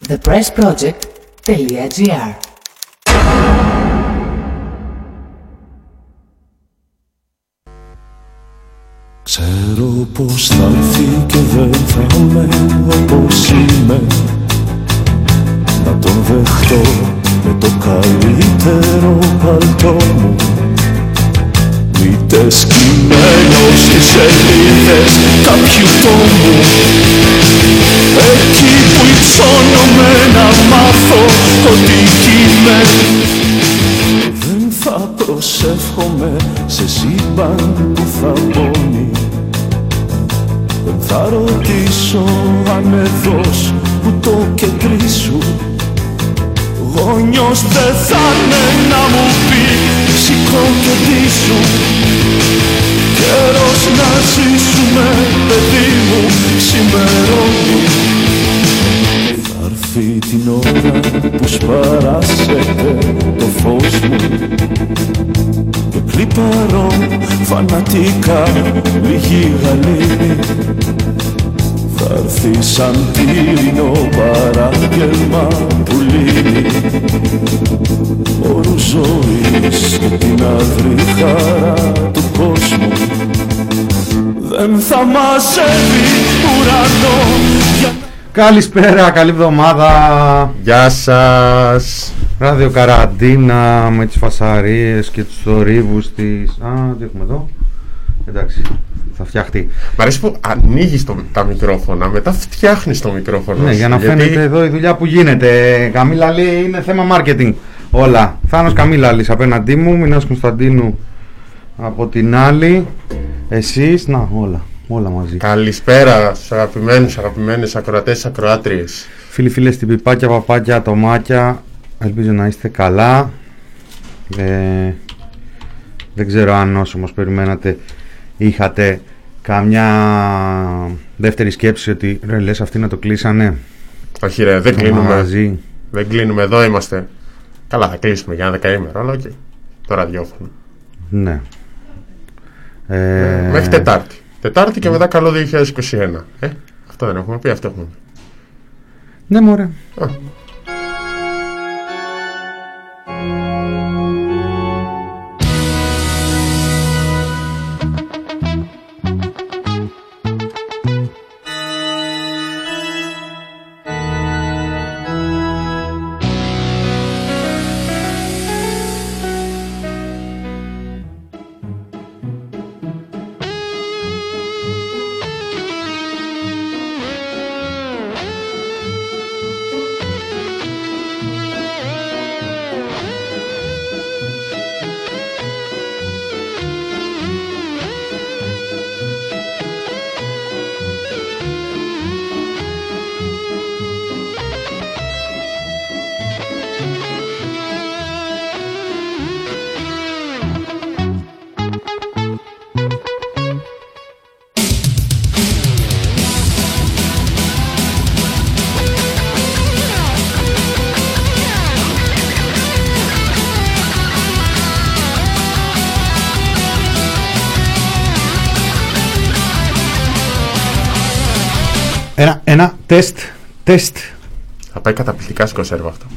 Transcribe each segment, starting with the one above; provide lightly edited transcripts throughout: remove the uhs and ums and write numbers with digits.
thepressproject.gr. Ξέρω πως θα έρθει και δεν θα είμαι όπως είμαι. Να τον δεχτώ με το καλύτερο παλτό μου. Μήτε σκυμμένο στις σελίδες κάποιου τόμου. Εκεί που υψώνομαι να μάθω ότι είμαι. Δεν θα προσεύχομαι σε σύμπαν που θα πόνει. Δεν θα ρωτήσω αν εδώς που το κεντρί σου γόνιος δεν θα είναι να μου πει σηκώ κεντρί σου. Καιρός να ζήσουμε παιδί μου ξημερώνει. Θα έρθει την ώρα που σπαράσετε το φως μου και κλιπαρώ φανατικά λίγη γαλήνη. Θα έρθει σαν τύρινο παράγγελμα που λύνει όρους ζωής και την αυρή χαρά του κόσμου. Δεν θα μαζεύει ουρανό. Καλησπέρα, καλή εβδομάδα. Γεια σας. Ράδιο Καραντίνα με τις φασαρίες και τους θορύβους της... τι έχουμε εδώ. Εντάξει, θα φτιαχτεί. Μ' αρέσει που ανοίγεις τα μικρόφωνα, μετά φτιάχνεις το μικρόφωνο. Ναι, για να φαίνεται εδώ η δουλειά που γίνεται. Καμίλα λέει είναι θέμα marketing όλα. Θάνος Καμίλαλης απέναντί μου, Μινάς Κωνσταντίνου από την άλλη. Εσείς, να όλα μαζί. Καλησπέρα στους αγαπημένες ακροατές, ακροάτριες. Φίλοι, φίλες, τυπιπάκια, παπάκια, ατομάκια. Ελπίζω να είστε καλά. Δεν ξέρω αν όσο μας περιμένατε είχατε καμιά δεύτερη σκέψη ότι ρε λες αυτοί να το κλείσανε. Όχι ρε, δεν κλείνουμε, εδώ είμαστε. Καλά, θα κλείσουμε για ένα δεκαήμερο, αλλά okay. Το ραδιόφωνο. Ναι. Μέχρι Τετάρτη και μετά καλό 2021. Αυτό δεν έχουμε πει, αυτό έχουμε πει. Ναι μωρέ. Ένα τεστ. Θα πάει καταπληκτικά σε κονσέρβα αυτό.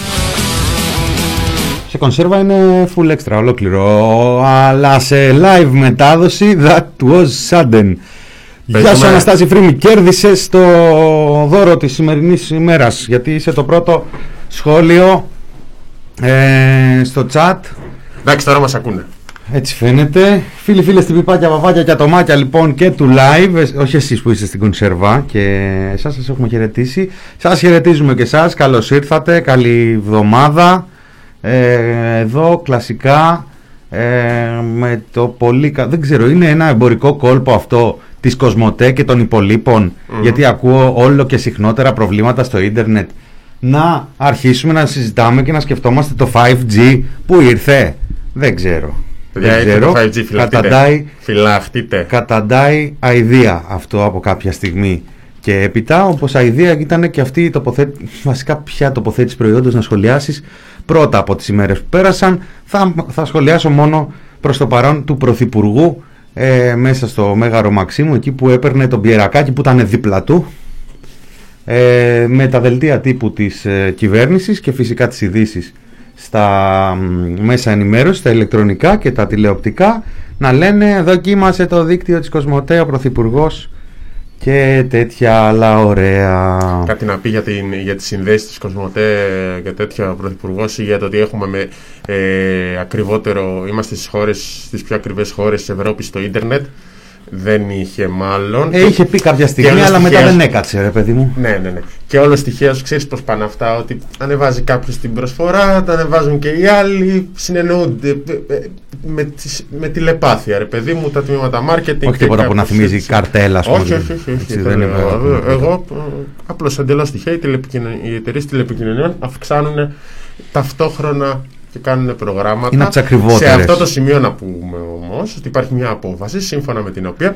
Σε κονσέρβα είναι full extra ολόκληρο. Αλλά σε live μετάδοση that was sudden. Γεια σου Αναστάση Φρήμη, κέρδισες το δώρο της σημερινής ημέρας. Γιατί είσαι το πρώτο σχόλιο στο chat. Εντάξει, τώρα μας ακούνε. Έτσι φαίνεται. Φίλοι, φίλες, τυπιπάκια, παπάκια και ατομάκια λοιπόν και του live. Όχι εσείς που είστε στην κονσέρβα και εσάς σας έχουμε χαιρετήσει. Σας χαιρετίζουμε και εσάς. Καλώς ήρθατε. Καλή εβδομάδα. Εδώ κλασικά με το πολύ... Δεν ξέρω, είναι ένα εμπορικό κόλπο αυτό της Κοσμοτέ και των υπολείπων. Γιατί ακούω όλο και συχνότερα προβλήματα στο ίντερνετ. Να αρχίσουμε να συζητάμε και να σκεφτόμαστε το 5G που ήρθε. Δεν ξέρω. Δεν ξέρω. 5G, καταντάει αηδία αυτό από κάποια στιγμή και έπειτα, όπως αηδία ήταν και αυτή η τοποθέτηση, βασικά ποια τοποθέτηση προϊόντος να σχολιάσεις πρώτα από τις ημέρες που πέρασαν. Θα σχολιάσω μόνο προς το παρόν του Πρωθυπουργού μέσα στο Μέγαρο Μαξίμου, εκεί που έπαιρνε τον Πιερακάκη που ήταν δίπλα του με τα δελτία τύπου της κυβέρνησης και φυσικά τις ειδήσεις στα μέσα ενημέρωση, στα ηλεκτρονικά και τα τηλεοπτικά, να λένε δοκίμασε το δίκτυο της Κοσμοτέ ο Πρωθυπουργός και τέτοια άλλα ωραία. Κάτι να πει για τις συνδέσεις της Κοσμοτέ και τέτοια ο Πρωθυπουργός, ή για το ότι έχουμε ακριβότερο, είμαστε στις πιο ακριβές χώρες της Ευρώπης στο ίντερνετ. Δεν είχε μάλλον. Είχε πει κάποια στιγμή, αλλά μετά δεν έκατσε, ρε παιδί μου. Ναι. Και όλο τυχαίως, ξέρεις πώς πάνε αυτά, ότι ανεβάζει κάποιος την προσφορά, τα ανεβάζουν και οι άλλοι, συνεννοούνται με τηλεπάθεια, ρε παιδί μου, τα τμήματα marketing. Όχι τίποτα που να θυμίζει καρτέλα, ας πούμε. Όχι. Εγώ απλώς εντελώς τυχαία οι εταιρείες τηλεπικοινωνιών αυξάνουν ταυτόχρονα και κάνουν προγράμματα. Είναι από τις ακριβότερες. Σε αυτό το σημείο να πούμε όμως ότι υπάρχει μια απόφαση σύμφωνα με την οποία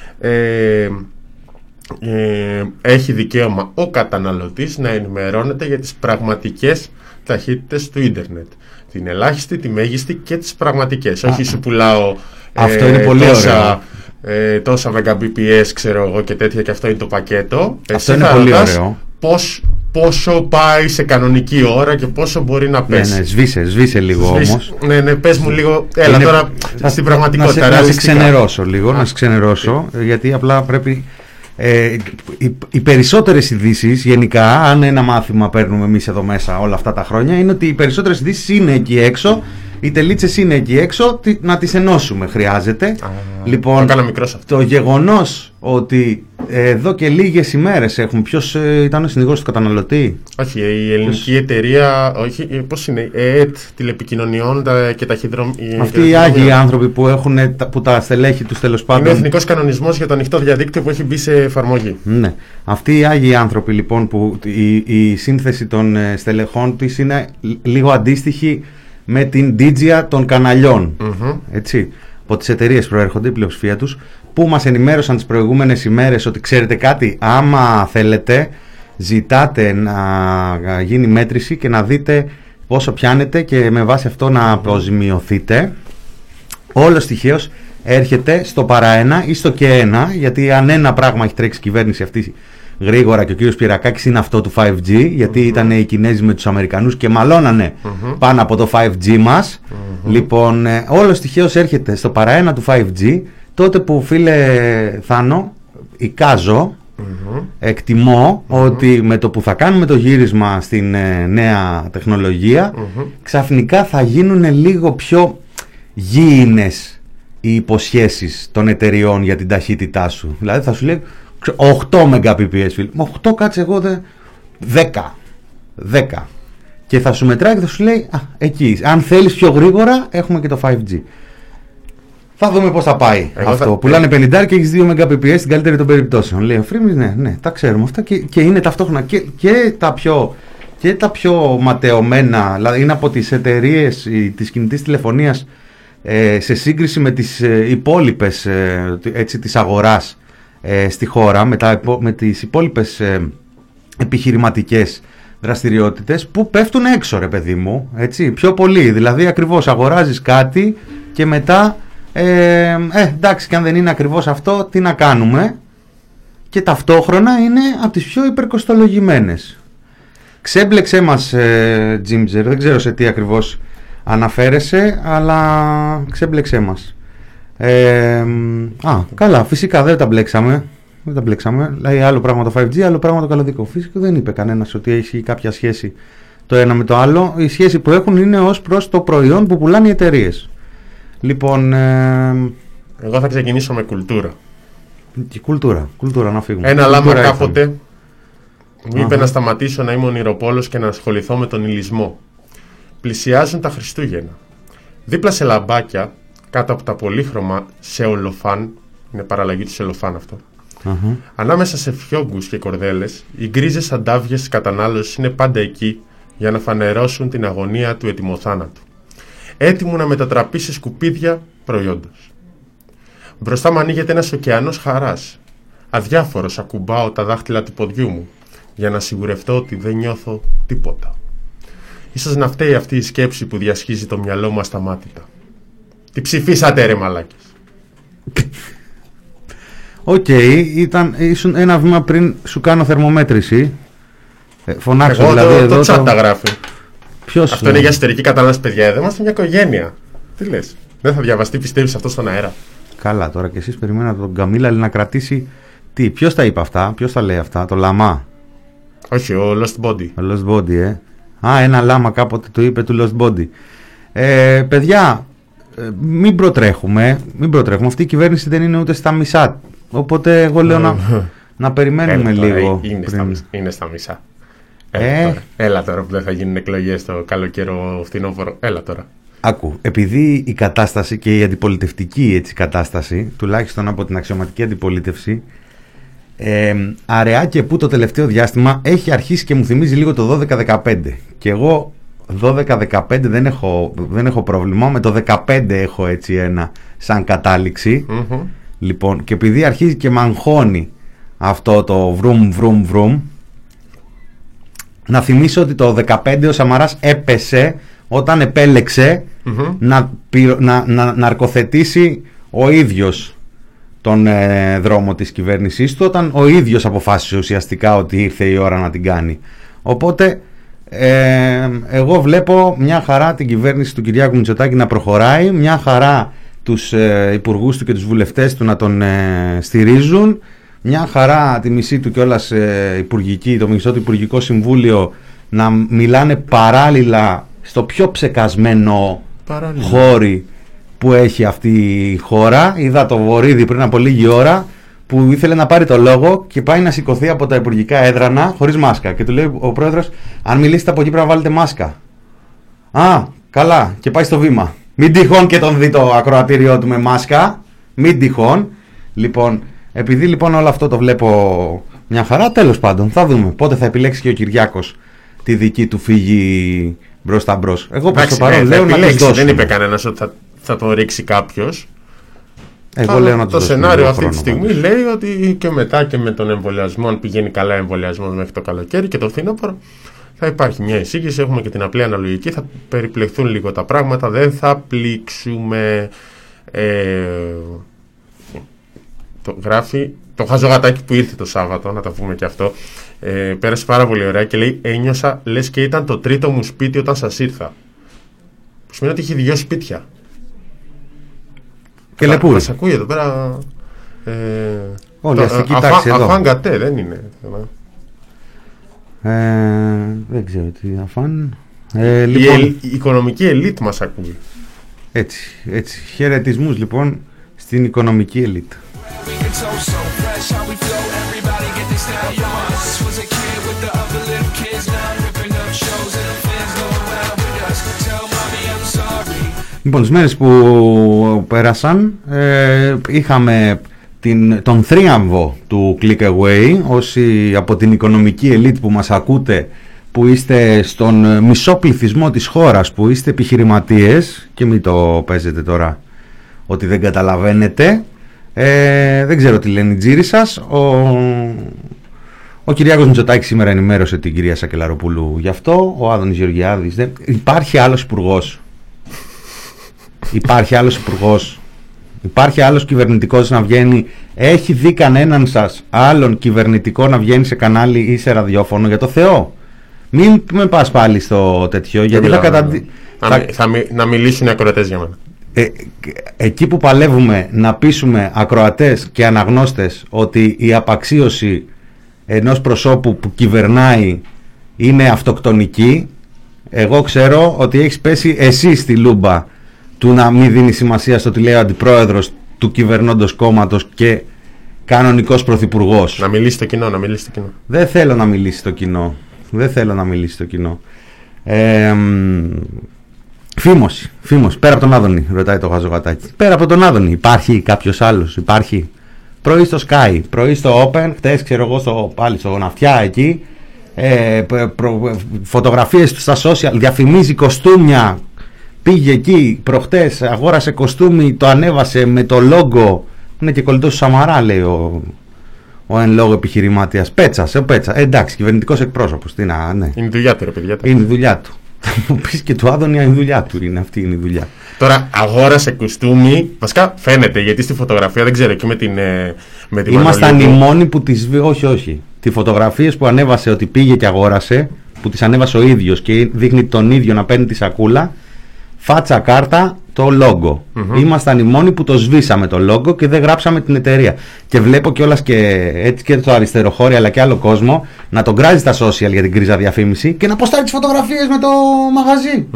έχει δικαίωμα ο καταναλωτής να ενημερώνεται για τις πραγματικές ταχύτητες του ίντερνετ. Την ελάχιστη, τη μέγιστη και τις πραγματικές. Όχι σου πουλάω αυτό είναι πολύ ωραίο. Τόσα Mbps ξέρω εγώ και τέτοια, και αυτό είναι το πακέτο. Αυτό είναι πολύ ωραίο. Πόσο πάει σε κανονική ώρα και πόσο μπορεί να πέσει. Ναι, σβήσε λίγο όμως. Ναι, πες μου λίγο. Έλα τώρα στην πραγματικότητα. Να σε ξενερώσω λίγο, γιατί απλά πρέπει. Οι περισσότερες ειδήσεις γενικά, αν ένα μάθημα παίρνουμε εμείς εδώ μέσα όλα αυτά τα χρόνια, είναι ότι οι περισσότερες ειδήσεις είναι εκεί έξω. Οι τελίτσες είναι εκεί έξω, να τις ενώσουμε χρειάζεται. Λοιπόν, το γεγονός ότι εδώ και λίγες ημέρες έχουμε. Ποιος ήταν ο συνηγόρος του καταναλωτή? Όχι, η ελληνική εταιρεία. Όχι, πώς είναι? ΕΕΤ τηλεπικοινωνιών και ταχυδρομείων. Αυτοί οι άγιοι άνθρωποι που τα στελέχη τους τέλος πάντων. Είναι ο εθνικός κανονισμός για το ανοιχτό διαδίκτυο που έχει μπει σε εφαρμογή. Ναι. Αυτοί οι άγιοι άνθρωποι λοιπόν, που η σύνθεση των στελεχών της είναι λίγο αντίστοιχη με την Digia των καναλιών. Έτσι. Από τις εταιρείες προέρχονται η πλειοψηφία τους, που μας ενημέρωσαν τις προηγούμενες ημέρες ότι ξέρετε κάτι, άμα θέλετε ζητάτε να γίνει μέτρηση και να δείτε πόσο πιάνετε και με βάση αυτό να αποζημιωθείτε. Όλος τυχαίως έρχεται στο παρά 1 ή στο και 1, γιατί αν ένα πράγμα έχει τρέξει η κυβέρνηση αυτή γρήγορα και ο κύριος Πυρακάκης είναι αυτό του 5G, γιατί ήταν οι Κινέζοι με τους Αμερικανούς και μαλώνανε πάνω από το 5G μας. Λοιπόν, όλος τυχαίως έρχεται στο παρά 1 του 5G, τότε που, φίλε Θάνο, εικάζω, εκτιμώ ότι με το που θα κάνουμε το γύρισμα στην νέα τεχνολογία, ξαφνικά θα γίνουν λίγο πιο γήινες οι υποσχέσεις των εταιριών για την ταχύτητά σου. Δηλαδή θα σου λέει 8 Mbps, φίλε. 8 κάτσε εγώ 10. Και θα σου μετράει και θα σου λέει εκεί. Αν θέλεις πιο γρήγορα έχουμε και το 5G. Θα δούμε πώς θα πάει αυτό. Πουλάνε 50 και έχεις 2 Mbps στην καλύτερη των περιπτώσεων. Λέει ο Φρύμης, ναι, τα ξέρουμε αυτά και είναι ταυτόχρονα και τα πιο ματαιωμένα, δηλαδή είναι από τις εταιρείες της κινητής τηλεφωνίας σε σύγκριση με τις υπόλοιπες της αγοράς στη χώρα, με τις υπόλοιπες επιχειρηματικές δραστηριότητες που πέφτουν έξω, ρε παιδί μου, έτσι, πιο πολύ. Δηλαδή ακριβώς αγοράζεις κάτι και μετά εντάξει, και αν δεν είναι ακριβώς αυτό, τι να κάνουμε? Και ταυτόχρονα είναι από τις πιο υπερκοστολογημένες. Ξέμπλεξέ μας, Τζίμτζερ, δεν ξέρω σε τι ακριβώς αναφέρεσαι, αλλά ξέμπλεξέ μας. Καλά, φυσικά δεν τα μπλέξαμε. Δηλαδή άλλο πράγμα το 5G, άλλο πράγμα το καλωδικό. Φυσικά δεν είπε κανένας ότι έχει κάποια σχέση το ένα με το άλλο. Η σχέση που έχουν είναι ως προς το προϊόν που πουλάνε οι εταιρείες. Λοιπόν, εγώ θα ξεκινήσω με κουλτούρα. Και κουλτούρα να φύγουμε. Ένα λάμα κάποτε μου είπε να σταματήσω να είμαι ονειροπόλος και να ασχοληθώ με τον υλισμό. Πλησιάζουν τα Χριστούγεννα. Δίπλα σε λαμπάκια, κάτω από τα πολύχρωμα σεολοφάν, είναι παραλλαγή του σελοφάν αυτό, ανάμεσα σε φιόγκους και κορδέλες, οι γκρίζες αντάβιες της κατανάλωσης είναι πάντα εκεί για να φανερώσουν την αγωνία του ετοιμοθάνατου. Έτοιμο να μετατραπεί σε σκουπίδια προϊόντος. Μπροστά μου ανοίγεται ένας ωκεανός χαράς. Αδιάφορος ακουμπάω τα δάχτυλα του ποδιού μου για να σιγουρευτώ ότι δεν νιώθω τίποτα. Ίσως να φταίει αυτή η σκέψη που διασχίζει το μυαλό μου ασταμάτητα. Τι ψηφίσατε, ρε μαλάκες? Οκ, ήσουν ένα βήμα πριν σου κάνω θερμομέτρηση. Φωνάξω Εγώ δηλαδή το chat τα γράφει. Ποιος Αυτό είναι για εσωτερική κατανάλωση, παιδιά. Εδώ είμαστε μια οικογένεια. Τι λες, δεν θα διαβαστεί, πιστεύεις αυτό στον αέρα? Καλά, τώρα και εσείς περιμένατε τον Καμίλαλη να κρατήσει. Τι, ποιος τα είπε αυτά, ποιος τα λέει αυτά, το Λαμά? Όχι, ο Lost Body. Ο Lost Body, ένα Λάμα κάποτε το είπε του Lost Body. Παιδιά, μην προτρέχουμε. Αυτή η κυβέρνηση δεν είναι ούτε στα μισά. Οπότε εγώ λέω να περιμένουμε λίγο. Είναι στα μισά. Έλα τώρα που δεν θα γίνουν εκλογές το καλοκαίρο φθινόφορο. Έλα τώρα. Άκου, επειδή η κατάσταση και η αντιπολιτευτική κατάσταση, τουλάχιστον από την αξιωματική αντιπολίτευση, αραιά και που το τελευταίο διάστημα έχει αρχίσει και μου θυμίζει λίγο το 12-15. Και εγώ 12-15 δεν έχω πρόβλημα. Με το 15 έχω έτσι ένα σαν κατάληξη. Λοιπόν, και επειδή αρχίζει και μαγχώνει αυτό το βρουμ, να θυμίσω ότι το 15 ο Σαμαράς έπεσε όταν επέλεξε να ναρκοθετήσει ο ίδιος τον δρόμο της κυβέρνησής του, όταν ο ίδιος αποφάσισε ουσιαστικά ότι ήρθε η ώρα να την κάνει. Οπότε εγώ βλέπω μια χαρά την κυβέρνηση του Κυριάκου Μητσοτάκη να προχωράει, μια χαρά τους υπουργούς του και τους βουλευτές του να τον στηρίζουν, μια χαρά τη μισή του κιόλας το μισό του Υπουργικό Συμβούλιο να μιλάνε παράλληλα στο πιο ψεκασμένο χώρι που έχει αυτή η χώρα. Είδα το Βορίδη πριν από λίγη ώρα που ήθελε να πάρει το λόγο και πάει να σηκωθεί από τα υπουργικά έδρανα χωρίς μάσκα και του λέει ο πρόεδρος, αν μιλήσετε από εκεί πρέπει να βάλετε μάσκα. Καλά, και πάει στο βήμα. Μην τυχόν και τον δει το ακροατήριό του με μάσκα, μην τυχόν. Λοιπόν, επειδή λοιπόν όλο αυτό το βλέπω μια χαρά, τέλος πάντων θα δούμε πότε θα επιλέξει και ο Κυριάκος τη δική του φύγη μπρος. Εγώ προς το παρόν λέω να τους δώσουμε. Δεν είπε κανένας ότι θα το ρίξει κάποιος. Εγώ λέω να το σενάριο αυτή τη στιγμή λέει ότι και μετά και με τον εμβολιασμό, αν πηγαίνει καλά εμβολιασμός μέχρι το καλοκαίρι και το φθινόπωρο, θα υπάρχει μια εισήγηση. Έχουμε και την απλή αναλογική. Θα περιπλεχθούν λίγο τα πράγματα. Δεν θα πλήξουμε. Το γράφει το χαζογατάκι που ήρθε το Σάββατο, να τα πούμε και αυτό. Πέρασε πάρα πολύ ωραία και λέει: ένιωσα λες και ήταν το τρίτο μου σπίτι όταν σας ήρθα. Σημαίνει ότι έχει 2 σπίτια. Και λεπούρι. Μας ακούει εδώ πέρα. Όλη αστική τάξη εδώ. Αφάνγκατε, δεν είναι. Δεν ξέρω τι αφάν. Λοιπόν, η οικονομική ελίτ μας ακούει. Έτσι. Χαιρετισμούς λοιπόν στην οικονομική ελίτ. Λοιπόν, τις μέρες που πέρασαν είχαμε τον θρίαμβο του Click Away. Όσοι από την οικονομική ελίτ που μας ακούτε, που είστε στον μισό πληθυσμό της χώρας, που είστε επιχειρηματίες και μην το παίζετε τώρα ότι δεν καταλαβαίνετε, δεν ξέρω τι λένε οι τζίροι σας. Ο Κυριάκος Μητσοτάκης σήμερα ενημέρωσε την κυρία Σακελαροπούλου γι' αυτό. Ο Άδωνης Γεωργιάδης υπάρχει άλλος υπουργός. Υπάρχει άλλος κυβερνητικός να βγαίνει? Έχει δει κανέναν σας άλλον κυβερνητικό να βγαίνει σε κανάλι ή σε ραδιόφωνο? Για το Θεό, μην με πας πάλι στο τέτοιο, γιατί να μιλήσουν οι ακροατές για μένα. Εκεί που παλεύουμε να πείσουμε ακροατές και αναγνώστες ότι η απαξίωση ενός προσώπου που κυβερνάει είναι αυτοκτονική, εγώ ξέρω ότι έχεις πέσει εσύ στη λούμπα του να μην δίνει σημασία στο τι λέει ο αντιπρόεδρος του κυβερνώντος κόμματος και κανονικός πρωθυπουργός. Να μιλήσει το κοινό. Δεν θέλω να μιλήσει το κοινό. Φήμωση. Πέρα από τον Άδωνη, ρωτάει το χαζογατάκι. Πέρα από τον Άδωνη, υπάρχει κάποιος άλλος? Υπάρχει. Πρωί στο Sky, πρωί στο Open, χτες ξέρω εγώ πάλι στο Ναυτιά εκεί. Φωτογραφίες του στα social, διαφημίζει κοστούμια. Πήγε εκεί προχτές, αγόρασε κοστούμι, το ανέβασε με το λόγο. Είναι και κολλητός του Σαμαρά, λέει ο εν λόγω επιχειρημάτιας. Πέτσα. Εντάξει, κυβερνητικός εκπρόσωπος. Ναι. Είναι δουλειά του, ρε παιδιά. Είναι δουλειά του. μου πεις και του Άδωνη η δουλειά του είναι, αυτή είναι η δουλειά. Τώρα αγόρασε κουστούμι, βασικά φαίνεται γιατί στη φωτογραφία δεν ξέρω και με την ήμασταν οι μόνοι που τις όχι. Τις φωτογραφίες που ανέβασε ότι πήγε και αγόρασε, που τις ανέβασε ο ίδιος και δείχνει τον ίδιο να παίρνει τη σακούλα, φάτσα κάρτα, το λόγο. Ήμασταν οι μόνοι που το σβήσαμε το λόγο και δεν γράψαμε την εταιρεία. Και βλέπω κιόλας και έτσι και το αριστεροχώρι αλλά και άλλο κόσμο να τον κράζει στα social για την κρίζα διαφήμιση και να ποστάρει τις φωτογραφίες με το μαγαζί.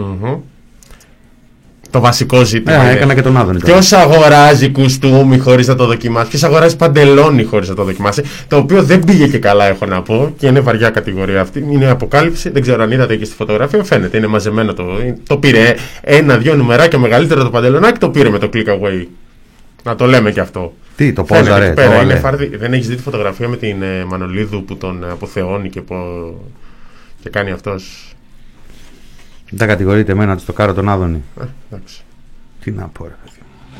Το βασικό ζήτημα. Έκανα και τον Άδωνη. Ποιος αγοράζει κουστούμι χωρίς να το δοκιμάσει, ποιος αγοράζει παντελόνι χωρίς να το δοκιμάσει. Το οποίο δεν πήγε και καλά, έχω να πω, και είναι βαριά κατηγορία αυτή. Είναι αποκάλυψη. Δεν ξέρω αν είδατε και στη φωτογραφία. Φαίνεται, είναι μαζεμένο το πήρε. 1-2 νουμεράκια μεγαλύτερο το παντελονάκι, το πήρε με το click away. Να το λέμε και αυτό. Τι, το πόζα, ρε. Είναι φαρδί. Δεν έχεις δει τη φωτογραφία με την Μανολίδου που τον αποθεώνει και κάνει αυτός. Δεν κατηγορείται εμένα να το κάρω τον Άδωνη. Εντάξει. Τι να πω, ρε παιδί.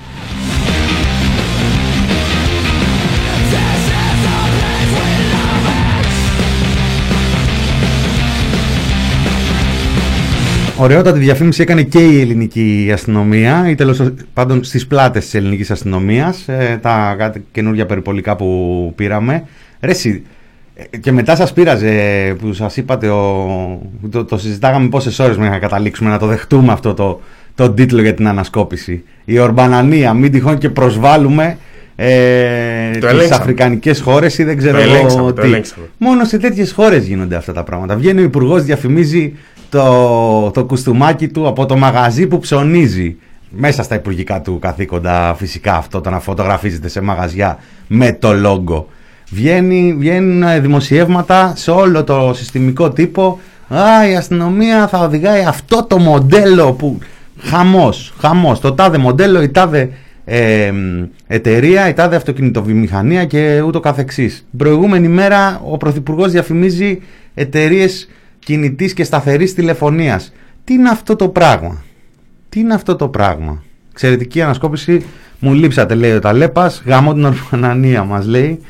Ωραιότατη διαφήμιση έκανε και η ελληνική αστυνομία ή τέλος πάντων στις πλάτες της ελληνικής αστυνομίας, τα καινούργια περιπολικά που πήραμε. Ρε εσύ, και μετά σας πείραζε που σας είπατε, το συζητάγαμε πόσες ώρες μέχρι να καταλήξουμε να το δεχτούμε αυτό το τίτλο για την ανασκόπηση. Η Ορμπανανία, μην τυχόν και προσβάλλουμε τις αφρικανικές χώρες ή δεν ξέρω τι. Μόνο σε τέτοιες χώρες γίνονται αυτά τα πράγματα. Βγαίνει ο υπουργός, διαφημίζει το κουστούμάκι του από το μαγαζί που ψωνίζει. Μέσα στα υπουργικά του καθήκοντα φυσικά αυτό το να φωτογραφίζεται σε μαγαζιά με το λόγο. Βγαίνουν δημοσιεύματα σε όλο το συστημικό τύπο. Η αστυνομία θα οδηγάει αυτό το μοντέλο που χαμός, το τάδε μοντέλο, η τάδε εταιρεία, η τάδε αυτοκινητοβιομηχανία και ούτω καθεξής. Προηγούμενη μέρα ο Πρωθυπουργός διαφημίζει εταιρείες κινητής και σταθερής τηλεφωνίας. Τι είναι αυτό το πράγμα? Εξαιρετική ανασκόπηση. Μου λείψατε, λέει ο Ταλέπας. Γαμώ την Ορφανανία, μας λέει.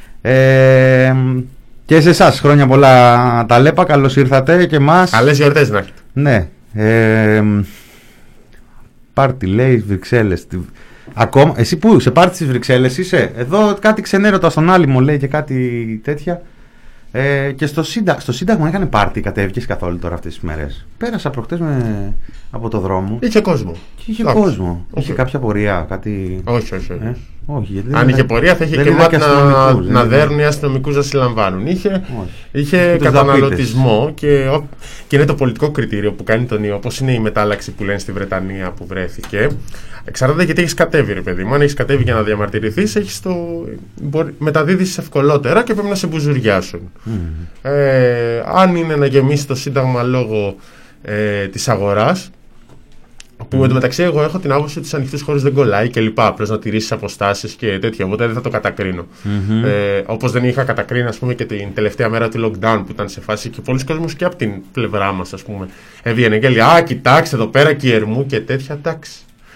Και σε εσάς χρόνια πολλά, Ταλέπα. Καλώς ήρθατε και εμάς. Καλές γιορτές να έχετε. Ναι. Πάρτι, λέει, Βρυξέλλες. Ακόμα, εσύ που σε πάρτι στις Βρυξέλλες είσαι? Εδώ κάτι ξενέρωτα στον Άλυμο, λέει, και κάτι τέτοια. Και στο Σύνταγμα έκανε πάρτι, κατέβηκες καθόλου τώρα αυτές τις μέρες? Πέρασα προχτές από το δρόμο. Είχε κόσμο. Είχε κάποια πορεία, κάτι? Όχι. Όχι, αν είχε πορεία θα είχε και μάτι να δέρνουν οι αστυνομικούς να συλλαμβάνουν. Είχε καταναλωτισμό και είναι το πολιτικό κριτήριο που κάνει τον ιό, όπως είναι η μετάλλαξη που λένε στη Βρετανία που βρέθηκε. Εξαρτάται γιατί έχεις κατέβει, ρε παιδί μου. Αν έχεις κατέβει για να διαμαρτυρηθείς, μεταδίδεις ευκολότερα και πρέπει να σε μπουζουριάσουν. Αν είναι να γεμίσει το Σύνταγμα λόγω της αγοράς, που εντωμεταξύ εγώ έχω την άποψη ότι στους ανοιχτούς χώρους δεν κολλάει και λοιπά. Απλώς να τηρήσεις αποστάσεις και τέτοια. Οπότε δεν θα το κατακρίνω. Όπως δεν είχα κατακρίνει, ας πούμε, και την τελευταία μέρα του lockdown που ήταν σε φάση και πολλοί κόσμος και από την πλευρά μας, ας πούμε, έβγαινε και λέει: α, κοιτάξτε εδώ πέρα και Ερμού και τέτοια. Εντάξει.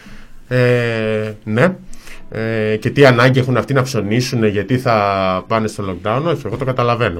Ναι. Και τι ανάγκη έχουν αυτοί να ψωνίσουν γιατί θα πάνε στο lockdown? Όχι, εγώ το καταλαβαίνω.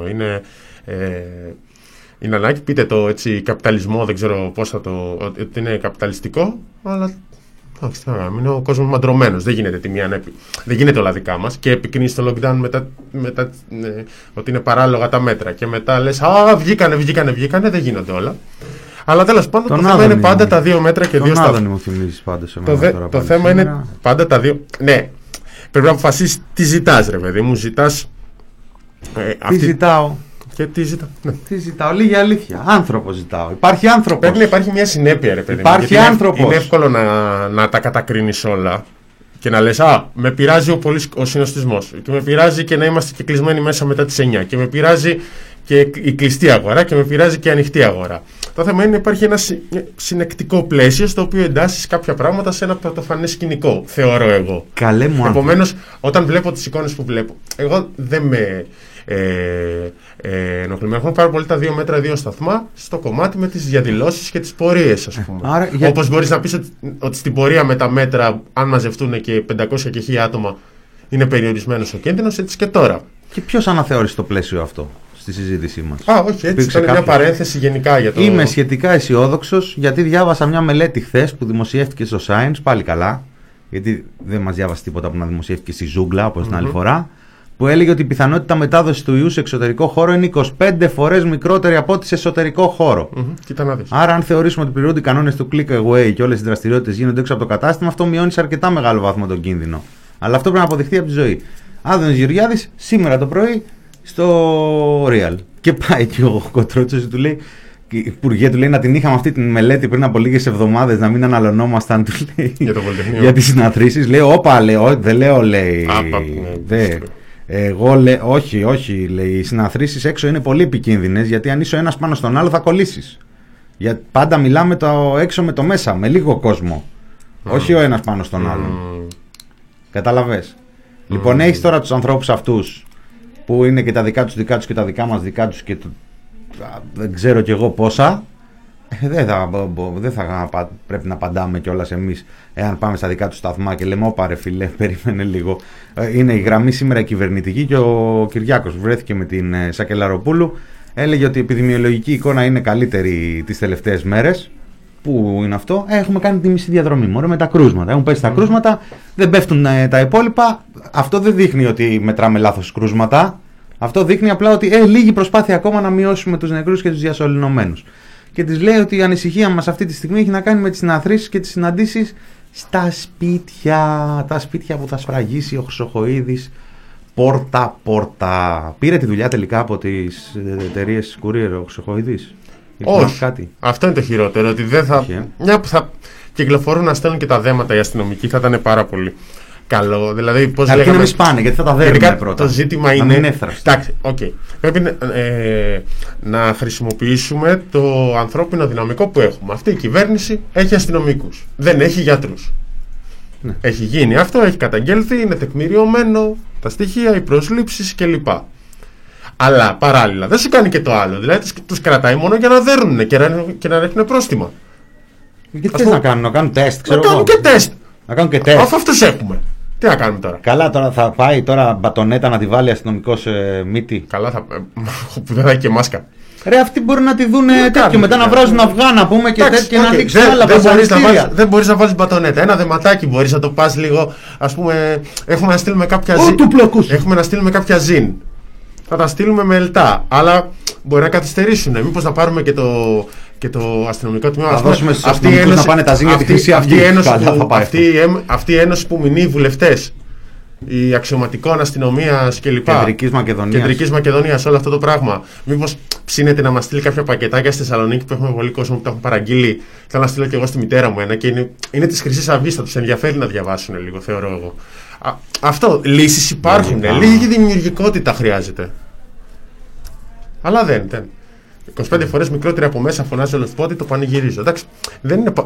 Είναι ανάγκη, πείτε το έτσι, καπιταλισμό, δεν ξέρω πώς θα ότι είναι καπιταλιστικό, αλλά όχι, είναι ο κόσμος μαντρωμένος, δεν γίνεται δεν γίνεται όλα δικά μας και επικρίνεις το lockdown μετά ότι είναι παράλογα τα μέτρα και μετά λες βγήκανε, δεν γίνονται όλα. Αλλά τέλος πάντων το θέμα είναι πάντα τα 2 μέτρα και 2 σταθμά. Τον Άδωνη μου θυμίζεις πάντα σε μένα τώρα. Το θέμα είναι πάντα τα 2. Ναι, πρέπει να αποφασίσεις τι ζητάς, ρε παιδί μου. Ζητάς. Τι ζητάω? Και τι ζητάω? Ναι. Τι ζητάω? Λίγη αλήθεια. Άνθρωπο ζητάω. Υπάρχει άνθρωπος. Πρέπει να υπάρχει μια συνέπεια, ρε παιδί μου. Υπάρχει άνθρωπος. Είναι εύκολο να τα κατακρίνεις όλα και να λες: με πειράζει ο συνοστισμός. Και με πειράζει και να είμαστε και κλεισμένοι μέσα μετά τις 9. Και με πειράζει και η κλειστή αγορά και με πειράζει και η ανοιχτή αγορά. Το θέμα είναι να υπάρχει ένα συνεκτικό πλαίσιο στο οποίο εντάσσεις κάποια πράγματα σε ένα πρωτοφανές σκηνικό, θεωρώ εγώ. Καλέ μου. Επομένως, όταν βλέπω τις εικόνες που βλέπω, εγώ δεν με ενοχλεί. Έχουν πάρα πολύ τα 2 μέτρα 2 σταθμά στο κομμάτι με τις διαδηλώσεις και τις πορείες, ας πούμε. Όπως μπορείς να πεις ότι στην πορεία με τα μέτρα, αν μαζευτούν και 500 και 1000 άτομα, είναι περιορισμένος ο κίνδυνος, έτσι και τώρα. Και ποιος αναθεώρησε το πλαίσιο αυτό στη συζήτησή μας. Όχι, έτσι ήταν μια παρένθεση γενικά για το... Είμαι σχετικά αισιόδοξος, γιατί διάβασα μια μελέτη χθες που δημοσιεύτηκε στο Science, πάλι καλά, γιατί δεν μας διάβασε τίποτα που να δημοσιεύτηκε στη ζούγκλα όπως την άλλη φορά, που έλεγε ότι η πιθανότητα μετάδοση του ιού σε εξωτερικό χώρο είναι 25 φορές μικρότερη από ό,τι σε εσωτερικό χώρο. Κοίτα να δεις. Άρα, αν θεωρήσουμε ότι πληρούνται οι κανόνες του click away και όλες οι δραστηριότητες γίνονται έξω από το κατάστημα, αυτό μειώνει σε αρκετά μεγάλο βαθμό τον κίνδυνο. Αλλά αυτό πρέπει να αποδειχθεί από τη ζωή. Άδωνης Γεωργιάδης σήμερα το πρωί στο Real. Και πάει και ο Κοτρότσος του λέει, Υπουργέ, του λέει, να την είχαμε αυτή τη μελέτη πριν από λίγες εβδομάδες, να μην αναλωνόμασταν, του λέει, για τις συναθρήσεις. Λέει, όπα, δεν λέω, λέει. Εγώ λέω, όχι, λέει, οι συναθρήσεις έξω είναι πολύ επικίνδυνες, γιατί αν είσαι ο ένας πάνω στον άλλο θα κολλήσεις. Πάντα μιλάμε το έξω με το μέσα, με λίγο κόσμο. Όχι ο ένας πάνω στον άλλον. Καταλαβες. Λοιπόν, έχεις τώρα τους ανθρώπους αυτούς που είναι και τα δικά τους και τα δικά μας δικά τους και δεν ξέρω κι εγώ πόσα. Δεν θα πρέπει να απαντάμε κιόλας εμείς εάν πάμε στα δικά του σταθμά και λέμε όπα ρε φίλε, περίμενε λίγο. Είναι η γραμμή σήμερα κυβερνητική και ο Κυριάκος βρέθηκε με την Σακελαροπούλου, έλεγε ότι η επιδημιολογική εικόνα είναι καλύτερη τις τελευταίες μέρες. Πού είναι αυτό? Έχουμε κάνει τη μισή διαδρομή μωρέ, με τα κρούσματα. Έχουν πέσει τα κρούσματα, δεν πέφτουν τα υπόλοιπα. Αυτό δεν δείχνει ότι μετράμε λάθος κρούσματα. Αυτό δείχνει απλά ότι λίγη προσπάθεια ακόμα να μειώσουμε τους νεκρούς και τους διασωληνωμένους. Και της λέει ότι η ανησυχία μας αυτή τη στιγμή έχει να κάνει με τις συναθρήσεις και τις συναντήσεις στα σπίτια. Τα σπίτια που θα σφραγίσει ο Χρυσοχοΐδης πόρτα-πόρτα. Πήρε τη δουλειά τελικά από τις εταιρείες courier ο Χρυσοχοΐδης? Όχι. Κάτι. Αυτό είναι το χειρότερο. Ότι δεν θα. Μια που θα κυκλοφορούν να στέλνουν και τα δέματα οι αστυνομικοί, θα ήταν πάρα πολύ καλό. Δηλαδή, πώς λέγαμε. Να μην σπάνε, γιατί θα τα δέρνουν πρώτα. Το ζήτημα είναι. Εντάξει, πρέπει να χρησιμοποιήσουμε το ανθρώπινο δυναμικό που έχουμε. Αυτή η κυβέρνηση έχει αστυνομικούς. Δεν έχει γιατρούς. Ναι. Έχει γίνει αυτό, έχει καταγγελθεί, είναι τεκμηριωμένο τα στοιχεία, οι προσλήψεις κλπ. Αλλά παράλληλα δεν σου κάνει και το άλλο. Δηλαδή τους κρατάει μόνο για να δέρνουν και να ρίχνουν πρόστιμα. Τι θες να κάνουν τεστ, ξέρω εγώ. Να κάνουν και τεστ. Αφού αυτούς έχουμε. Τι να κάνουμε τώρα. Καλά, τώρα θα πάει τώρα μπατονέτα να τη βάλει αστυνομικός μύτη. Καλά, που δεν θα έχει και μάσκα. Ρε, αυτοί μπορούν να τη δουν τέτοιο μετά να βράζουν αυγά να πούμε και να δείξουν άλλα βασανιστήρια. Δεν μπορείς να βάλεις μπατονέτα. Ένα δεματάκι μπορείς να το πας λίγο. Ας πούμε, έχουμε να στείλουμε κάποια ζήν. Θα τα στείλουμε με ελτά, αλλά μπορεί να καθυστερήσουν. Μήπως να πάρουμε και το αστυνομικό τμήμα. Θα δώσουμε στους αστυνομικούς να πάνε τα ζήν για τη Χρυσή Αυγή. Αυτή η ένωση που μηνύει βουλευτές, η αξιωματικών αστυνομίας κλπ. Κεντρικής Μακεδονίας, όλο αυτό το πράγμα. Μήπως ψήνεται να μας στείλει κάποια πακετάκια στη Θεσσαλονίκη που έχουμε πολύ κόσμο που τα έχουν παραγγείλει. Θέλω να στείλω και εγώ στη μητέρα μου ένα και είναι της Χρυσής Αυγής. Θα τους ενδιαφέρει να διαβάσουν λίγο, θεωρώ εγώ. Αυτό, λύσεις υπάρχουν. Λίγη δημιουργικότητα χρειάζεται. Αλλά δεν. 25 φορές μικρότερη από μέσα φωνάζει όλο σπότι, το πανηγυρίζω. Εντάξει, δεν είναι.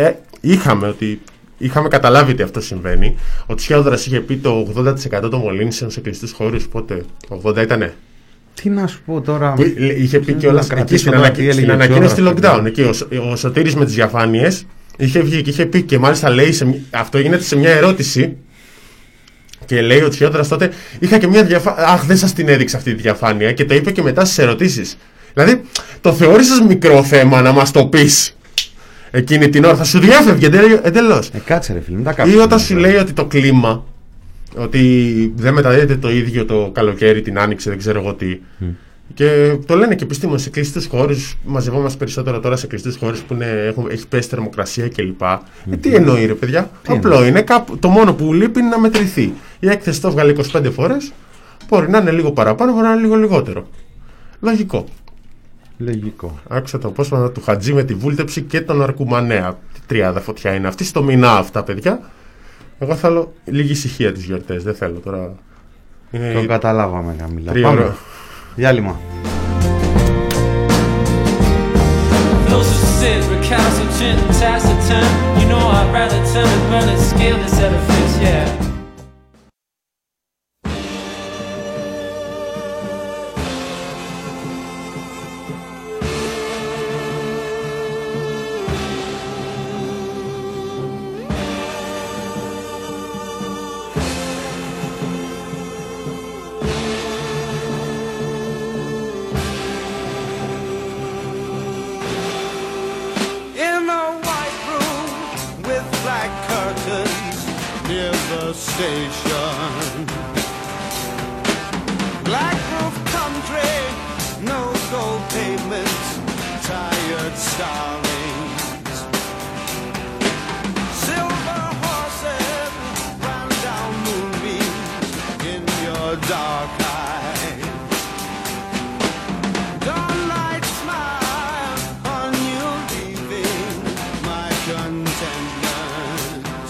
Είχαμε καταλάβει ότι αυτό συμβαίνει. Ο Τσιόδρας είχε πει το 80% των μολύνσεων σε κλειστούς χώρους. Πότε? 80 ήτανε. Τι να σου πω τώρα. Είχε πει κιόλας εκεί στην ανακοίνωση του lockdown. Εκεί ο Σωτήρης με τις διαφάνειες είχε βγει και είχε πει, και μάλιστα λέει αυτό γίνεται σε μια ερώτηση. Και λέει ο Τσιόδρας τότε, είχα και μια διαφάνεια. Αχ, δεν σας την έδειξα αυτή τη διαφάνεια. Και το είπε και μετά στις ερωτήσεις. Δηλαδή, το θεώρησες μικρό θέμα να μας το πεις εκείνη την ώρα. Θα σου διέφευγε εντελώς. Κάτσε ρε φίλε, ή όταν σου λέει ότι το κλίμα, ότι δεν μεταδίδεται το ίδιο το καλοκαίρι, την άνοιξη, δεν ξέρω εγώ τι. Και το λένε και επιστήμονες σε κλειστούς χώρους. Μαζευόμαστε περισσότερο τώρα σε κλειστούς χώρους που έχει πέσει θερμοκρασία κλπ. Τι εννοεί ρε παιδιά? Απλό είναι. Το μόνο που λείπει είναι να μετρηθεί. Η έκθεση το έβγαλε 25 φορές. Μπορεί να είναι λίγο παραπάνω, μπορεί να είναι λίγο λιγότερο. Λογικό. Άκουσα το απόσπασμα του Χατζή με τη βούλτεψη και τον Αρκουμανέα. Τι τριάδα φωτιά είναι αυτή, στο μηνά αυτά, παιδιά. Εγώ θέλω λίγη ησυχία τις γιορτές. Δεν θέλω τώρα. Το καταλάβαμε, Καμίλα. Πάμε. Διάλειμμα. station. Black roof country, no gold pavements, tired starlings. Silver horses ran down moonbeams in your dark eyes. Dawnlight smile on you, leaving my contentment.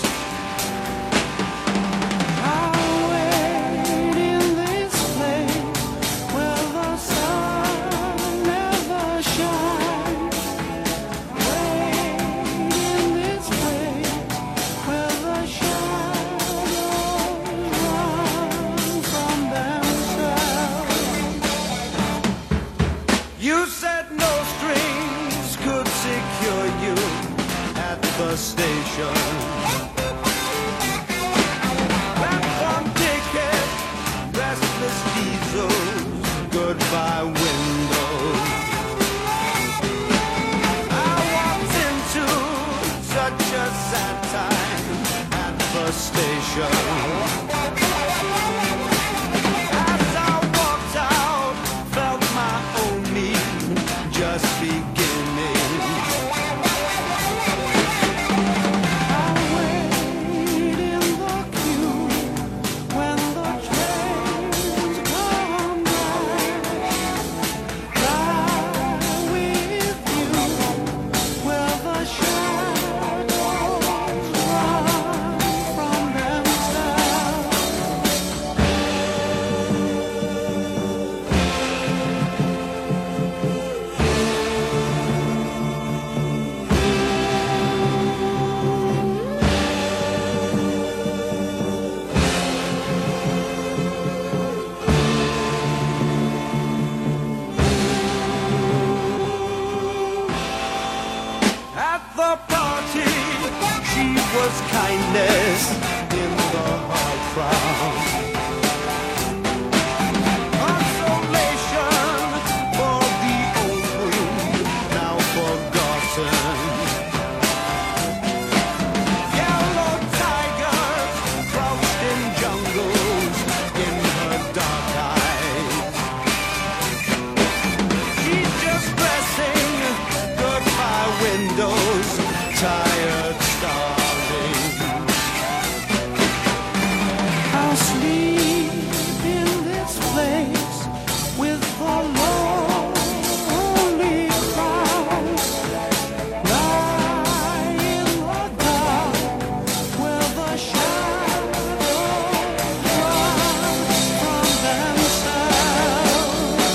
I'll wait in this place where the sun never shines. Wait in this place where the shadows run from themselves. You said no strings could secure you at the station. Platform ticket, restless diesels, goodbye windows. I walked into such a sad time at the station. As I walked out, felt my own need just beginning. I wait in the queue when the trains come by. Fly with you where the shadows run from themselves. At the party, she was kindness in the hard crowd. Consolation for the old wound, now forgotten. Yellow tigers crouched in jungles in her dark eyes. She's just dressing goodbye windows, tired starving. I'll sleep in this place with the lonely crowd. Lie in the dark where the shadows run from themselves.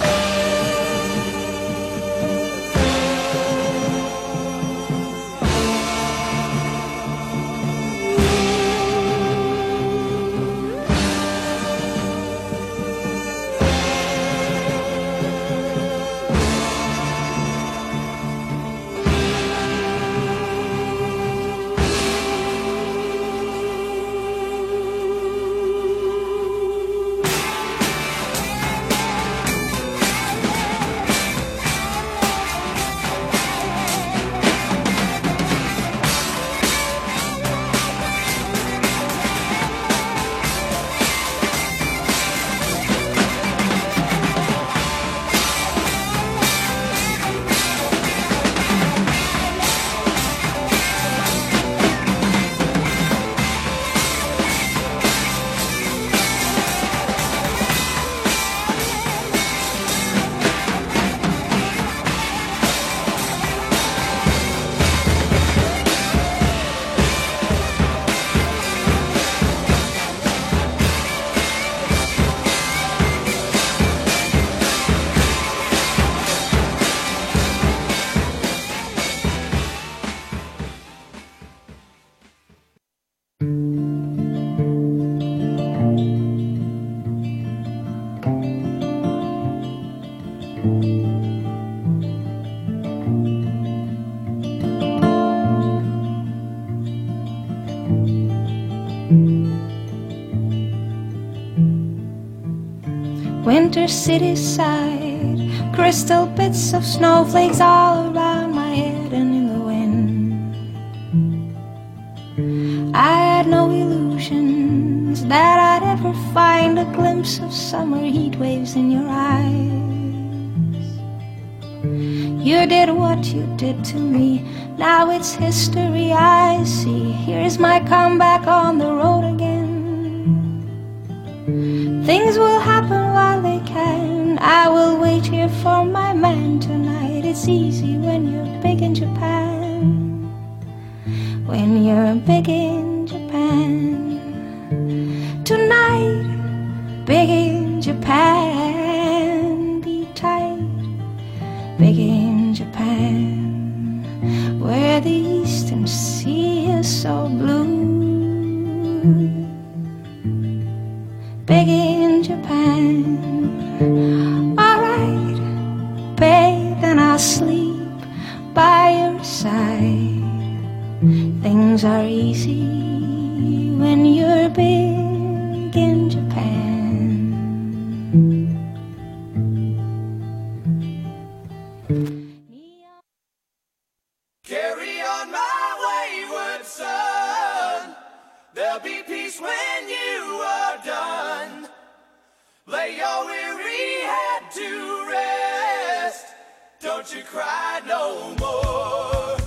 Winter city side, crystal bits of snowflakes all around my head and in the wind. I had no illusion find a glimpse of summer heat waves in your eyes. You did what you did to me, now it's history I see. Here's my comeback on the road again. Things will happen while they can, I will wait here for my man tonight. It's easy when you're big in Japan. When you're big in Japan. Tonight, big in Japan. Be tight, big in Japan. Where the eastern sea is so blue. Big in Japan. Alright, babe, then I'll sleep by your side. Things are easy when you're big in Japan. Carry on my wayward son. There'll be peace when you are done. Lay your weary head to rest. Don't you cry no more.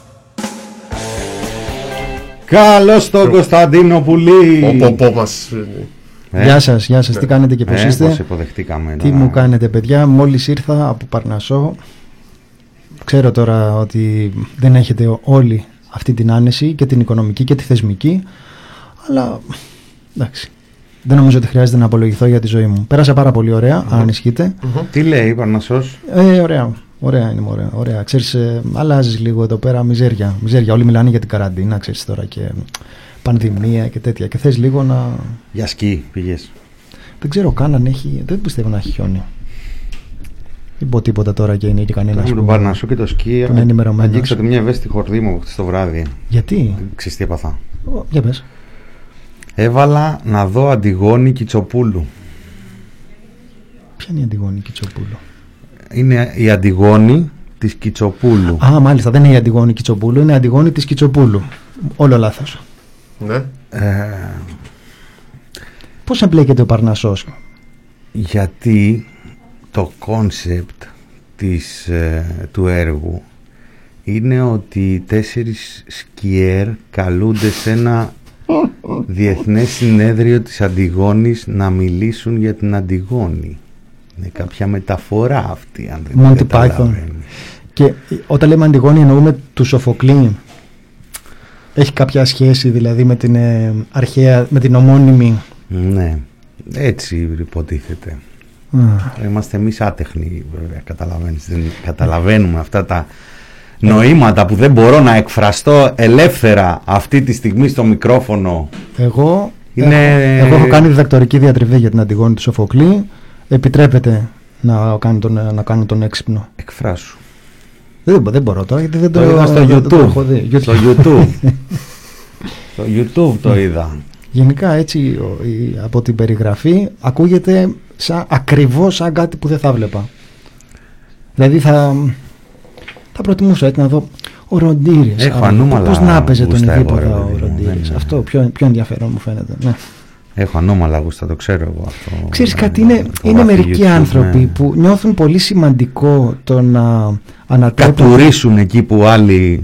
Καλώς τον Κωνσταντίνο Πουλή. Πω μας. Γεια σας, τι κάνετε και πώς είστε? Πώς υποδεχτήκαμε. Τι μου κάνετε παιδιά, μόλις ήρθα από Παρνασσό. Ξέρω τώρα ότι δεν έχετε όλη αυτή την άνεση και την οικονομική και τη θεσμική, αλλά εντάξει, δεν νομίζω ότι χρειάζεται να απολογηθώ για τη ζωή μου. Πέρασα πάρα πολύ ωραία, αν ανησυχείτε. Τι λέει Παρνασσός? Ωραία είναι, ωραία. Ξέρεις, αλλάζεις λίγο εδώ πέρα, μιζέρια. Όλοι μιλάνε για την καραντίνα, ξέρεις τώρα, και πανδημία και τέτοια. Και θες λίγο να... Για σκι πήγες? Δεν ξέρω καν αν έχει, δεν πιστεύω να έχει χιόνι. Δεν πω τίποτα τώρα και είναι και κανένας. Με τον Παρνασσό και το σκι αγγίξατε μια ευαίσθητη χορδή μου χτες το βράδυ. Γιατί? Ξέρεις τι έπαθα? Για πες. Έβαλα να δω Αντιγόνη Κιτσοπούλου. Ποια είναι η Αντιγόνη Κιτσοπούλου? Είναι η Αντιγόνη της Κιτσοπούλου. Α, μάλιστα, δεν είναι η Αντιγόνη Κιτσοπούλου, είναι η Αντιγόνη της Κιτσοπούλου. Όλο λάθος. Ναι. Πώς εμπλέκεται ο Παρνασσός? Γιατί το κόνσεπτ του έργου είναι ότι 4 σκιέρ καλούνται σε ένα διεθνές συνέδριο της Αντιγόνης να μιλήσουν για την Αντιγόνη. Είναι κάποια μεταφορά αυτή, αν δεν Monty Python. Και όταν λέμε Αντιγόνη εννοούμε του Σοφοκλή. Έχει κάποια σχέση δηλαδή με την αρχαία, με την ομώνυμη? Ναι, έτσι υποτίθεται. Είμαστε εμείς άτεχνοι βέβαια, καταλαβαίνεις. Δεν καταλαβαίνουμε αυτά τα νοήματα που δεν μπορώ να εκφραστώ ελεύθερα αυτή τη στιγμή στο μικρόφωνο. Εγώ έχω κάνει διδακτορική διατριβή για την Αντιγόνη του Σοφοκλή. Επιτρέπεται να κάνω τον έξυπνο. Εκφράσου. Δεν μπορώ τώρα γιατί δεν το είδα στο YouTube. Στο YouTube το είδα. Γενικά έτσι από την περιγραφή ακούγεται ακριβώς σαν κάτι που δεν θα βλέπα. Δηλαδή θα προτιμούσα έτσι να δω ο Ροντήρης. Πώς να έπαιζε τον Ιδίποδα ο Ροντήρης. Αυτό πιο ενδιαφέρον μου φαίνεται. Ναι. Έχω ανώμαλα γούστα, το ξέρω εγώ αυτό. Ξέρεις κάτι, είναι μερικοί άνθρωποι που νιώθουν πολύ σημαντικό το να ανατρέπουν. Κατουρίσουν εκεί που άλλοι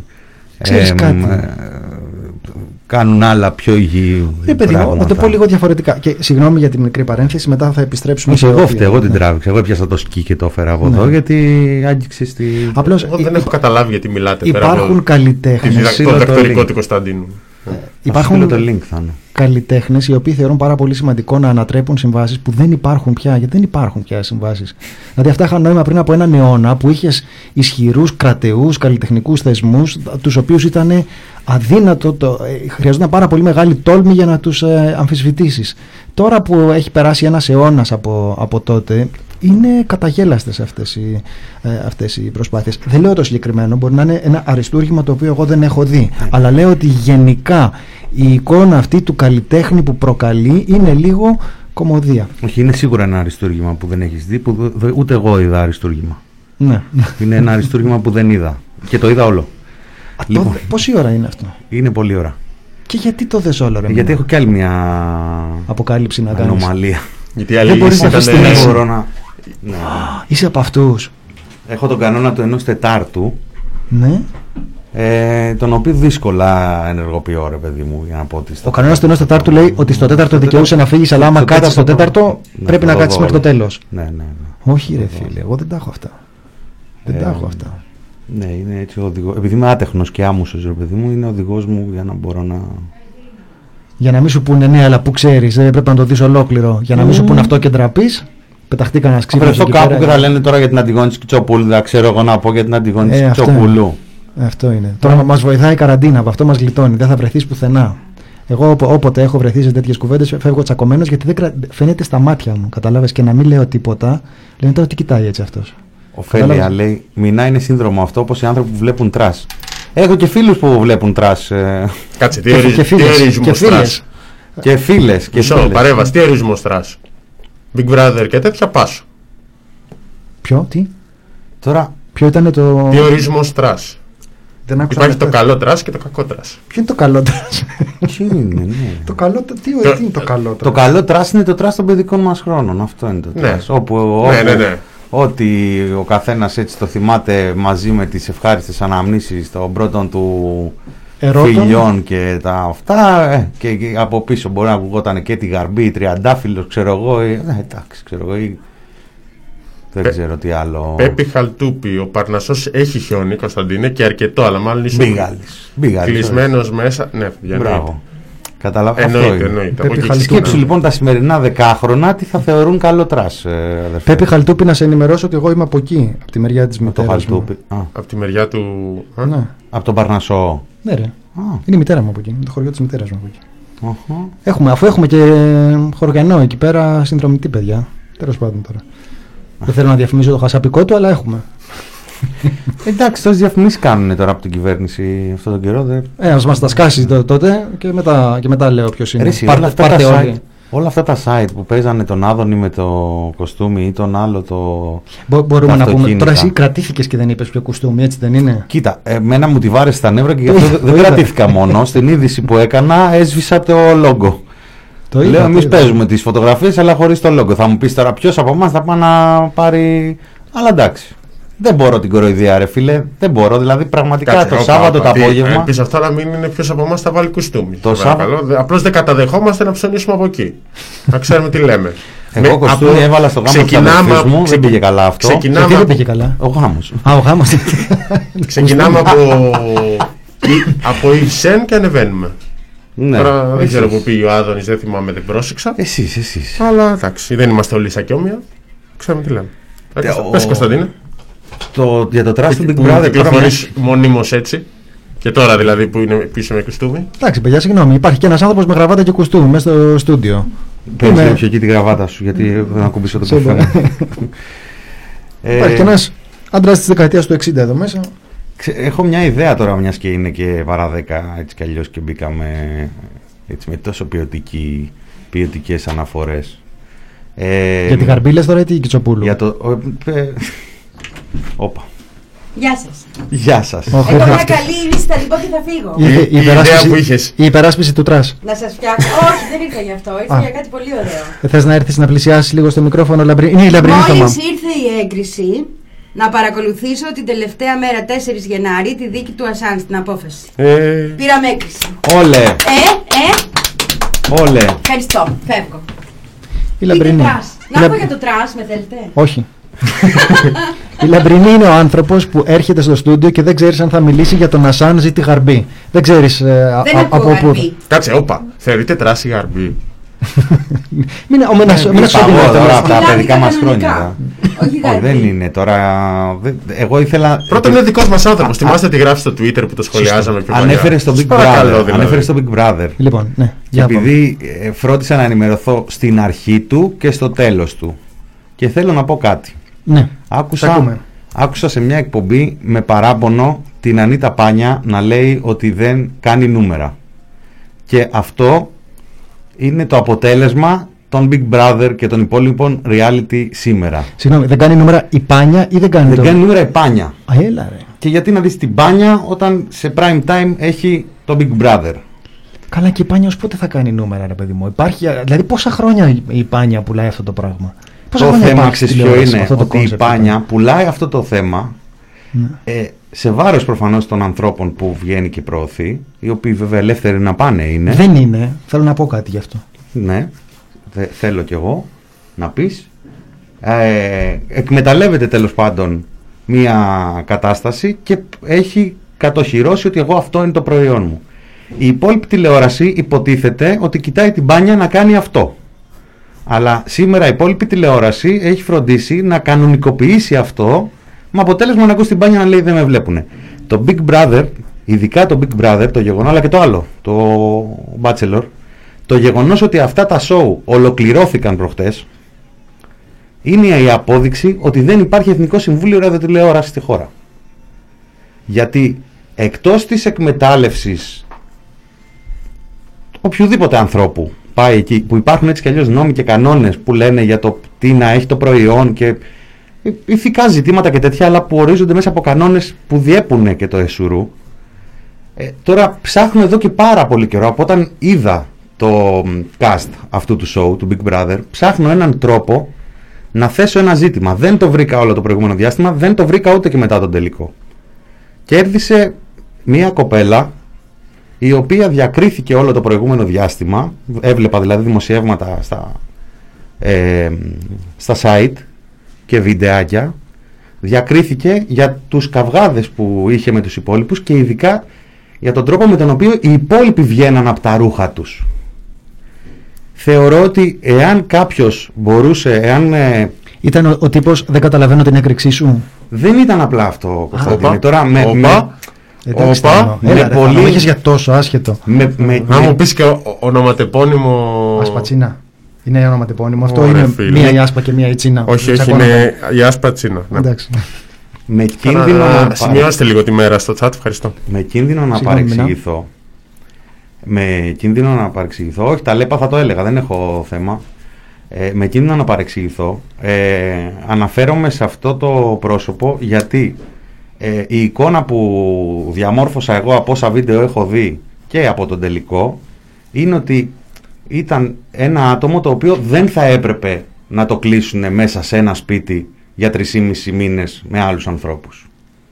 κάνουν άλλα πιο υγιή. Παιδί μου, να το πω λίγο διαφορετικά. Και συγγνώμη για τη μικρή παρένθεση, μετά θα επιστρέψουμε. Εγώ την τράβηξα. Εγώ έπιασα το σκι και το έφερα από εδώ, γιατί άγγιξε στη. Απλώς εγώ δεν έχω καταλάβει γιατί μιλάτε. Υπάρχουν καλλιτέχνες. Το διδακτορικό του Κωνσταντίνου. Υπάρχουν το link θα είναι. Καλλιτέχνες οι οποίοι θεωρούν πάρα πολύ σημαντικό να ανατρέπουν συμβάσεις που δεν υπάρχουν πια, γιατί δεν υπάρχουν πια συμβάσεις. Δηλαδή αυτά είχαν νόημα πριν από έναν αιώνα που είχες ισχυρούς κρατεούς καλλιτεχνικούς θεσμούς, τους οποίους ήταν αδύνατο, χρειαζόταν πάρα πολύ μεγάλη τόλμη για να τους αμφισβητήσεις. Τώρα που έχει περάσει ένας αιώνας από τότε, είναι καταγέλαστες αυτές οι προσπάθειες. Δεν λέω το συγκεκριμένο, μπορεί να είναι ένα αριστούργημα το οποίο εγώ δεν έχω δει, αλλά λέω ότι γενικά η εικόνα αυτή του καλλιτέχνη που προκαλεί είναι λίγο κωμωδία. Όχι, είναι σίγουρα ένα αριστούργημα που δεν έχεις δει, που ούτε εγώ είδα αριστούργημα. Ναι. Είναι ένα αριστούργημα που δεν είδα και το είδα όλο. Λοιπόν, πόση ώρα είναι αυτό? Είναι πολλή ώρα. Και γιατί το δες όλο, ρε? Γιατί έχω κι άλλη μια αποκάλυψη να κάνεις. Ανομαλία. Γιατί η άλλη Δεν μπορείς λύση να ήταν. αφήσεις τη μέση. Μπορώ να... Ναι. Είσαι από αυτούς. Έχω τον κανόνα του 1/4, Ναι. τον οποίο δύσκολα ενεργοποιώ, ρε παιδί μου, για να πω ότι... Ο κανόνας του 1/4 λέει ότι στο τέταρτο δικαιούσε να φύγεις, αλλά άμα στο κάτσεις στο τέταρτο τέταρτο ναι, πρέπει να το κάτσεις δω μέχρι το όλο. τέλος. Ναι. Όχι ρε φίλε, εγώ δεν τα έχω αυτά. Δεν τα έχω αυτά. Ναι, είναι έτσι ο οδηγός. Επειδή είμαι άτεχνος και άμουσος, ρε παιδί μου, είναι ο οδηγός μου για να μπορώ να... Για να μην σου πούνε ναι, αλλά που ξέρεις, δεν πρέπει να το δεις ολόκληρο. Για να μην σου πούνε αυτό και ντραπείς, πεταχτεί κανένας ξύπνος. Βρεθώ εκεί κάπου πέρα. και θα λένε τώρα για την Αντιγόνη Σκιτσοπούλου. Δεν ξέρω εγώ να πω για την Αντιγόνη Αυτό Σκιτσοπούλου. Αυτό είναι. Τώρα μας βοηθάει η καραντίνα, από αυτό μας γλιτώνει. Δεν θα βρεθείς πουθενά. Εγώ όποτε έχω βρεθεί σε τέτοιες κουβέντες φεύγω τσακωμένος γιατί φαίνεται στα μάτια μου. Καταλάβες, και να μην λέω τίποτα. Λένε τώρα τι κοιτάει έτσι αυτός. Ωφέλεια λέει, μηνά είναι σύνδρομο αυτό, όπως οι άνθρωποι που βλέπουν τρας. Έχω και φίλους που βλέπουν τρας. Κάτσε, τι Και ορισμός φίλες. τρας. Και φίλες. Μισό, παρέμβαση, τι ορισμός τρας. Big Brother και τέτοια πάσο. Ποιο, τι, Τώρα, ποιο ήταν το. Τι ορισμός τρας. Δεν άκουσα Υπάρχει αυτό. το καλό τρας και το κακό τρας. Ποιο είναι το καλό τρας? τι είναι, ναι. Το καλό, τι είναι το καλό Το τρας? καλό τρας είναι το τρας των παιδικών μας χρόνων. Αυτό είναι το Ναι. τρας. Όπου, Ναι. ότι ο καθένας έτσι το θυμάται μαζί με τις ευχάριστες αναμνήσεις των πρώτων του Ερώτων. φιλιών και τα αυτά. Και από πίσω μπορεί να ακουγόταν και τη Γαρμπή, τριαντάφυλλος, ξέρω εγώ. Εντάξει, ξέρω εγώ. Δεν ξέρω τι άλλο. Πέπι Χαλτούπι, ο Παρνασσός έχει χιόνι, Κωνσταντίνε, και αρκετό, αλλά μάλλον είσαι Μπίγαλης. κλεισμένος μέσα. Ναι, για Μπράβο. Καταλάβα αυτό. Εννοείται. Πέπι Από εκεί Χαλτούπι. Σκέψου ξεκινάμε. λοιπόν τα σημερινά δεκάχρονα τι θα θεωρούν καλό τρας, αδερφέ. Πέπι Χαλτούπι, να σε ενημερώσω ότι εγώ είμαι από εκεί, από τη μεριά της Το μητέρας μου. Χαλτούπι. Από τη μεριά του. Ναι. Από τον Παρνασσό. Ναι, ρε. Α, Είναι η μητέρα μου από εκεί. Είναι το χωριό της μητέρας μου από εκεί. αχα. Αφού έχουμε και χωριανό εκεί πέρα, συνδρομητή παιδιά. Τέλος πάντων τώρα. Δεν θέλω να διαφημίσω το χασαπικό του, αλλά έχουμε. Εντάξει, τόσες διαφημίσεις κάνουν τώρα από την κυβέρνηση αυτόν τον καιρό. Μας τα σκάσει τότε και μετά λέω ποιος είναι. Ρε, εσύ, Πάρτε όλοι. όλα αυτά τα site που παίζανε τον Άδωνη με το κοστούμι ή τον άλλο το. Μπορούμε τα να πούμε. αυτοκίνητα. Τώρα εσύ κρατήθηκες και δεν είπες ποιο κουστούμι, έτσι δεν είναι? Κοίτα, εμένα μου τη βάρεσε στα νεύρα και γι' αυτό Το δεν είδα. κρατήθηκα μόνο. Στην είδηση που έκανα έσβησα το λόγο. Το είδα, Λέω, το εμείς είδα. παίζουμε τις φωτογραφίες αλλά χωρίς το λόγο. Θα μου πεις τώρα ποιος από εμάς θα πάει να πάρει. Αλλά εντάξει. Δεν μπορώ την κοροϊδία, ρε φίλε. Δεν μπορώ. Δηλαδή, πραγματικά το Σάββατο το απόγευμα. Πεις αυτό, αλλά μην είναι ποιος από εμάς θα βάλει κουστούμι. Το Απλώς δεν καταδεχόμαστε να ψωνίσουμε από εκεί. Να ξέρουμε τι λέμε. Εγώ κοστούμι έβαλα στο γάμο της αδερφής μου. Δεν πήγε καλά αυτό. Γιατί Ξεκινάμε, δεν πήγε καλά? Ο γάμος. Α, ο γάμος. ξεκινάμε από Ιψέν και ανεβαίνουμε. Ναι. Τώρα δεν Εσείς. ξέρω που πήγε ο Άδωνης, δεν θυμάμαι, δεν πρόσεξα. Εσείς. Αλλά εντάξει, δεν είμαστε όλοι σακιόμια. Ξέρουμε τι λέμε. Πες Κωνσταντίνε. Για το τρας του Big Που Brother. κυκλοφορείς μονίμως έτσι. Και τώρα δηλαδή που είναι πίσω με κουστούμι. Εντάξει, παιδιά, συγγνώμη. Υπάρχει και ένας άνθρωπος με γραβάτα και κουστούμι μέσα στο στούντιο. Παίρνει Είμαι- πιο εκεί τη γραβάτα σου, γιατί έχω να κουμπίσω το Σίγουρα. καφέ μου. Υπάρχει και ένας άντρας της δεκαετίας του 60 εδώ μέσα. Έχω μια ιδέα τώρα, μιας και είναι και παρά 10 έτσι κι αλλιώς και μπήκαμε έτσι, με τόσο ποιοτικές αναφορές. Για τη Γαρμπίλες τώρα ή τη Κιτσοπούλου? Για το... Όπα. Γεια σας. Γεια σας. Οχ, Έχω μια αυτή. καλή είδηση, θα την πω και θα φύγω. Ήρθε Η ιδέα που είχες. η υπεράσπιση του τρας. Να σας φτιάξω. Όχι, δεν ήρθα γι' αυτό. Ήρθα Α. για κάτι πολύ ωραίο. Θες να έρθεις να πλησιάσεις λίγο στο μικρόφωνο, Λαμπρινή? Είναι η Λαμπρινή Θωμά. Μόλις ήρθε η έγκριση, να παρακολουθήσω την τελευταία μέρα 4 Γενάρη τη δίκη του Ασάν στην απόφαση. Πήραμε έγκριση. Όλε, όλε. Ευχαριστώ. Φεύγω. Η Λαμπρινή. Πείτε τρας. Να πω για το τρας, με θέλετε. Όχι. Η Λαμπρινή είναι ο άνθρωπος που έρχεται στο στούντιο και δεν ξέρεις αν θα μιλήσει για τον Ασάνζ ή τη Γαρμπή. Δεν ξέρεις Δεν ακούω από πού. Γαρμπή. Κάτσε, όπα. Θεωρείται τράση Γαρμπή. Μην ο Μενας Μην σου παγώ δίνει τώρα το από τα Μιλάμε παιδικά μας κανονικά. χρόνια. Όχι Όχι, δεν Γαρμπή. είναι τώρα. Εγώ ήθελα. Πρώτον είναι δικός μας άνθρωπος. Θυμάστε τη γράφει στο Twitter που το σχολιάζαμε πιο παλιά. Ανέφερε στο Σας Big παρακαλώ, Brother. δηλαδή. Ανέφερε στο Big Brother. Λοιπόν, ναι. Και Για πάμε. επειδή φρόντισα να ενημερωθώ στην αρχή του και στο τέλος του. Και θέλω να πω κάτι. Ναι. Σε Άκουσα, ακούμε. άκουσα σε μια εκπομπή με παράπονο την Ανίτα Πάνια να λέει ότι δεν κάνει νούμερα. Και αυτό είναι το αποτέλεσμα των Big Brother και των υπόλοιπων reality σήμερα. Συγγνώμη, δεν κάνει νούμερα η Πάνια ή δεν κάνει Δεν το... κάνει νούμερα η Πάνια. Α, έλα ρε. Και γιατί να δεις την Πάνια όταν σε prime time έχει το Big Brother. Καλά, και η Πάνια ως πότε θα κάνει νούμερα, ρε παιδί μου? Υπάρχει, δηλαδή πόσα χρόνια η Πάνια πουλάει αυτό το πράγμα? Το θέμα, ξέρεις ποιο είναι? Ότι η Πάνια πουλάει αυτό το θέμα σε βάρος προφανώς των ανθρώπων που βγαίνει και προωθεί, οι οποίοι βέβαια ελεύθεροι να πάνε είναι. Δεν είναι. Θέλω να πω κάτι γι' αυτό. Ναι, θέλω κι εγώ να πεις. Εκμεταλλεύεται τέλος πάντων μία κατάσταση και έχει κατοχυρώσει ότι εγώ αυτό είναι το προϊόν μου. Η υπόλοιπη τηλεόραση υποτίθεται ότι κοιτάει την Πάνια να κάνει αυτό. Αλλά σήμερα η υπόλοιπη τηλεόραση έχει φροντίσει να κανονικοποιήσει αυτό, με αποτέλεσμα να ακούσει την Πάνια να λέει δεν με βλέπουνε. Το Big Brother, ειδικά το Big Brother, το γεγονός, αλλά και το άλλο, το Bachelor, το γεγονός ότι αυτά τα show ολοκληρώθηκαν προχτές, είναι η απόδειξη ότι δεν υπάρχει Εθνικό Συμβούλιο Ραδιοτηλεόρασης στη χώρα. Γιατί εκτός της εκμετάλλευσης οποιοδήποτε ανθρώπου πάει εκεί, που υπάρχουν έτσι κι αλλιώς νόμοι και κανόνες που λένε για το τι να έχει το προϊόν και ηθικά ζητήματα και τέτοια, αλλά που ορίζονται μέσα από κανόνες που διέπουν και το ΕΣΟΥΡΟΥ. Τώρα ψάχνω εδώ και πάρα πολύ καιρό, από όταν είδα το cast αυτού του show, του Big Brother, ψάχνω έναν τρόπο να θέσω ένα ζήτημα. Δεν το βρήκα όλο το προηγούμενο διάστημα, δεν το βρήκα ούτε και μετά τον τελικό. Κέρδισε μία κοπέλα η οποία διακρίθηκε όλο το προηγούμενο διάστημα, έβλεπα δηλαδή δημοσιεύματα στα site και βιντεάκια, διακρίθηκε για τους καυγάδες που είχε με τους υπόλοιπους και ειδικά για τον τρόπο με τον οποίο οι υπόλοιποι βγαίναν από τα ρούχα τους. Θεωρώ ότι εάν κάποιος μπορούσε, Ήταν ο τύπος «Δεν καταλαβαίνω την έκρηξή σου». Δεν ήταν απλά αυτό, Κωνσταντίνε. Τώρα πολύ... έχεις για τόσο άσχετο. Να μου πεις και ονοματεπώνυμο... Ασπατσίνα. Είναι ονοματεπώνυμο. Αυτό είναι μία η Άσπα και μία η Τσίνα. Όχι, είναι η Άσπα Τσίνα. Εντάξει. Με κίνδυνο να σημειώστε λίγο τη μέρα στο chat, ευχαριστώ. Με κίνδυνο να παρεξηγηθώ. Όχι, τα λέπα θα το έλεγα, δεν έχω θέμα. Με κίνδυνο να παρεξηγηθώ, αναφέρομαι σε αυτό το πρόσωπο γιατί η εικόνα που διαμόρφωσα εγώ από όσα βίντεο έχω δει και από τον τελικό είναι ότι ήταν ένα άτομο το οποίο δεν θα έπρεπε να το κλείσουν μέσα σε ένα σπίτι για 3,5 μήνες με άλλους ανθρώπους.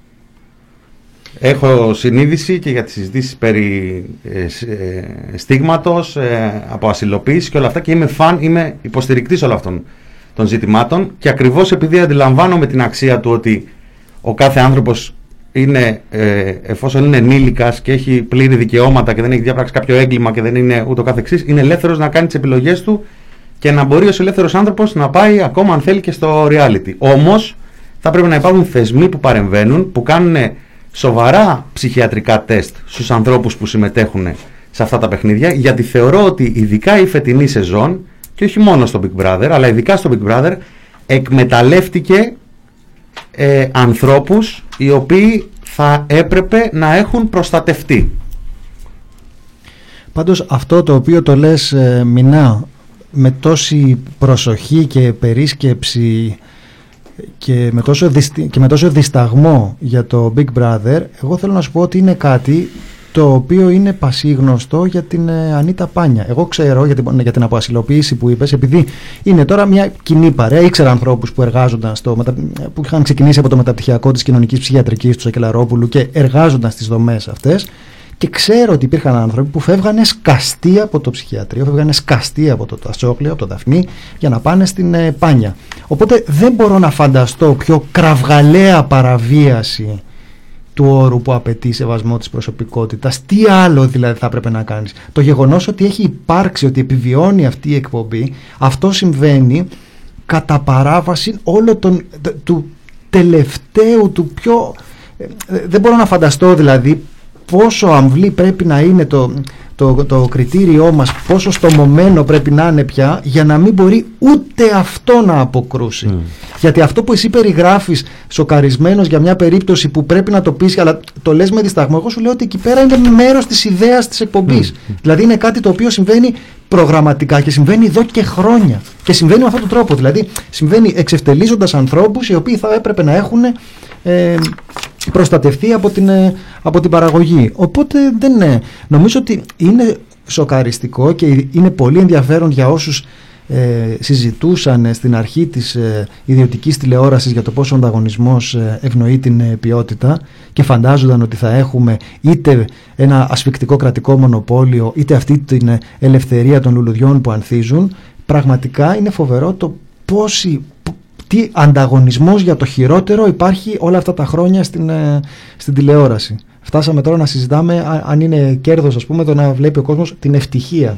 Έχω συνείδηση και για τις συζητήσεις περί στίγματος, από ασυλοποίηση και όλα αυτά και είμαι υποστηρικτής όλων αυτών των ζητημάτων και ακριβώς επειδή αντιλαμβάνομαι την αξία του ότι ο κάθε άνθρωπος είναι, εφόσον είναι ενήλικας και έχει πλήρη δικαιώματα και δεν έχει διαπράξει κάποιο έγκλημα και δεν είναι ούτω καθεξής, είναι ελεύθερος να κάνει τις επιλογές του και να μπορεί ως ελεύθερος άνθρωπος να πάει ακόμα αν θέλει και στο reality. Όμως θα πρέπει να υπάρχουν θεσμοί που παρεμβαίνουν, που κάνουν σοβαρά ψυχιατρικά τεστ στους ανθρώπους που συμμετέχουν σε αυτά τα παιχνίδια, γιατί θεωρώ ότι ειδικά η φετινή σεζόν, και όχι μόνο στο Big Brother, αλλά ειδικά στο Big Brother, εκμεταλλεύτηκε ανθρώπους οι οποίοι θα έπρεπε να έχουν προστατευτεί. Πάντως αυτό το οποίο το λες Μινά με τόση προσοχή και περίσκεψη και με τόσο δισταγμό για το Big Brother, εγώ θέλω να σου πω ότι είναι κάτι το οποίο είναι πασίγνωστο για την Ανίτα Πάνια. Εγώ ξέρω για την αποασυλοποίηση που είπες, επειδή είναι τώρα μια κοινή παρέα, ήξερα ανθρώπους που εργάζονταν που είχαν ξεκινήσει από το μεταπτυχιακό της κοινωνικής ψυχιατρικής του Σακελαρόπουλου και εργάζονταν στις δομές αυτές, και ξέρω ότι υπήρχαν άνθρωποι που φεύγανε σκαστοί από το ψυχιατρίο, φεύγανε σκαστοί από το Τασόκλειο, από το Δαφνί, για να πάνε στην Πάνια. Οπότε δεν μπορώ να φανταστώ πιο κραυγαλαία παραβίαση του όρου που απαιτεί σεβασμό της προσωπικότητας. Τι άλλο δηλαδή θα έπρεπε να κάνεις? Το γεγονός ότι έχει υπάρξει, ότι επιβιώνει αυτή η εκπομπή, αυτό συμβαίνει κατά παράβαση όλο του τελευταίου, του πιο... Δεν μπορώ να φανταστώ δηλαδή πόσο αμβλή πρέπει να είναι το κριτήριό μας, πόσο στομωμένο πρέπει να είναι πια, για να μην μπορεί ούτε αυτό να αποκρούσει. Γιατί αυτό που εσύ περιγράφεις σοκαρισμένος για μια περίπτωση που πρέπει να το πεις, αλλά το λες με δισταγμό, εγώ σου λέω ότι εκεί πέρα είναι μέρος της ιδέας της εκπομπής. Δηλαδή είναι κάτι το οποίο συμβαίνει προγραμματικά και συμβαίνει εδώ και χρόνια. Και συμβαίνει με αυτόν τον τρόπο. Δηλαδή συμβαίνει εξευτελίζοντας ανθρώπους οι οποίοι θα έπρεπε να έχουν προστατευτεί από την παραγωγή. Οπότε νομίζω ότι είναι σοκαριστικό και είναι πολύ ενδιαφέρον για όσους συζητούσαν στην αρχή της ιδιωτικής τηλεόρασης για το πόσο ο ανταγωνισμός ευνοεί την ποιότητα και φαντάζονταν ότι θα έχουμε είτε ένα ασφικτικό κρατικό μονοπόλιο είτε αυτή την ελευθερία των λουλουδιών που ανθίζουν. Πραγματικά είναι φοβερό το τι ανταγωνισμός για το χειρότερο υπάρχει όλα αυτά τα χρόνια στην τηλεόραση. Φτάσαμε τώρα να συζητάμε αν είναι κέρδος, ας πούμε, το να βλέπει ο κόσμος την ευτυχία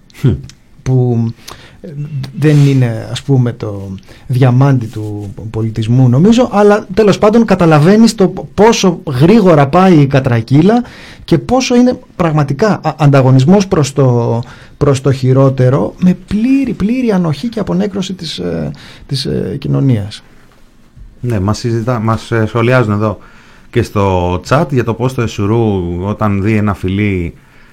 που δεν είναι, ας πούμε, το διαμάντι του πολιτισμού, νομίζω, αλλά τέλος πάντων καταλαβαίνεις το πόσο γρήγορα πάει η κατρακύλα και πόσο είναι πραγματικά ανταγωνισμός προς το χειρότερο, με πλήρη ανοχή και απονέκρωση της κοινωνίας. Ναι, μας σχολιάζουν εδώ και στο chat για το πώς το Εσουρού όταν δει ένα φιλί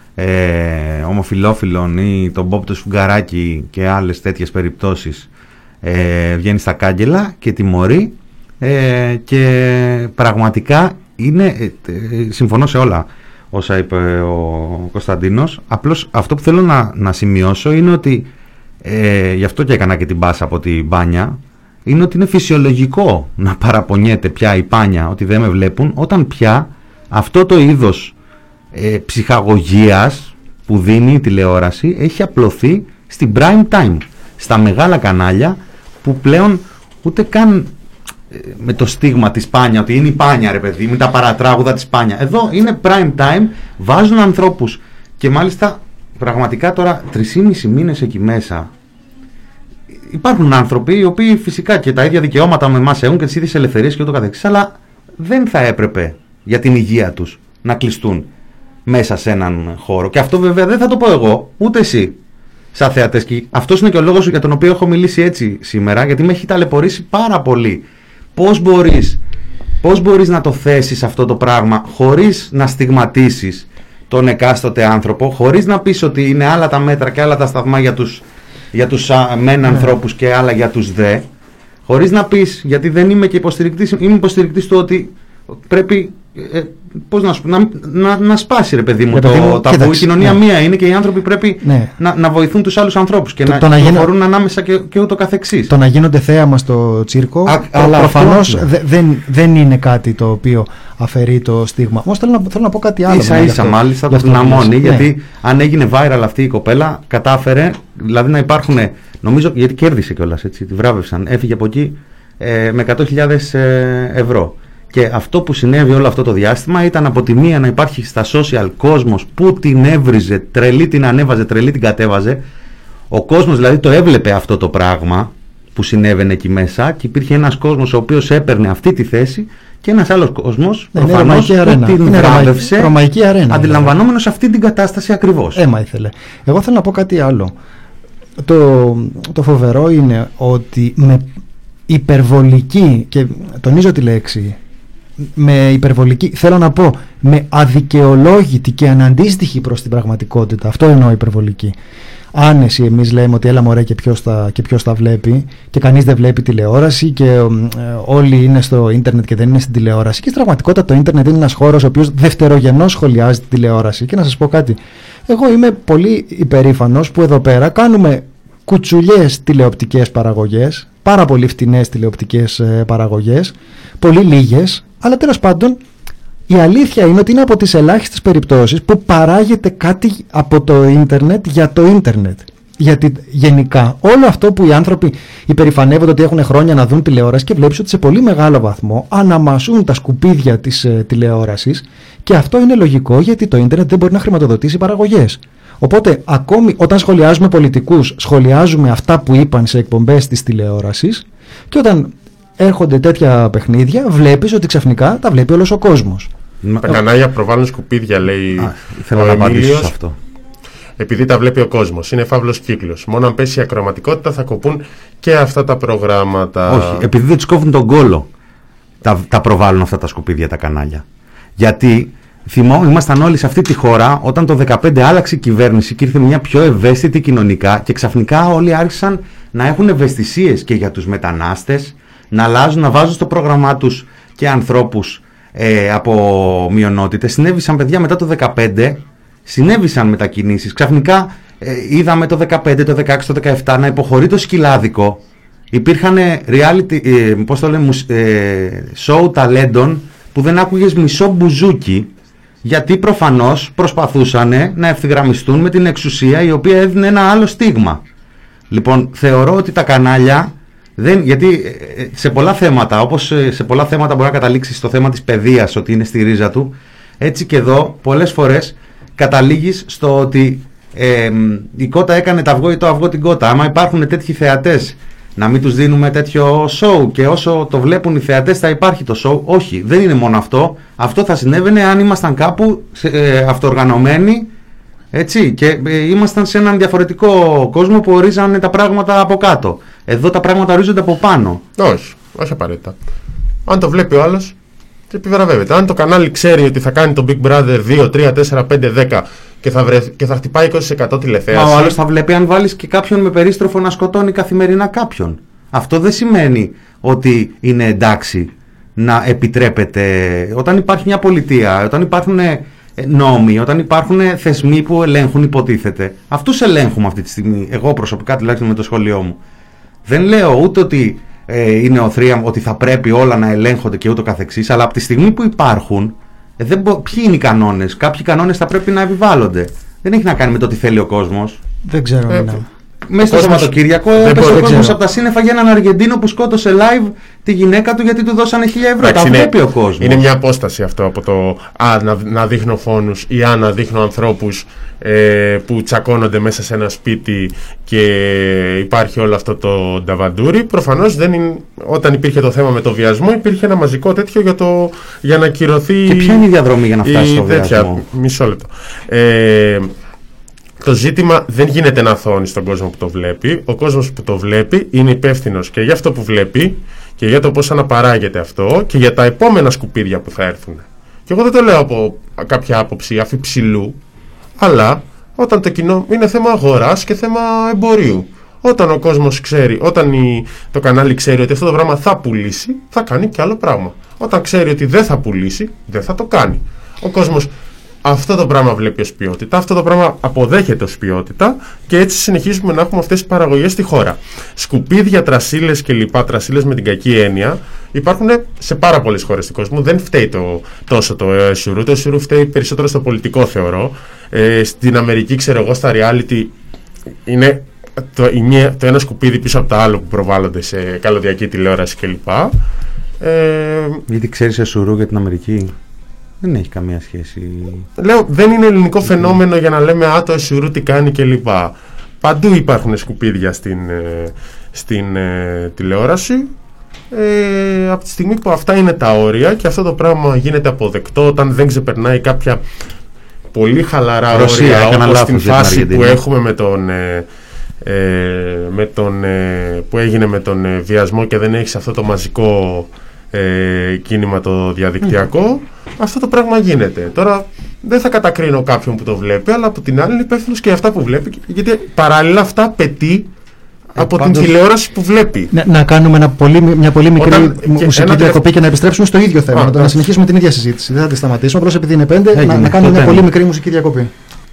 ομοφιλόφιλων ή τον Μπόμπ το Σφουγγαράκι και άλλες τέτοιες περιπτώσεις βγαίνει στα κάγκελα και τιμωρεί, και πραγματικά είναι, συμφωνώ σε όλα όσα είπε ο Κωνσταντίνος. Απλώς αυτό που θέλω να σημειώσω είναι ότι γι' αυτό και έκανα και την πάσα από την Πάνια, είναι ότι είναι φυσιολογικό να παραπονιέται πια η Πάνια ότι δεν με βλέπουν, όταν πια αυτό το είδος ψυχαγωγίας που δίνει η τηλεόραση έχει απλωθεί στην prime time, στα μεγάλα κανάλια που πλέον ούτε καν με το στίγμα της Πάνια, ότι είναι η Πάνια ρε παιδί, με τα παρατράγουδα της Πάνια. Εδώ είναι prime time, βάζουν ανθρώπους και μάλιστα πραγματικά τώρα 3,5 μήνες εκεί μέσα υπάρχουν άνθρωποι οι οποίοι φυσικά και τα ίδια δικαιώματα με εμάς έχουν και τις ίδιες ελευθερίες και ούτω καθεξής, αλλά δεν θα έπρεπε για την υγεία τους να κλειστούν μέσα σε έναν χώρο. Και αυτό βέβαια δεν θα το πω εγώ, ούτε εσύ, σαν θεατές. Και αυτός είναι και ο λόγος για τον οποίο έχω μιλήσει έτσι σήμερα, γιατί με έχει ταλαιπωρήσει πάρα πολύ. Πώς μπορείς να το θέσεις αυτό το πράγμα χωρίς να στιγματίσεις τον εκάστοτε άνθρωπο, χωρίς να πεις ότι είναι άλλα τα μέτρα και άλλα τα σταθμά για τους μεν ανθρώπους και άλλα για τους δε, χωρίς να πεις, γιατί δεν είμαι και υποστηρικτής, είμαι υποστηρικτής του ότι πρέπει πώς να σου πω, να σπάσει ρε παιδί μου το ταμπού. Η κοινωνία μία είναι και οι άνθρωποι πρέπει να βοηθούν τους άλλους ανθρώπους και να κυκλοφορούν ανάμεσα και ούτω καθεξής. Το να γίνονται θέαμα στο τσίρκο προφανώς δεν είναι κάτι το οποίο αφαιρεί το στίγμα. Όμως θέλω να πω κάτι άλλο. Ίσα μάλιστα το δυναμώνει, γιατί αν έγινε viral αυτή η κοπέλα, κατάφερε δηλαδή να υπάρχουν, νομίζω, γιατί κέρδισε κιόλας, έτσι, τη βράβευσαν, έφυγε από εκεί με 100.000 ευρώ. Και αυτό που συνέβη όλο αυτό το διάστημα ήταν από τη μία να υπάρχει στα social κόσμος που την έβριζε, τρελή την ανέβαζε, τρελή την κατέβαζε. Ο κόσμος δηλαδή το έβλεπε αυτό το πράγμα που συνέβαινε εκεί μέσα και υπήρχε ένας κόσμος ο οποίος έπαιρνε αυτή τη θέση και ένας άλλος κόσμος προφανώς που την βράβευσε, αντιλαμβανόμενος αυτή την κατάσταση ακριβώς. Ήθελε. Εγώ θέλω να πω κάτι άλλο. Το φοβερό είναι ότι με υπερβολική, και τονίζω τη λέξη, με υπερβολική, θέλω να πω με αδικαιολόγητη και αναντίστοιχη προς την πραγματικότητα, αυτό εννοώ υπερβολική άνεση, εμείς λέμε ότι έλα μωρέ και ποιος τα βλέπει και κανείς δεν βλέπει τηλεόραση και όλοι είναι στο ίντερνετ και δεν είναι στην τηλεόραση, και στην πραγματικότητα το ίντερνετ είναι ένας χώρος ο οποίος δευτερογενώς σχολιάζει τη τηλεόραση. Και να σας πω κάτι, εγώ είμαι πολύ υπερήφανος που εδώ πέρα κάνουμε κουτσουλιές τηλεοπτικές παραγωγές, πάρα πολύ φτηνές τηλεοπτικές παραγωγές, πολύ λίγες, αλλά τέλος πάντων η αλήθεια είναι ότι είναι από τις ελάχιστες περιπτώσεις που παράγεται κάτι από το ίντερνετ για το ίντερνετ. Γιατί γενικά όλο αυτό που οι άνθρωποι υπερηφανεύονται ότι έχουν χρόνια να δουν τηλεόραση, και βλέπεις ότι σε πολύ μεγάλο βαθμό αναμασούν τα σκουπίδια της τηλεόρασης, και αυτό είναι λογικό γιατί το ίντερνετ δεν μπορεί να χρηματοδοτήσει παραγωγές. Οπότε ακόμη όταν σχολιάζουμε πολιτικούς, σχολιάζουμε αυτά που είπαν σε εκπομπές της τηλεόρασης, και όταν έρχονται τέτοια παιχνίδια βλέπεις ότι ξαφνικά τα βλέπει όλος ο κόσμος. Τα κανάλια προβάλλουν σκουπίδια, λέει θέλω να απαντήσω σε αυτό. Επειδή τα βλέπει ο κόσμος. Είναι φαύλος κύκλος. Μόνο αν πέσει η ακροματικότητα θα κοπούν και αυτά τα προγράμματα. Όχι, επειδή δεν τους κόβουν τον κόλο τα προβάλλουν αυτά τα σκουπίδια τα κανάλια. Γιατί ήμασταν όλοι σε αυτή τη χώρα όταν το 2015 άλλαξε η κυβέρνηση και ήρθε μια πιο ευαίσθητη κοινωνικά, και ξαφνικά όλοι άρχισαν να έχουν ευαισθησίες και για τους μετανάστες, να βάζουν στο πρόγραμμά τους και ανθρώπους από μειονότητες. Συνέβησαν παιδιά μετά το 2015 συνέβησαν μετακινήσεις. Ξαφνικά είδαμε το 15, το 16, το 17 να υποχωρεί το σκυλάδικο. Υπήρχαν reality, πώς το λένε, show ταλέντων που δεν άκουγες μισό μπουζούκι, γιατί προφανώς προσπαθούσαν να ευθυγραμμιστούν με την εξουσία η οποία έδινε ένα άλλο στίγμα. Λοιπόν, θεωρώ ότι τα κανάλια γιατί σε πολλά θέματα, όπως σε πολλά θέματα μπορεί να καταλήξει στο θέμα της παιδείας ότι είναι στη ρίζα του, έτσι και εδώ πολλές φορές καταλήγεις στο ότι η κότα έκανε το αυγό ή το αυγό την κότα. Άμα υπάρχουν τέτοιοι θεατές, να μην τους δίνουμε τέτοιο show, και όσο το βλέπουν οι θεατές θα υπάρχει το show. Όχι, δεν είναι μόνο αυτό. Αυτό θα συνέβαινε αν ήμασταν κάπου αυτοοργανωμένοι, έτσι, και ήμασταν σε έναν διαφορετικό κόσμο που ορίζανε τα πράγματα από κάτω. Εδώ τα πράγματα ορίζονται από πάνω. Όχι απαραίτητα. Αν το βλέπει ο άλλος, επιβραβεύεται. Αν το κανάλι ξέρει ότι θα κάνει το Big Brother 2, 3, 4, 5, 10 και θα χτυπάει 20% τηλεθέαση. Ο άλλος θα βλέπει αν βάλεις και κάποιον με περίστροφο να σκοτώνει καθημερινά κάποιον. Αυτό δεν σημαίνει ότι είναι εντάξει να επιτρέπεται. Όταν υπάρχει μια πολιτεία, όταν υπάρχουν νόμοι, όταν υπάρχουν θεσμοί που ελέγχουν, υποτίθεται, αυτούς ελέγχουμε αυτή τη στιγμή. Εγώ προσωπικά, τουλάχιστον με το σχολείο μου, δεν λέω ούτε ότι είναι ο θρίαμβος, ότι θα πρέπει όλα να ελέγχονται και ούτω καθεξής, αλλά από τη στιγμή που υπάρχουν, ποιοι είναι οι κανόνες? Κάποιοι κανόνες θα πρέπει να επιβάλλονται. Δεν έχει να κάνει με το τι θέλει ο κόσμος. Δεν ξέρω. Μέσα στο Σαββατοκύριακο έπεσε ο κόσμος από τα σύννεφα για έναν Αργεντίνο που σκότωσε live τη γυναίκα του γιατί του δώσανε 1.000 ευρώ. Τα βλέπει ο κόσμος. Είναι μια απόσταση αυτό από το να δείχνω φόνους ή να δείχνω ανθρώπους που τσακώνονται μέσα σε ένα σπίτι και υπάρχει όλο αυτό το νταβαντούρι. Προφανώς όταν υπήρχε το θέμα με το βιασμό, υπήρχε ένα μαζικό τέτοιο για να ακυρωθεί. Και ποια είναι η διαδρομή για να φτάσει στο βιασμό? Μισό λεπτό. Το ζήτημα δεν γίνεται να θώνει στον κόσμο που το βλέπει. Ο κόσμος που το βλέπει είναι υπεύθυνος και για αυτό που βλέπει και για το πώς αναπαράγεται αυτό και για τα επόμενα σκουπίδια που θα έρθουν. Και εγώ δεν το λέω από κάποια άποψη αφιψηλού, αλλά όταν το κοινό είναι θέμα αγοράς και θέμα εμπορίου. Όταν ο κόσμος ξέρει, όταν το κανάλι ξέρει ότι αυτό το πράγμα θα πουλήσει, θα κάνει και άλλο πράγμα. Όταν ξέρει ότι δεν θα πουλήσει, δεν θα το κάνει. Ο κόσμος αυτό το πράγμα βλέπει ως ποιότητα, αυτό το πράγμα αποδέχεται ως ποιότητα και έτσι συνεχίζουμε να έχουμε αυτές τις παραγωγές στη χώρα. Σκουπίδια, τρασίλες και λοιπά, τρασίλες με την κακή έννοια, υπάρχουν σε πάρα πολλές χώρες του κόσμου. Δεν φταίει τόσο το SURU. Το SURU φταίει περισσότερο στο πολιτικό, θεωρώ. Στην Αμερική, ξέρω εγώ, στα reality είναι το ένα σκουπίδι πίσω από το άλλο που προβάλλονται σε καλωδιακή τηλεόραση κλπ. Γιατί ξέρεις SURU για την Αμερική? Δεν έχει καμία σχέση. Λέω, δεν είναι ελληνικό φαινόμενο για να λέμε το SURU τι κάνει κλπ. Παντού υπάρχουν σκουπίδια στην τηλεόραση. Από τη στιγμή που αυτά είναι τα όρια και αυτό το πράγμα γίνεται αποδεκτό όταν δεν ξεπερνάει κάποια πολύ χαλαρά όρια, όπως στην φάση που έχουμε που έγινε με τον βιασμό και δεν έχεις αυτό το μαζικό κίνημα το διαδικτυακό, αυτό το πράγμα γίνεται. Τώρα δεν θα κατακρίνω κάποιον που το βλέπει, αλλά από την άλλη είναι υπεύθυνος και για αυτά που βλέπει, γιατί παράλληλα αυτά απαιτεί από την τηλεόραση που βλέπει. Να κάνουμε μια πολύ μικρή μουσική διακοπή και να επιστρέψουμε στο ίδιο θέμα. Να συνεχίσουμε την ίδια συζήτηση. Δεν θα τη σταματήσουμε. Απλώς επειδή είναι 5, να κάνουμε μια πολύ μικρή μουσική διακοπή.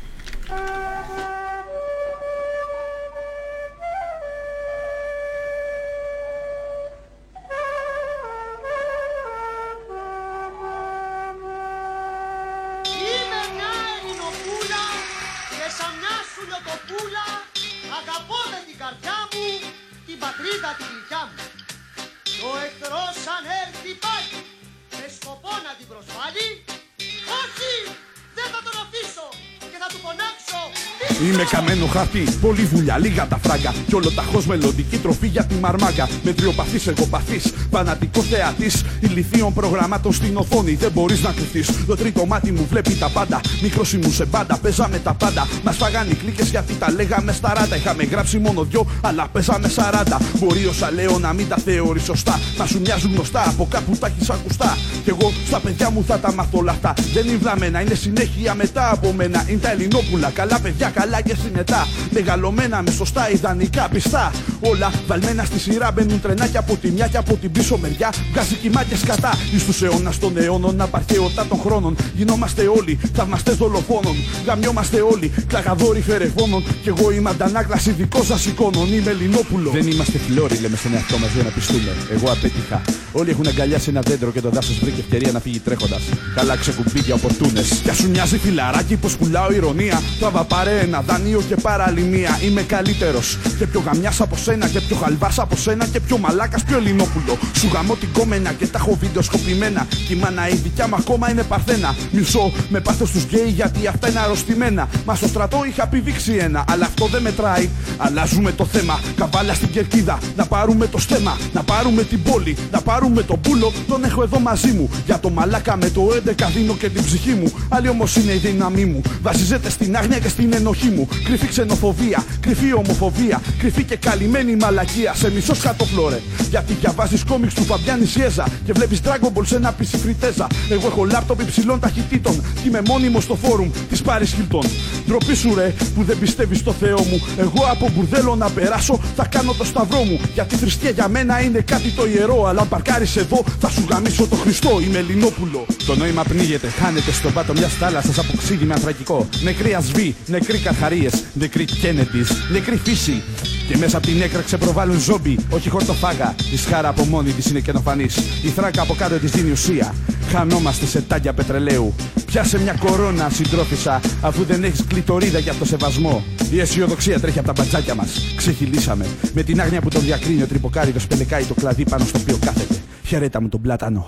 Είμαι καμένο χαρτί, πολλή δουλειά, λίγα τα φράγκα. Κι όλο ταχώς μελλοντική τροφή για τη μαρμάγκα. Μετριοπαθής, εργοπαθής, φανατικός θεατής. Ηλιθίων προγραμμάτων στην οθόνη, δεν μπορείς να κρυφτείς. Το τρίτο μάτι μου βλέπει τα πάντα. Μικρός ήμουν σε μπάντα, παίζαμε τα πάντα. Μας φάγανε οι κλίκες γιατί τα λέγαμε στα ράτα. Είχαμε γράψει μόνο 2, αλλά παίζαμε 40. Μπορεί όσα λέω να μην τα θεωρείς σωστά. Να σου μοιάζουν γνωστά, από κάπου τα έχεις ακουστά. Κι εγώ στα παιδιά μου θα τα μάθω όλα αυτά. Δεν είναι βλαμμένα, είναι συνέχεια μετά από μένα. Είναι τα Ελληνόπουλα, καλά παιδιά, καλά. μαλάκες συνετά. Μεγαλωμένα με σωστά ιδανικά πιστά. Όλα βαλμένα στη σειρά, μπαίνουν τρενάκια από τη μια και από την πίσω μεριά. Βγάζει κοιμάκες κατά. Εις τους αιώνας των αιώνων, απαρχαιότητα των χρόνων. Γινόμαστε όλοι θαυμαστές δολοφόνων. Γαμιόμαστε όλοι κλαγαδόροι φερεφώνων. Κι εγώ είμαι αντανάκλαση δικό σας εικόνων. Είμαι Ελληνόπουλο. Δεν είμαστε φλόροι, λέμε στον εαυτό μας για να πιστούμε. Εγώ απέτυχα. Όλοι έχουν αγκαλιάσει ένα δέντρο και το δάσος βρήκε ευκαιρία να φύγει τρέχοντας. Καλά ξεκουμπίκια οπορτούνες. Κι σου νοιάζει φιλαράκι πως πουλάω ηρωνία. Τραβα πάρε ένα δάνειο και πάρε άλλη μία. Είμαι καλύτερος και πιο γαμιάς από σένα. Και πιο χαλβάς από σένα και πιο μαλάκας πιο Ελληνόπουλο. Σου γαμώ την κόμενα και τα έχω βίντεο σκοπημένα. Κι η μάνα η δικιά μου ακόμα είναι παρθένα. Μιλσώ με πάθος τους γκέι γιατί αυτά είναι αρρωστημένα. Μα στο στρατό είχα πηδήξει ένα, αλλά αυτό δεν μετράει. Αλλάζουμε το θέμα, καβάλα στην κερκίδα. Να πάρουμε το στέμα, να πάρουμε την πόλη. Να πάρουμε τον πούλο, τον έχω εδώ μαζί μου. Για το μαλάκα με το 11 δίνω και την ψυχή μου. Άλλη όμως είναι η δύναμή μου. Βασίζεται στην άγνοια και στην ενοχή μου. Κρυφή ξενοφοβία, κρυφή ομοφοβία. Κρυφή και καλυμμένη μαλακία. Σε μισό σκατοφλόρε. Γιατί διαβάζεις κόμιξ του Φαμπιάνη Σιέζα. Και βλέπεις Dragon Ball σε ένα PC φριτέζα. Εγώ έχω λάπτοπ υψηλών ταχυτήτων. Και είμαι μόνιμο στο φόρουμ της Πάρης Χιλτών. Ντροπή σου ρε που δεν πιστεύεις στο Θεό μου. Εγώ από μπουρδέλο να περάσω θα κάνω το σταυρό μου. Γιατί η θρησκεία για μένα είναι κάτι το ιερό. Αλλά αν παρκάρεις εδώ θα σου γαμίσω το Χριστό. Είμαι Ελληνόπουλο. Το νόημα πνίγεται, χάνεται στον πάτο μιας θάλασσας από ξύδι ανθρακικό. Νεκροί ασβοί, νεκροί καρχαρίες, νεκροί Κένεντις, νεκροί φύση. Και μέσα από την έκρα ξεπροβάλλουν ζόμπι, όχι χορτοφάγα. Η σχάρα από μόνη της είναι καινοφανής. Η θράκα από κάτω της δίνει ουσία. Χανόμαστε σε τάγια πετρελαίου. Πιάσε μια κορώνα, συντρόφισσα, αφού δεν έχεις κλειτορίδα για το σεβασμό. Η αισιοδοξία τρέχει από τα μπατζάκια μας. Ξεχυλήσαμε. Με την άγνοια που τον διακρίνει ο τρυποκάριδος πελεκάει το κλαδί πάνω στο οποίο κάθεται. Χαιρέτα μου τον πλάτανο.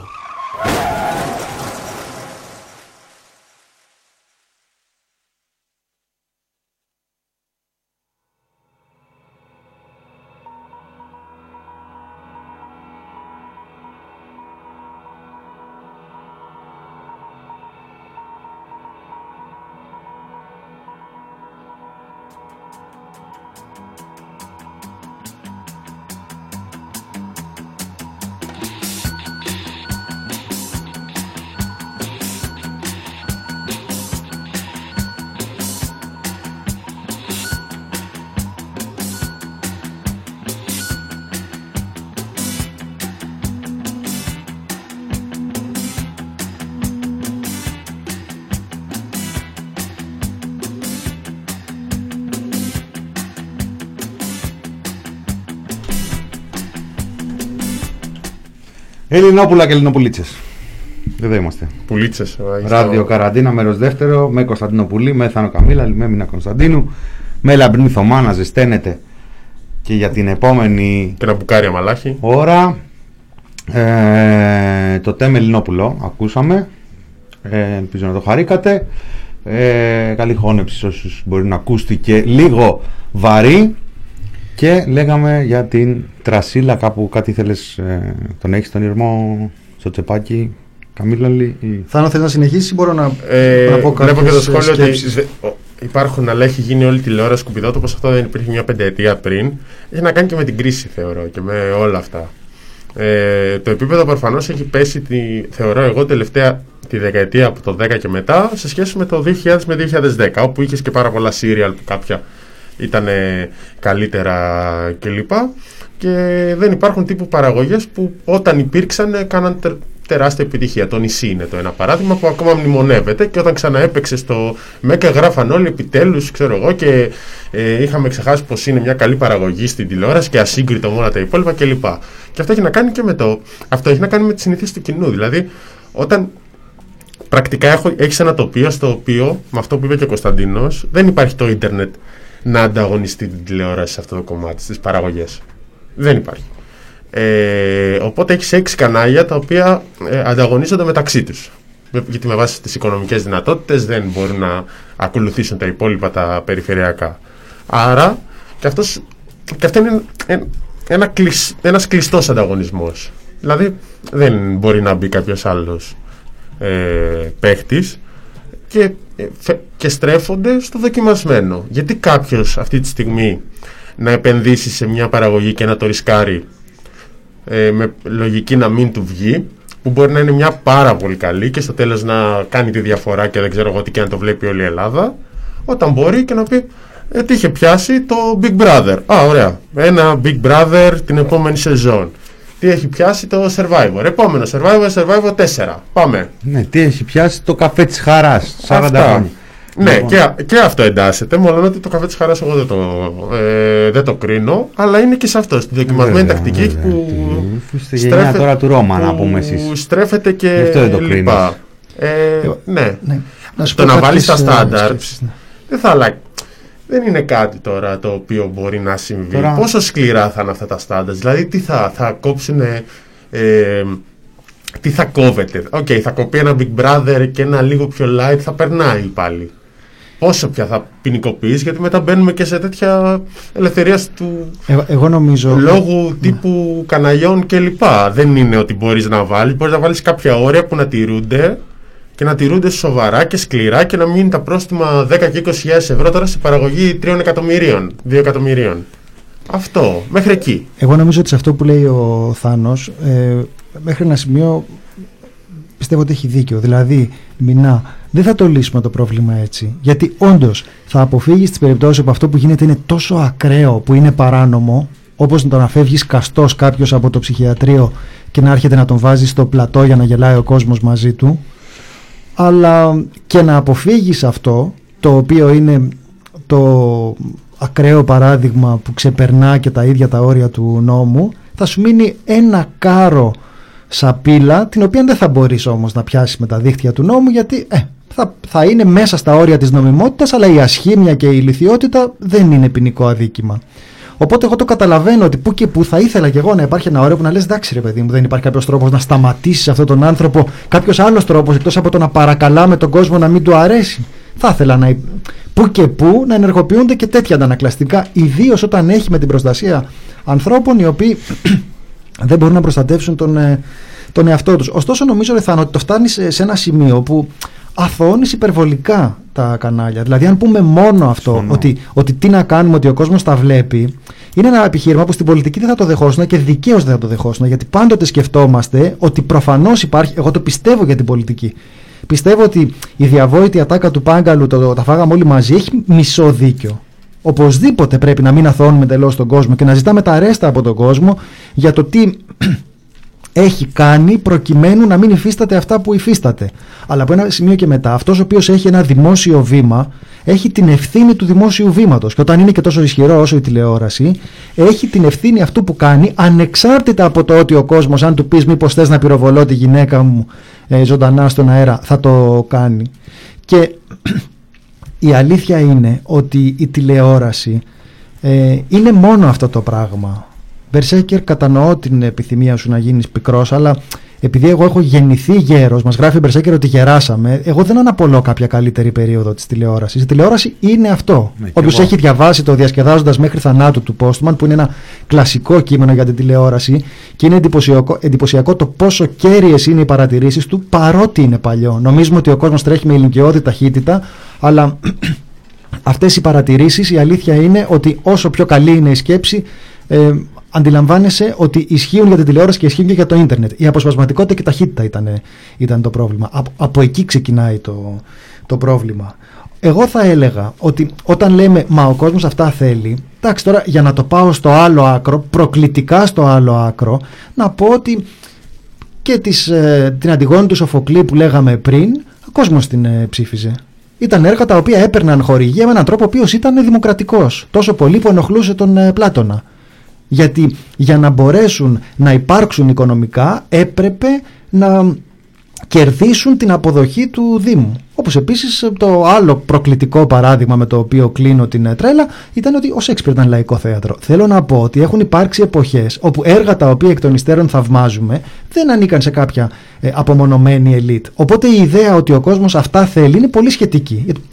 Ελληνόπουλα και Ελληνοπουλίτσες. Εδώ είμαστε. Πουλίτσες. Ράδιο Καραντίνα, μέρος δεύτερο. Με Κωνσταντίνο Πουλή, με Θάνο Καμίλα, με Μίνα Κωνσταντίνου. Με Λαμπρινή Θωμά να ζεσταίνεται και για την επόμενη. Και ένα μπουκάρι αμαλάχι. Ώρα. Το Τέμ Ελληνόπουλο ακούσαμε. Ελπίζω να το χαρήκατε. Καλή χώνεψη σε όσους μπορεί να ακούστηκε λίγο βαρύ. Και λέγαμε για την Τρασίλα, κάπου κάτι θέλεις, τον έχεις τον ήρμο στο τσεπάκι, Καμίλαλη? Θάνο, θες να συνεχίσεις ή μπορώ να πω κάποιες βλέπω και το σχόλιο σκέψεις? ότι υπάρχουν, αλλά έχει γίνει όλη τηλεόραση σκουπιδότο, πως αυτό δεν υπήρχε μια πενταετία πριν. Έχει να κάνει και με την κρίση, θεωρώ, και με όλα αυτά. Το επίπεδο προφανώς έχει πέσει, θεωρώ εγώ, τελευταία τη δεκαετία από το 10 και μετά, σε σχέση με το 2000 με 2010, όπου είχες και πάρα πολλά serial που κάποια ήταν καλύτερα κλπ. Και δεν υπάρχουν τύπου παραγωγές που όταν υπήρξαν κάναν τεράστια επιτυχία. Το Νησί είναι το ένα παράδειγμα που ακόμα μνημονεύεται, και όταν ξαναέπαιξε στο ΜΕΚΑ γράφαν όλοι επιτέλους, ξέρω εγώ, και είχαμε ξεχάσει πως είναι μια καλή παραγωγή στην τηλεόραση και ασύγκριτο με όλα τα υπόλοιπα κλπ. Και αυτό έχει να κάνει και με αυτό έχει να κάνει με τις συνήθειες του κοινού. Δηλαδή, όταν πρακτικά έχεις ένα τοπίο στο οποίο, με αυτό που είπε και ο Κωνσταντίνος, δεν υπάρχει το ίντερνετ να ανταγωνιστεί την τηλεόραση σε αυτό το κομμάτι, στις παραγωγές. Δεν υπάρχει. Οπότε έχεις 6 κανάλια τα οποία ανταγωνίζονται μεταξύ τους. Γιατί με βάση τις οικονομικές δυνατότητες δεν μπορούν να ακολουθήσουν τα υπόλοιπα τα περιφερειακά. Άρα και αυτό είναι ένας κλειστός ανταγωνισμός. Δηλαδή δεν μπορεί να μπει κάποιος άλλος παίχτης και στρέφονται στο δοκιμασμένο. Γιατί κάποιος αυτή τη στιγμή να επενδύσει σε μια παραγωγή και να το ρισκάρει με λογική να μην του βγει, που μπορεί να είναι μια πάρα πολύ καλή και στο τέλος να κάνει τη διαφορά και δεν ξέρω εγώ τι, και να το βλέπει όλη η Ελλάδα, όταν μπορεί και να πει Τι είχε πιάσει? Το Big Brother. Ωραία. Ένα Big Brother την επόμενη σεζόν. Τι έχει πιάσει? Το Survivor. Επόμενο Survivor 4. Πάμε. Ναι, τι έχει πιάσει? Το καφέ της χαράς. 40 χρόνια. Ναι, και αυτό εντάσσεται. Μόνο ότι το καφέ της χαράς εγώ δεν το κρίνω, αλλά είναι και σε αυτό. Στην δοκιμασμένη τακτική που. Στη γενιά τώρα του Ρώμα, να πούμε εσείς. Που στρέφεται και. Αυτό δεν το κρίνω. Ναι. Το να βάλει τα standards. Δεν θα αλλάξει. Δεν είναι κάτι τώρα το οποίο μπορεί να συμβεί. Τώρα... Πόσο σκληρά θα είναι αυτά τα standards? Δηλαδή τι θα κόψουν, τι θα κόβεται? Θα κοπεί ένα Big Brother και ένα λίγο πιο light, θα περνάει πάλι. Πόσο πια θα ποινικοποιείς? Γιατί μετά μπαίνουμε και σε τέτοια ελευθερία του εγώ νομίζω... λόγου τύπου καναλιών κλπ. Δεν είναι ότι μπορείς να βάλεις κάποια όρια που να τηρούνται και να τηρούνται σοβαρά και σκληρά και να μην είναι τα πρόστιμα 10 και 20.000 ευρώ τώρα σε παραγωγή 3 εκατομμυρίων, 2 εκατομμυρίων. Αυτό, μέχρι εκεί. Εγώ νομίζω ότι σε αυτό που λέει ο Θάνος, μέχρι ένα σημείο πιστεύω ότι έχει δίκιο. Δηλαδή, Μινά, δεν θα το λύσουμε το πρόβλημα έτσι. Γιατί όντως θα αποφύγεις τις περιπτώσεις όπου αυτό που γίνεται είναι τόσο ακραίο που είναι παράνομο, όπως το να φεύγει καστός κάποιος από το ψυχιατρίο και να έρχεται να τον βάζει στο πλατό για να γελάει ο κόσμος μαζί του. Αλλά και να αποφύγεις αυτό, το οποίο είναι το ακραίο παράδειγμα που ξεπερνά και τα ίδια τα όρια του νόμου, θα σου μείνει ένα κάρο σαπίλα, την οποία δεν θα μπορείς όμως να πιάσεις με τα δίχτυα του νόμου, γιατί θα είναι μέσα στα όρια της νομιμότητας, αλλά η ασχήμια και η ηλιθιότητα δεν είναι ποινικό αδίκημα. Οπότε εγώ το καταλαβαίνω ότι που και που θα ήθελα κι εγώ να υπάρχει ένα όριο που να λες εντάξει ρε παιδί μου, δεν υπάρχει κάποιος τρόπος να σταματήσεις αυτόν τον άνθρωπο, κάποιος άλλος τρόπος εκτός από το να παρακαλάμε τον κόσμο να μην του αρέσει. Θα ήθελα να που και που να ενεργοποιούνται και τέτοια αντανακλαστικά, ιδίως όταν έχει με την προστασία ανθρώπων οι οποίοι δεν μπορούν να προστατεύσουν τον εαυτό τους. Ωστόσο νομίζω ότι το φτάνεις σε ένα σημείο που αθωώνεις υπερβολικά τα κανάλια. Δηλαδή αν πούμε μόνο αυτό, ότι τι να κάνουμε, ότι ο κόσμος τα βλέπει, είναι ένα επιχείρημα που στην πολιτική δεν θα το δεχόσουν και δικαίως δεν θα το δεχόσουν, γιατί πάντοτε σκεφτόμαστε ότι προφανώς υπάρχει, εγώ το πιστεύω για την πολιτική, πιστεύω ότι η διαβόητη ατάκα του Πάγκαλου, τα φάγαμε όλοι μαζί, έχει μισό δίκιο. Οπωσδήποτε πρέπει να μην αθωώνουμε εντελώς τον κόσμο και να ζητάμε τα ρέστα από τον κόσμο για το τι έχει κάνει προκειμένου να μην υφίσταται αυτά που υφίσταται. Αλλά από ένα σημείο και μετά, αυτός ο οποίος έχει ένα δημόσιο βήμα, έχει την ευθύνη του δημόσιου βήματος. Και όταν είναι και τόσο ισχυρό όσο η τηλεόραση, έχει την ευθύνη αυτού που κάνει, ανεξάρτητα από το ότι ο κόσμος, αν του πεις μήπως θες να πυροβολώ τη γυναίκα μου ζωντανά στον αέρα, θα το κάνει. Και η αλήθεια είναι ότι η τηλεόραση είναι μόνο αυτό το πράγμα. Μπερσέκερ, κατανοώ την επιθυμία σου να γίνεις πικρός, αλλά επειδή εγώ έχω γεννηθεί γέρος, μας γράφει ο Μπερσέκερ ότι γεράσαμε, εγώ δεν αναπολώ κάποια καλύτερη περίοδο της τηλεόρασης. Η τηλεόραση είναι αυτό. Όποιος έχει διαβάσει το Διασκεδάζοντας μέχρι θανάτου του Postman, που είναι ένα κλασικό κείμενο για την τηλεόραση, και είναι εντυπωσιακό το πόσο κέρυες είναι οι παρατηρήσεις του, παρότι είναι παλιό. Νομίζουμε ότι ο κόσμος τρέχει με ηλικιώδη ταχύτητα, αλλά αυτές οι παρατηρήσεις, η αλήθεια είναι ότι όσο πιο καλή είναι η σκέψη, αντιλαμβάνεσαι ότι ισχύουν για την τηλεόραση και ισχύουν και για το ίντερνετ. Η αποσπασματικότητα και η ταχύτητα ήταν το πρόβλημα. Από εκεί ξεκινάει το πρόβλημα. Εγώ θα έλεγα ότι όταν λέμε «μα ο κόσμος αυτά θέλει», εντάξει, τώρα για να το πάω στο άλλο άκρο, προκλητικά στο άλλο άκρο, να πω ότι και την Αντιγόνη του Σοφοκλή που λέγαμε πριν, ο κόσμος την ψήφιζε. Ήταν έργα τα οποία έπαιρναν χορηγία με έναν τρόπο ο οποίος ήταν δημοκρατικός, τόσο πολύ που ενοχλούσε τον Πλάτωνα. Γιατί για να μπορέσουν να υπάρξουν οικονομικά έπρεπε να κερδίσουν την αποδοχή του Δήμου. Όπως επίσης το άλλο προκλητικό παράδειγμα με το οποίο κλείνω την τρέλα ήταν ότι ο Σέξπιρ ήταν λαϊκό θέατρο. Θέλω να πω ότι έχουν υπάρξει εποχές όπου έργα τα οποία εκ των υστέρων θαυμάζουμε δεν ανήκαν σε κάποια απομονωμένη ελίτ. Οπότε η ιδέα ότι ο κόσμος αυτά θέλει είναι πολύ σχετική. Γιατί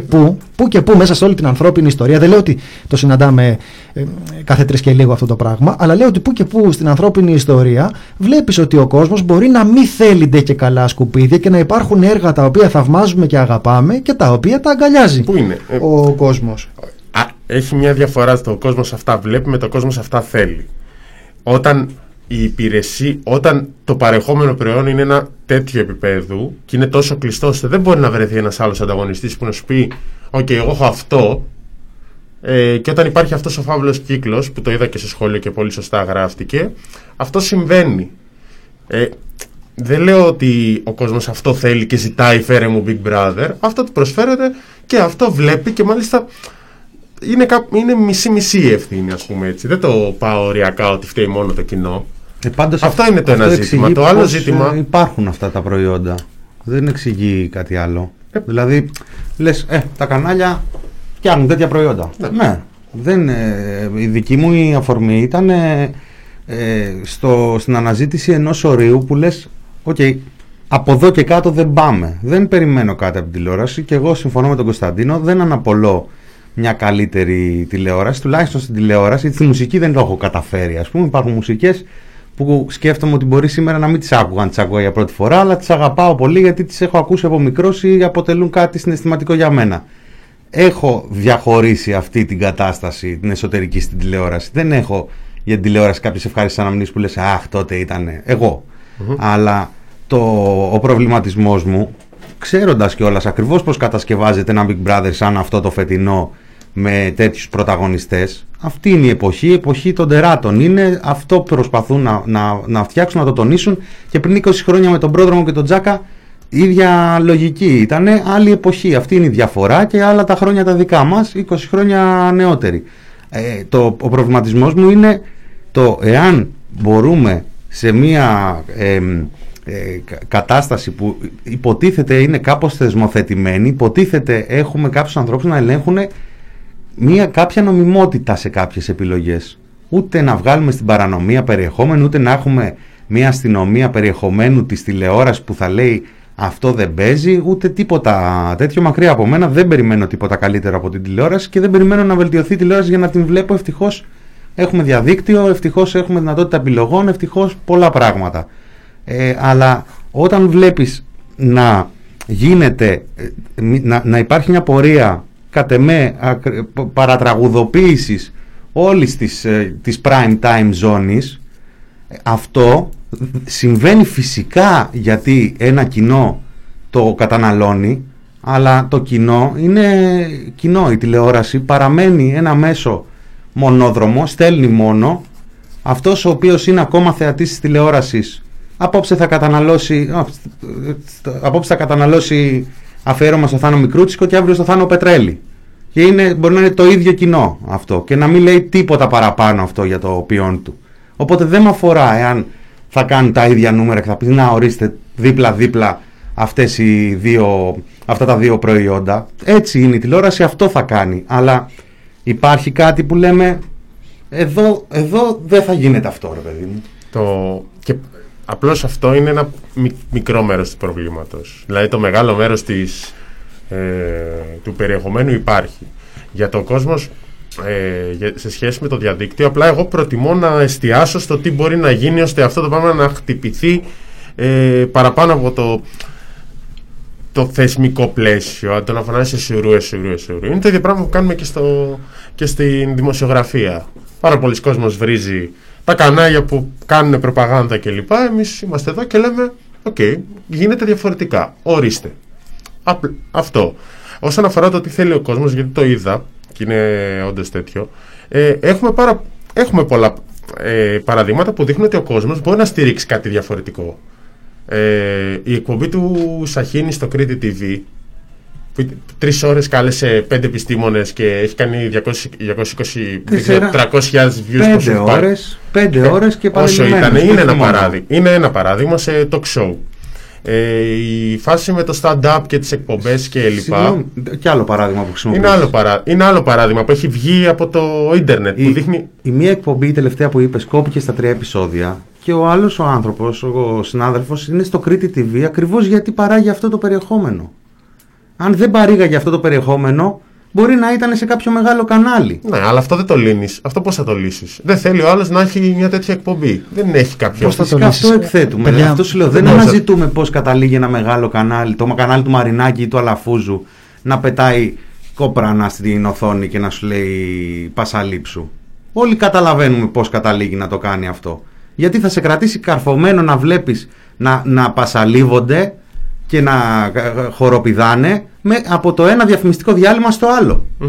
που και που μέσα σε όλη την ανθρώπινη ιστορία, δεν λέω ότι το συναντάμε κάθε τρεις και λίγο αυτό το πράγμα, αλλά λέω ότι που και που στην ανθρώπινη ιστορία βλέπεις ότι ο κόσμος μπορεί να μην θέλει ντε και καλά σκουπίδια και να υπάρχουν έργα τα οποία θαυμάζουμε και αγαπάμε και τα οποία τα αγκαλιάζει. Πού είναι ο κόσμος. Έχει μια διαφορά στο κόσμος αυτά βλέπει με το κόσμος αυτά θέλει. Όταν η υπηρεσία, όταν το παρεχόμενο προϊόν είναι ένα τέτοιο επίπεδο και είναι τόσο κλειστό ώστε δεν μπορεί να βρεθεί ένας άλλος ανταγωνιστής που να σου πει «ΟΚ, εγώ έχω αυτό Και όταν υπάρχει αυτός ο φαύλος κύκλος, που το είδα και σε σχόλιο και πολύ σωστά γράφτηκε, αυτό συμβαίνει. Δεν λέω ότι ο κόσμος αυτό θέλει και ζητάει φέρε μου Big Brother. Αυτό του προσφέρεται και αυτό βλέπει, και μάλιστα είναι μισή-μισή η ευθύνη, ας πούμε έτσι. Δεν το πάω οριακά ότι φταίει μόνο το κοινό. Αυτό είναι το ένα ζήτημα. Το άλλο ζήτημα. Υπάρχουν αυτά τα προϊόντα. Δεν εξηγεί κάτι άλλο. Δηλαδή, λες, τα κανάλια φτιάχνουν τέτοια προϊόντα. Ναι. Η δική μου η αφορμή ήταν στην αναζήτηση ενός ορίου που λες, από εδώ και κάτω δεν πάμε. Δεν περιμένω κάτι από την τηλεόραση, και εγώ συμφωνώ με τον Κωνσταντίνο, δεν αναπολώ μια καλύτερη τηλεόραση, τουλάχιστον στην τηλεόραση. Στη μουσική δεν το έχω καταφέρει, ας πούμε. Υπάρχουν μουσικές που σκέφτομαι ότι μπορεί σήμερα να μην τις άκουγα, τις ακούω για πρώτη φορά, αλλά τις αγαπάω πολύ γιατί τις έχω ακούσει από μικρός ή αποτελούν κάτι συναισθηματικό για μένα. Έχω διαχωρίσει αυτή την κατάσταση, την εσωτερική, στην τηλεόραση. Δεν έχω για την τηλεόραση κάποιες ευχάριστες αναμνήσεις που λες αχ, τότε ήταν εγώ. Αλλά ο προβληματισμός μου, ξέροντας κιόλας ακριβώς πώς κατασκευάζεται ένα Big Brother σαν αυτό το φετινό, με τέτοιους πρωταγωνιστές, αυτή είναι η εποχή των τεράτων. Είναι αυτό που προσπαθούν να φτιάξουν, να το τονίσουν, και πριν 20 χρόνια με τον Πρόδρομο και τον Τζάκα ίδια λογική ήτανε, άλλη εποχή. Αυτή είναι η διαφορά, και άλλα τα χρόνια τα δικά μας, 20 χρόνια νεότεροι. Ο προβληματισμός μου είναι το εάν μπορούμε σε μια κατάσταση που υποτίθεται είναι κάπως θεσμοθετημένη, υποτίθεται έχουμε κάποιους ανθρώπους να ελέγχουν κάποια νομιμότητα σε κάποιες επιλογές. Ούτε να βγάλουμε στην παρανομία περιεχόμενο, ούτε να έχουμε μια αστυνομία περιεχομένου της τηλεόρασης που θα λέει αυτό δεν παίζει, ούτε τίποτα τέτοιο. Μακριά από μένα, δεν περιμένω τίποτα καλύτερο από την τηλεόραση, και δεν περιμένω να βελτιωθεί η τηλεόραση για να την βλέπω. Ευτυχώς έχουμε διαδίκτυο, ευτυχώς έχουμε δυνατότητα επιλογών, ευτυχώς πολλά πράγματα. Αλλά όταν βλέπεις να γίνεται, να υπάρχει μια πορεία κατ' εμέ παρατραγουδοποίησης όλης της prime time ζώνης, αυτό συμβαίνει φυσικά γιατί ένα κοινό το καταναλώνει, αλλά το κοινό είναι κοινό. Η τηλεόραση παραμένει ένα μέσο μονόδρομο, στέλνει μόνο. Αυτός ο οποίος είναι ακόμα θεατής της τηλεόρασης απόψε θα καταναλώσει αφιέρωμα στο Θάνο Μικρούτσικο και αύριο στο Θάνο Πετρέλη. Και μπορεί να είναι το ίδιο κοινό αυτό και να μην λέει τίποτα παραπάνω αυτό για το ποιόν του. Οπότε δεν με αφορά εάν θα κάνουν τα ίδια νούμερα και θα πει να ορίστε δίπλα-δίπλα αυτά τα δύο προϊόντα. Έτσι είναι η τηλεόραση, αυτό θα κάνει. Αλλά υπάρχει κάτι που λέμε εδώ δεν θα γίνεται αυτό, ρε παιδί μου. Και απλώς αυτό είναι ένα μικρό μέρος του προβλήματος. Δηλαδή το μεγάλο μέρος του περιεχομένου υπάρχει. Για τον κόσμο σε σχέση με το διαδίκτυο, απλά εγώ προτιμώ να εστιάσω στο τι μπορεί να γίνει ώστε αυτό το πράγμα να χτυπηθεί παραπάνω από το θεσμικό πλαίσιο, αν το να φανάσει εσουρού. Είναι το ίδιο πράγμα που κάνουμε και στην δημοσιογραφία. Πάρα πολλοί κόσμος βρίζει τα κανάλια που κάνουν προπαγάνδα κλπ. Εμείς είμαστε εδώ και λέμε γίνεται διαφορετικά, ορίστε. Αυτό. Όσον αφορά το τι θέλει ο κόσμος, γιατί το είδα και είναι όντως τέτοιο, έχουμε πολλά παραδείγματα που δείχνουν ότι ο κόσμος μπορεί να στηρίξει κάτι διαφορετικό. Η εκπομπή του Σαχίνη στο Κρήτη TV, που 3 ώρες κάλεσε 5 επιστήμονες και έχει κάνει 300.000 views. 5 ώρες και παραδειγμένες. Είναι ένα παράδειγμα σε talk show. Η φάση με το stand-up και τις εκπομπές και λοιπά. Και άλλο παράδειγμα που χρησιμοποιείς. Είναι άλλο παράδειγμα που έχει βγει από το ίντερνετ. Η μία εκπομπή, η τελευταία που είπες, κόπηκε στα 3 επεισόδια. Και ο άλλος ο άνθρωπος, ο συνάδελφος, είναι στο Κρήτη TV ακριβώς γιατί παράγει αυτό το περιεχόμενο. Αν δεν παρήγαγε αυτό το περιεχόμενο, μπορεί να ήταν σε κάποιο μεγάλο κανάλι. Ναι, αλλά αυτό δεν το λύνεις. Αυτό πώς θα το λύσεις? Δεν θέλει ο άλλος να έχει μια τέτοια εκπομπή. Δεν έχει κάποιο. Πώς θα το λύσεις? Αυτό εκθέτουμε. Αυτό σου λέω. Δεν αναζητούμε πώς καταλήγει ένα μεγάλο κανάλι, το κανάλι του Μαρινάκη ή του Αλαφούζου, να πετάει κόπρανα στην οθόνη και να σου λέει πασαλίψου. Όλοι καταλαβαίνουμε πώς καταλήγει να το κάνει αυτό. Γιατί θα σε κρατήσει καρφωμένο να βλέπεις να πασαλίβονται και να χοροπηδάνε από το ένα διαφημιστικό διάλειμμα στο άλλο.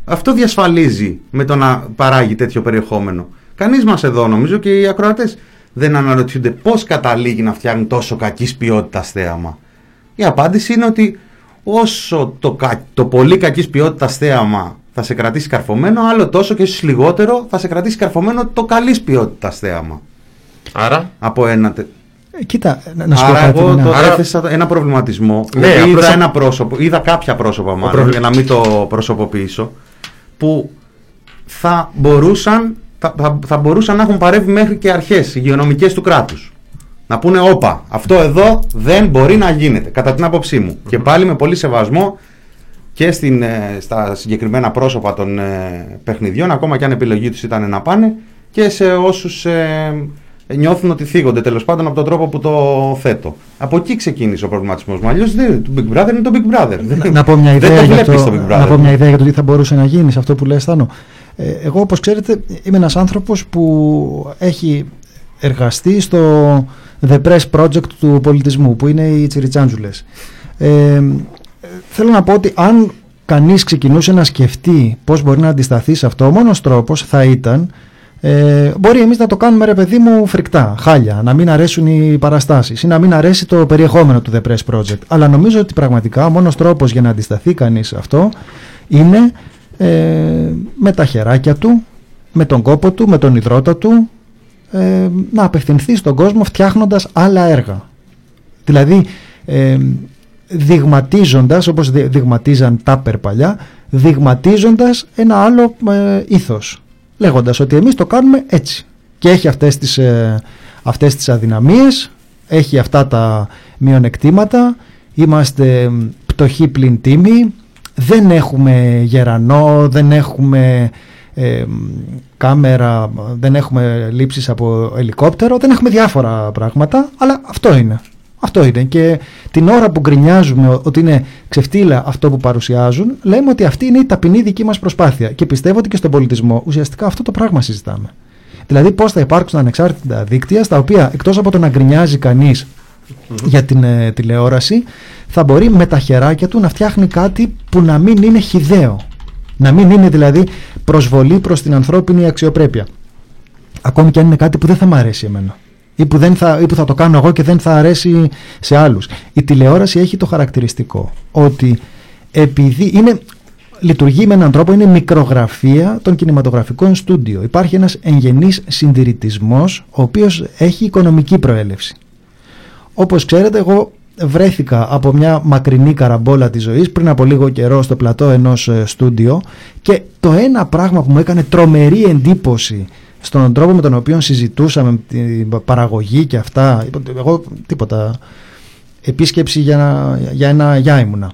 Αυτό διασφαλίζει με το να παράγει τέτοιο περιεχόμενο. Κανείς μας εδώ, νομίζω και οι ακροατές, δεν αναρωτιούνται πώς καταλήγει να φτιάχνει τόσο κακής ποιότητας θέαμα. Η απάντηση είναι ότι όσο το πολύ κακής ποιότητας θέαμα θα σε κρατήσει καρφωμένο, άλλο τόσο και ίσως λιγότερο θα σε κρατήσει καρφωμένο το καλής ποιότητας θέαμα. Άρα από ένα... Κοίτα, να σου πω κάτι. Εγώ τώρα έθεσα ένα προβληματισμό. Ναι, είδα κάποια πρόσωπα μάλλον, για να μην το προσωποποιήσω, που θα μπορούσαν να έχουν παρεύει μέχρι και αρχές υγειονομικές του κράτους. Να πούνε, όπα, αυτό εδώ δεν μπορεί να γίνεται, κατά την άποψή μου. Και πάλι με πολύ σεβασμό και στα συγκεκριμένα πρόσωπα των παιχνιδιών, ακόμα και αν επιλογή τους ήταν να πάνε, και σε όσους νιώθουν ότι θίγονται τέλος πάντων από τον τρόπο που το θέτω. Από εκεί ξεκίνησε ο προβληματισμός μου. Αλλιώς το Big Brother είναι το Big Brother. Να πω μια ιδέα για το τι θα μπορούσε να γίνει σε αυτό που λες, Θάνο. Εγώ, όπως ξέρετε, είμαι ένας άνθρωπος που έχει εργαστεί στο The Press Project του πολιτισμού, που είναι οι Τσιριτσάντζουλες. Θέλω να πω ότι αν κανείς ξεκινούσε να σκεφτεί πώς μπορεί να αντισταθεί σε αυτό, ο μόνος τρόπος θα ήταν, μπορεί εμείς να το κάνουμε, ρε παιδί μου, φρικτά, χάλια, να μην αρέσουν οι παραστάσεις ή να μην αρέσει το περιεχόμενο του The Press Project. Αλλά νομίζω ότι πραγματικά ο μόνος τρόπος για να αντισταθεί κανείς σε αυτό είναι με τα χεράκια του, με τον κόπο του, με τον ιδρώτα του, να απευθυνθεί στον κόσμο φτιάχνοντας άλλα έργα. Δηλαδή δειγματίζοντας, όπως δειγματίζαν Τάπερ παλιά, δειγματίζοντας ένα άλλο ήθος, λέγοντας ότι εμείς το κάνουμε έτσι και έχει αυτές τις αδυναμίες, έχει αυτά τα μειονεκτήματα, είμαστε πτωχοί πλην τίμη, δεν έχουμε γερανό, δεν έχουμε κάμερα, δεν έχουμε λήψεις από ελικόπτερο, δεν έχουμε διάφορα πράγματα, αλλά αυτό είναι. Και την ώρα που γκρινιάζουμε ότι είναι ξεφτύλα αυτό που παρουσιάζουν, λέμε ότι αυτή είναι η ταπεινή δική μας προσπάθεια. Και πιστεύω ότι και στον πολιτισμό ουσιαστικά αυτό το πράγμα συζητάμε. Δηλαδή πώς θα υπάρξουν ανεξάρτητα δίκτυα στα οποία, εκτός από το να γκρινιάζει κανείς για την τηλεόραση, θα μπορεί με τα χεράκια του να φτιάχνει κάτι που να μην είναι χυδαίο. Να μην είναι δηλαδή προσβολή προς την ανθρώπινη αξιοπρέπεια. Ακόμη και αν είναι κάτι που δεν θα μου αρέσει εμένα. Ή που θα το κάνω εγώ και δεν θα αρέσει σε άλλους. Η τηλεόραση έχει το χαρακτηριστικό ότι επειδή λειτουργεί με έναν τρόπο, είναι μικρογραφία των κινηματογραφικών στούντιο. Υπάρχει ένας εγγενής συντηρητισμός, ο οποίος έχει οικονομική προέλευση. Όπως ξέρετε, εγώ βρέθηκα από μια μακρινή καραμπόλα της ζωής πριν από λίγο καιρό στο πλατό ενός στούντιο, και το ένα πράγμα που μου έκανε τρομερή εντύπωση στον τρόπο με τον οποίο συζητούσαμε την παραγωγή και αυτά, εγώ τίποτα, επίσκεψη για ένα γεια ήμουνα.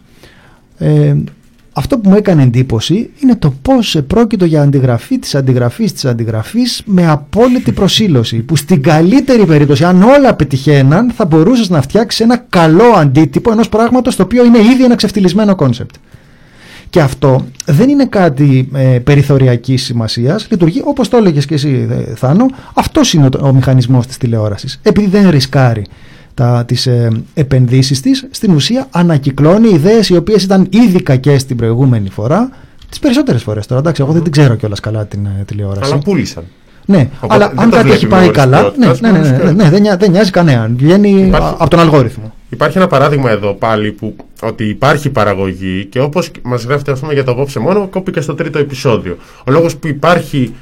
Αυτό που μου έκανε εντύπωση είναι το πώς πρόκειτο για αντιγραφή της αντιγραφής της αντιγραφής με απόλυτη προσήλωση, που στην καλύτερη περίπτωση, αν όλα πετυχαίναν, θα μπορούσες να φτιάξεις ένα καλό αντίτυπο ενός πράγματος το οποίο είναι ήδη ένα ξεφτυλισμένο κόνσεπτ. Και αυτό δεν είναι κάτι περιθωριακής σημασίας, λειτουργεί όπως το έλεγες και εσύ, Θάνο, αυτός είναι ο μηχανισμός της τηλεόρασης. Επειδή δεν ρισκάρει τις επενδύσεις της, στην ουσία ανακυκλώνει ιδέες οι οποίες ήταν ήδη κακές την προηγούμενη φορά, τις περισσότερες φορές τώρα. Εντάξει, εγώ δεν την ξέρω κιόλας καλά την τηλεόραση. Αλλά πούλησαν. Ναι, οπότε αλλά αν κάτι έχει πάει καλά, δεν νοιάζει κανέναν. Βγαίνει από τον αλγόριθμο. Υπάρχει ένα παράδειγμα εδώ πάλι ότι υπάρχει παραγωγή, και όπως μας γράφετε για το απόψε μόνο, κόπηκε στο 3ο επεισόδιο. Ο λόγος που υπάρχει,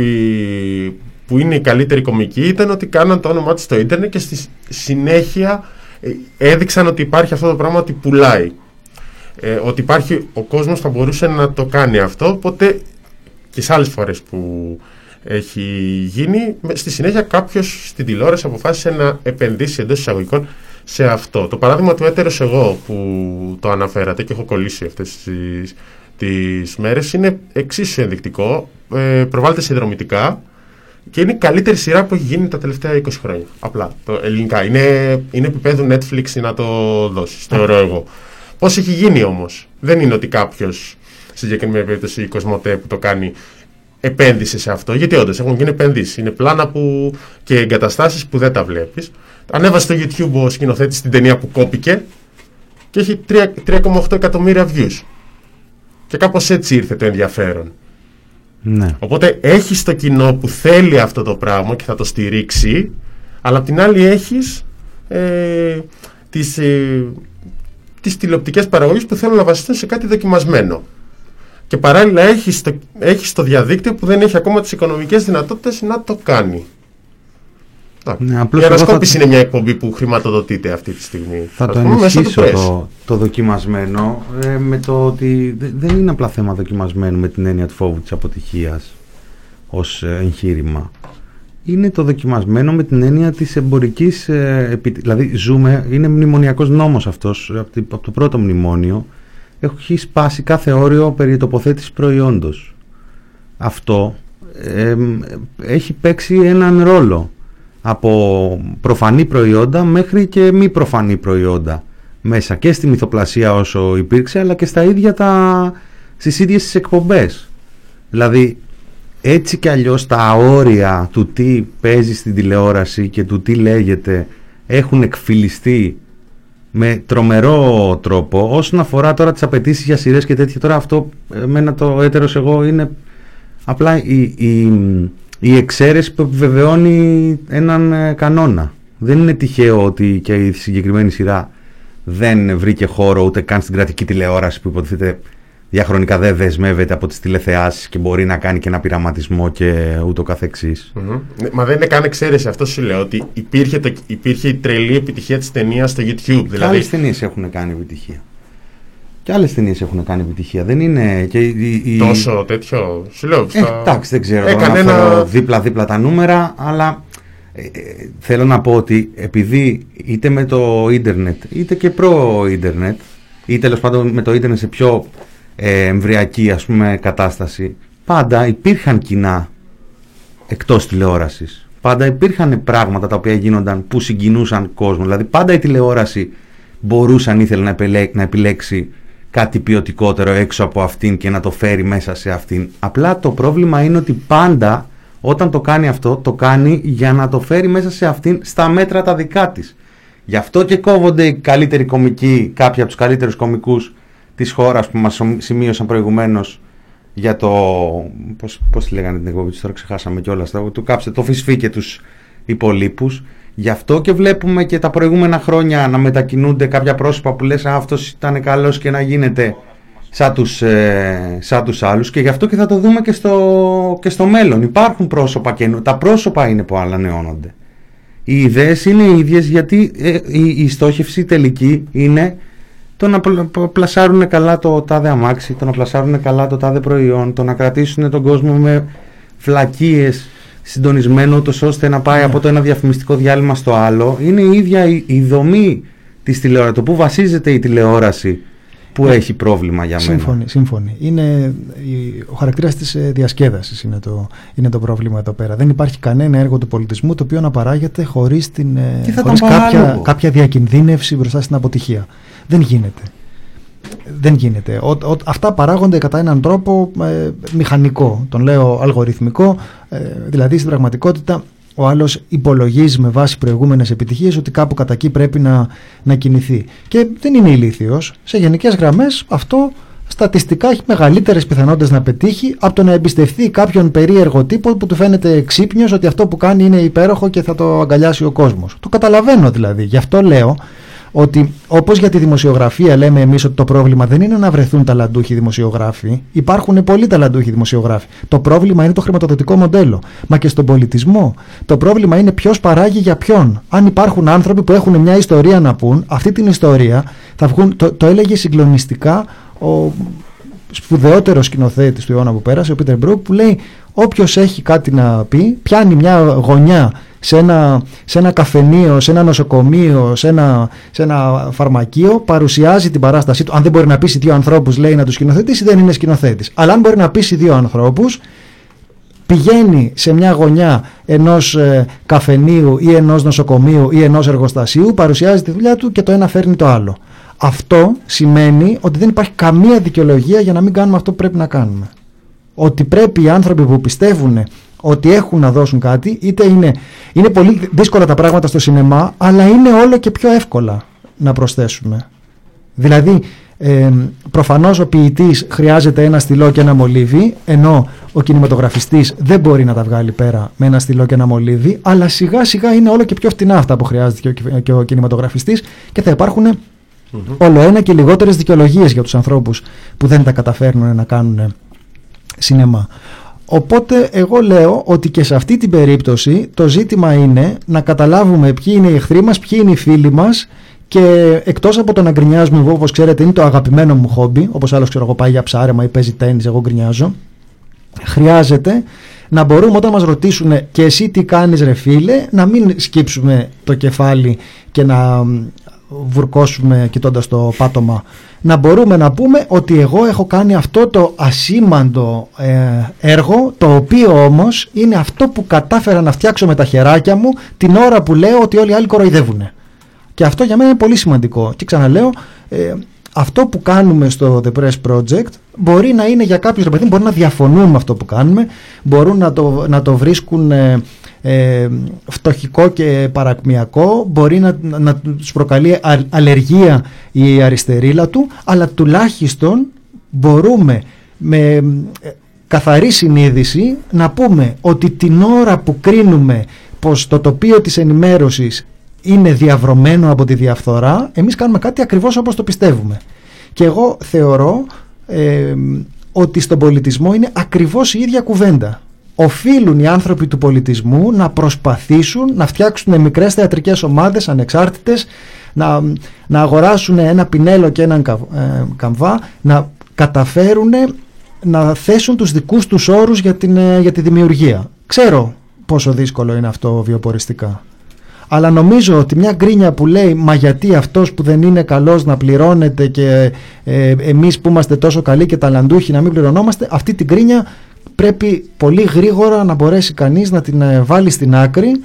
που είναι η καλύτερη κομική, ήταν ότι κάναν το όνομά της στο ίντερνετ και στη συνέχεια έδειξαν ότι υπάρχει αυτό το πράγμα, ότι πουλάει. Ότι υπάρχει ο κόσμος θα μπορούσε να το κάνει αυτό, οπότε και σε άλλες φορές που έχει γίνει, στη συνέχεια κάποιος στην τηλεόραση αποφάσισε να επενδύσει εντός εισαγωγικών σε αυτό. Το παράδειγμα του Έτερος εγώ που το αναφέρατε και έχω κολλήσει αυτές τις μέρες είναι εξίσου ενδεικτικό. Προβάλλεται συνδρομητικά και είναι η καλύτερη σειρά που έχει γίνει τα τελευταία 20 χρόνια. Απλά, το ελληνικά. Είναι επίπεδου Netflix να το δώσεις, θεωρώ εγώ. Πώς έχει γίνει όμως? Δεν είναι ότι κάποιος, στη συγκεκριμένη περίπτωση η Κοσμοτέ που το κάνει, επένδυσε σε αυτό, γιατί όντως έχουν γίνει επενδύσεις. Είναι πλάνα και εγκαταστάσεις που δεν τα βλέπεις. Ανέβασε στο YouTube ο σκηνοθέτης την ταινία που κόπηκε και έχει 3,8 εκατομμύρια views. Και κάπως έτσι ήρθε το ενδιαφέρον. Ναι. Οπότε έχεις το κοινό που θέλει αυτό το πράγμα και θα το στηρίξει, αλλά απ' την άλλη έχεις τις τηλεοπτικές παραγωγές που θέλουν να βασιστούν σε κάτι δοκιμασμένο. Και παράλληλα έχεις το διαδίκτυο που δεν έχει ακόμα τις οικονομικές δυνατότητες να το κάνει. Ναι, η Ανασκόπηση είναι μια εκπομπή που χρηματοδοτείται αυτή τη στιγμή. Θα το ενισχύσω το δοκιμασμένο με το ότι δεν είναι απλά θέμα δοκιμασμένου με την έννοια του φόβου της αποτυχίας ως εγχείρημα. Είναι το δοκιμασμένο με την έννοια της εμπορικής δηλαδή είναι μνημονιακός νόμος αυτός από το πρώτο μνημόνιο. Έχει σπάσει κάθε όριο περί τοποθέτησης προϊόντος. Αυτό έχει παίξει έναν ρόλο από προφανή προϊόντα μέχρι και μη προφανή προϊόντα μέσα και στη μυθοπλασία όσο υπήρξε, αλλά και στις ίδιες τις εκπομπές. Δηλαδή έτσι κι αλλιώς τα όρια του τι παίζει στην τηλεόραση και του τι λέγεται έχουν εκφυλιστεί με τρομερό τρόπο. Όσον αφορά τώρα τις απαιτήσεις για σειρές και τέτοια, τώρα αυτό εμένα το έτερος εγώ είναι απλά η εξαίρεση που επιβεβαιώνει έναν κανόνα. Δεν είναι τυχαίο ότι και η συγκεκριμένη σειρά δεν βρήκε χώρο ούτε καν στην κρατική τηλεόραση που υποτίθεται διαχρονικά δεν δεσμεύεται από τις τηλεθεάσεις και μπορεί να κάνει και ένα πειραματισμό και ούτω καθεξής. Μα δεν είναι καν εξαίρεση, αυτό σου λέω, ότι υπήρχε η τρελή επιτυχία της ταινίας στο YouTube. Δηλαδή... Άλλες ταινίες έχουν κάνει επιτυχία. Και άλλες ταινίες έχουν κάνει επιτυχία. Δεν είναι και τόσο τέτοιο. Σου λέω. Εντάξει, δεν ξέρω. Έκανα δίπλα-δίπλα τα νούμερα, αλλά θέλω να πω ότι επειδή είτε με το ίντερνετ, είτε και προ-ίντερνετ, ή τέλος πάντων με το ίντερνετ σε πιο εμβριακή ας πούμε κατάσταση, πάντα υπήρχαν κοινά εκτός τηλεόρασης. Πάντα υπήρχαν πράγματα τα οποία γίνονταν που συγκινούσαν κόσμο. Δηλαδή πάντα η τηλεόραση μπορούσε αν ήθελε να επιλέξει κάτι ποιοτικότερο έξω από αυτήν και να το φέρει μέσα σε αυτήν. Απλά το πρόβλημα είναι ότι πάντα όταν το κάνει αυτό, το κάνει για να το φέρει μέσα σε αυτήν στα μέτρα τα δικά της. Γι' αυτό και κόβονται οι καλύτεροι κομικοί, κάποιοι από τους καλύτερους κομικούς της χώρας που μας σημείωσαν προηγουμένως για το... Πώς λέγανε την εκπομπή τους, τώρα ξεχάσαμε κιόλας. Του κάψε το φυσφί και τους υπολείπους. Γι' αυτό και βλέπουμε και τα προηγούμενα χρόνια να μετακινούνται κάποια πρόσωπα που λες αυτός ήταν καλός και να γίνεται σαν τους άλλους, και γι' αυτό και θα το δούμε και στο μέλλον. Υπάρχουν πρόσωπα και τα πρόσωπα είναι που ανανεώνονται. Οι ιδέες είναι οι ίδιες, γιατί η στόχευση τελική είναι το να πλασάρουν καλά το τάδε αμάξι, το να πλασάρουν καλά το τάδε προϊόν, το να κρατήσουν τον κόσμο με φλακίες συντονισμένο ούτως ώστε να πάει από το ένα διαφημιστικό διάλειμμα στο άλλο. Είναι η ίδια η δομή της τηλεόρασης, το που βασίζεται η τηλεόραση που έχει πρόβλημα για μένα. Σύμφωνοι. Είναι ο χαρακτήρας της διασκέδασης είναι το πρόβλημα εδώ πέρα. Δεν υπάρχει κανένα έργο του πολιτισμού το οποίο να παράγεται χωρίς κάποια διακινδύνευση μπροστά στην αποτυχία. Δεν γίνεται. Αυτά παράγονται κατά έναν τρόπο μηχανικό. Τον λέω αλγοριθμικό. Δηλαδή στην πραγματικότητα ο άλλος υπολογίζει με βάση προηγούμενες επιτυχίες ότι κάπου κατά εκεί πρέπει να κινηθεί. Και δεν είναι ηλίθιος. Σε γενικές γραμμές αυτό στατιστικά έχει μεγαλύτερες πιθανότητες να πετύχει από το να εμπιστευτεί κάποιον περίεργο τύπο που του φαίνεται ξύπνιος ότι αυτό που κάνει είναι υπέροχο και θα το αγκαλιάσει ο κόσμος. Το καταλαβαίνω δηλαδή. Γι' αυτό λέω ότι όπως για τη δημοσιογραφία λέμε εμείς ότι το πρόβλημα δεν είναι να βρεθούν ταλαντούχοι δημοσιογράφοι, υπάρχουν πολλοί ταλαντούχοι δημοσιογράφοι. Το πρόβλημα είναι το χρηματοδοτικό μοντέλο. Μα και στον πολιτισμό. Το πρόβλημα είναι ποιος παράγει για ποιον. Αν υπάρχουν άνθρωποι που έχουν μια ιστορία να πούν, αυτή την ιστορία θα βγουν. Το έλεγε συγκλονιστικά ο σπουδαιότερος σκηνοθέτης του αιώνα που πέρασε, ο Πίτερ Μπρουκ, που λέει: όποιος έχει κάτι να πει, πιάνει μια γωνιά σε ένα καφενείο, σε ένα νοσοκομείο, σε ένα φαρμακείο, παρουσιάζει την παράστασή του. Αν δεν μπορεί να πείσει δύο ανθρώπους, λέει, να τους σκηνοθετήσει, δεν είναι σκηνοθέτης. Αλλά αν μπορεί να πείσει δύο ανθρώπους, πηγαίνει σε μια γωνιά ενός καφενείου ή ενός νοσοκομείου ή ενός εργοστασίου, παρουσιάζει τη δουλειά του και το ένα φέρνει το άλλο. Αυτό σημαίνει ότι δεν υπάρχει καμία δικαιολογία για να μην κάνουμε αυτό που πρέπει να κάνουμε. Ότι πρέπει οι άνθρωποι που πιστεύουν ότι έχουν να δώσουν κάτι, είτε είναι πολύ δύσκολα τα πράγματα στο σινεμά, αλλά είναι όλο και πιο εύκολα να προσθέσουμε. Δηλαδή, Προφανώς ο ποιητής χρειάζεται ένα στυλό και ένα μολύβι, ενώ ο κινηματογραφιστής δεν μπορεί να τα βγάλει πέρα με ένα στυλό και ένα μολύβι, αλλά σιγά σιγά είναι όλο και πιο φτηνά αυτά που χρειάζεται και ο κινηματογραφιστής και θα υπάρχουν όλο ένα και λιγότερες δικαιολογίες για τους ανθρώπους που δεν τα καταφέρνουν να κάνουν σινεμά. Οπότε εγώ λέω ότι και σε αυτή την περίπτωση το ζήτημα είναι να καταλάβουμε ποιοι είναι οι εχθροί μας, ποιοι είναι οι φίλοι μας, και εκτός από το να γκρινιάζουμε, εγώ όπως ξέρετε είναι το αγαπημένο μου χόμπι, όπως άλλος ξέρω εγώ πάει για ψάρεμα ή παίζει τένις, εγώ γκρινιάζω, χρειάζεται να μπορούμε όταν μας ρωτήσουν και εσύ τι κάνεις ρε φίλε, να μην σκύψουμε το κεφάλι και να βουρκώσουμε κοιτώντας το πάτωμα, να μπορούμε να πούμε ότι εγώ έχω κάνει αυτό το ασήμαντο έργο, το οποίο όμως είναι αυτό που κατάφερα να φτιάξω με τα χεράκια μου την ώρα που λέω ότι όλοι οι άλλοι κοροϊδεύουν. Και αυτό για μένα είναι πολύ σημαντικό. Και ξαναλέω, αυτό που κάνουμε στο The Press Project μπορεί να είναι για κάποιους, μπορεί να διαφωνούν με αυτό που κάνουμε, μπορούν να το βρίσκουν φτωχικό και παρακμιακό, μπορεί να τους προκαλεί αλλεργία η αριστερίλα του, αλλά τουλάχιστον μπορούμε με καθαρή συνείδηση να πούμε ότι την ώρα που κρίνουμε πως το τοπίο της ενημέρωσης είναι διαβρωμένο από τη διαφθορά, εμείς κάνουμε κάτι ακριβώς όπως το πιστεύουμε. Και εγώ θεωρώ ότι στον πολιτισμό είναι ακριβώς η ίδια κουβέντα. Οφείλουν οι άνθρωποι του πολιτισμού να προσπαθήσουν να φτιάξουν μικρές θεατρικές ομάδες ανεξάρτητες, να αγοράσουν ένα πινέλο και έναν καμβά, να καταφέρουν να θέσουν τους δικούς τους όρους για τη δημιουργία. Ξέρω πόσο δύσκολο είναι αυτό βιοποριστικά. Αλλά νομίζω ότι μια γκρίνια που λέει «Μα γιατί αυτός που δεν είναι καλός να πληρώνεται και εμείς που είμαστε τόσο καλοί και ταλαντούχοι να μην πληρωνόμαστε», αυτή την γκρίνια πρέπει πολύ γρήγορα να μπορέσει κανείς να την βάλει στην άκρη,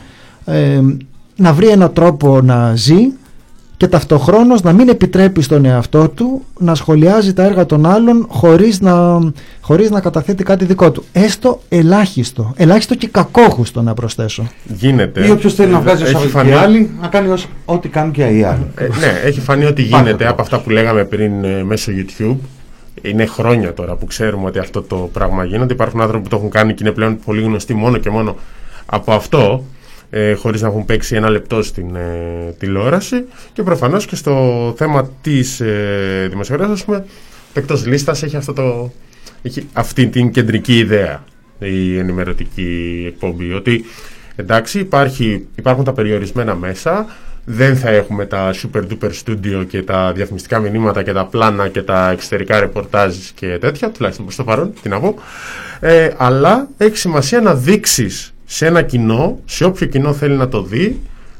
να βρει έναν τρόπο να ζει και ταυτοχρόνως να μην επιτρέπει στον εαυτό του να σχολιάζει τα έργα των άλλων χωρίς να καταθέτει κάτι δικό του. Έστω ελάχιστο και κακόχουστο να προσθέσω. Γίνεται. Ή όποιος θέλει να βγάζει ως οι άλλοι, να κάνει ό,τι κάνουν και οι άλλοι. Ναι, έχει φανεί ότι γίνεται από αυτά που λέγαμε πριν μέσω YouTube. Είναι χρόνια τώρα που ξέρουμε ότι αυτό το πράγμα γίνεται. Υπάρχουν άνθρωποι που το έχουν κάνει και είναι πλέον πολύ γνωστοί μόνο και μόνο από αυτό, χωρίς να έχουν παίξει ένα λεπτό στην τηλεόραση. Και προφανώς και στο θέμα της δημοσιογραφίας, ας πούμε, εκτός λίστας έχει αυτή την κεντρική ιδέα η ενημερωτική εκπομπή, ότι εντάξει υπάρχουν τα περιορισμένα μέσα, δεν θα έχουμε τα super duper studio και τα διαφημιστικά μηνύματα και τα πλάνα και τα εξωτερικά ρεπορτάζ και τέτοια, τουλάχιστον προς το παρόν, τι να πω, αλλά έχει σημασία να δείξεις σε ένα κοινό, σε όποιο κοινό θέλει να το δει,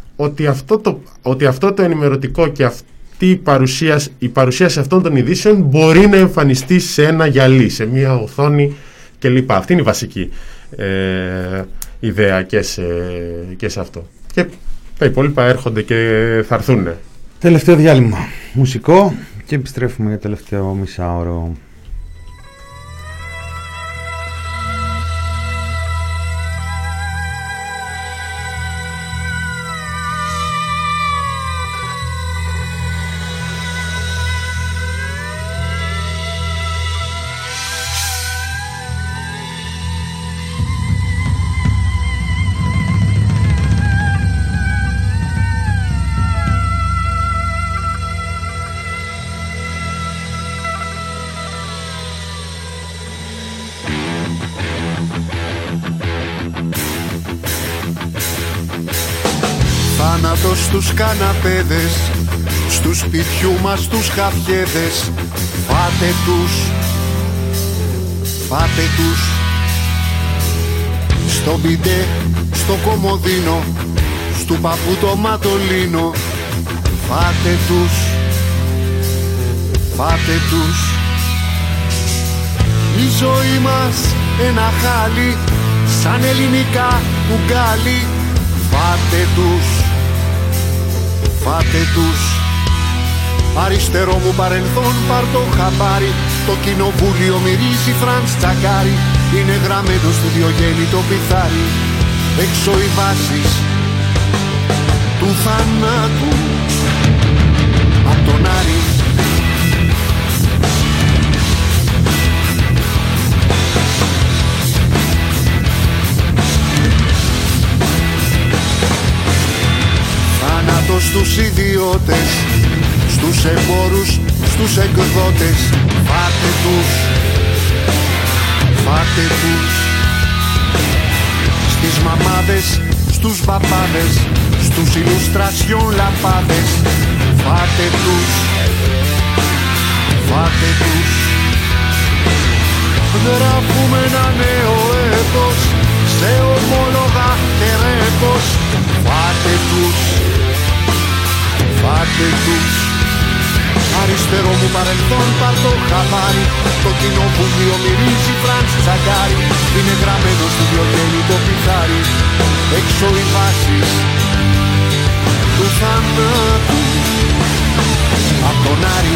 ότι αυτό το ενημερωτικό και αυτή η παρουσίαση αυτών των ειδήσεων μπορεί να εμφανιστεί σε ένα γυαλί, σε μια οθόνη κλπ. Αυτή είναι η βασική ιδέα και σε αυτό. Και τα υπόλοιπα έρχονται και θα έρθουν. Τελευταίο διάλειμμα μουσικό και επιστρέφουμε για τελευταίο μισάωρο. Θάνατος στους καναπέδες, στους σπιτιού μας τους χαφιέδες. Φάτε τους στο μπιντέ, στο κομοδίνο, στου παππού το ματολίνο. Φάτε τους. Η ζωή μας ένα χάλι, σαν ελληνικά κουγκάλι. Φάτε τους. Αριστερό μου παρελθόν πάρ' το χαμπάρι. Το κοινοβούλιο μυρίζει Φραντς Τσακάρι. Είναι γραμμένο στο Διογέννη το πιθάρι. Έξω οι βάσεις του θανάτου. Απ' τον Άρη στους ιδιώτες, στους εμπόρους, στους εκδότες. Φάτε τους, φάτε τους. Στις μαμάδες, στους παπάδες, στους ηλουστρασιόν λαπάδες. Φάτε τους, φάτε τους. Γράφουμε ένα νέο έπος σε ομόλογα τερέπος. Φάτε τους, φάτε τους. Αριστερό μου παρελθόν πάρ' το χαμπάρι. Το κοινοβούλιο μυρίζει Φραντς Τσαγκάρι. Είναι γραμμένο στη Διογέννη το πιθάρι. Έξω οι βάσεις του θανάτου απ' τον Άρη.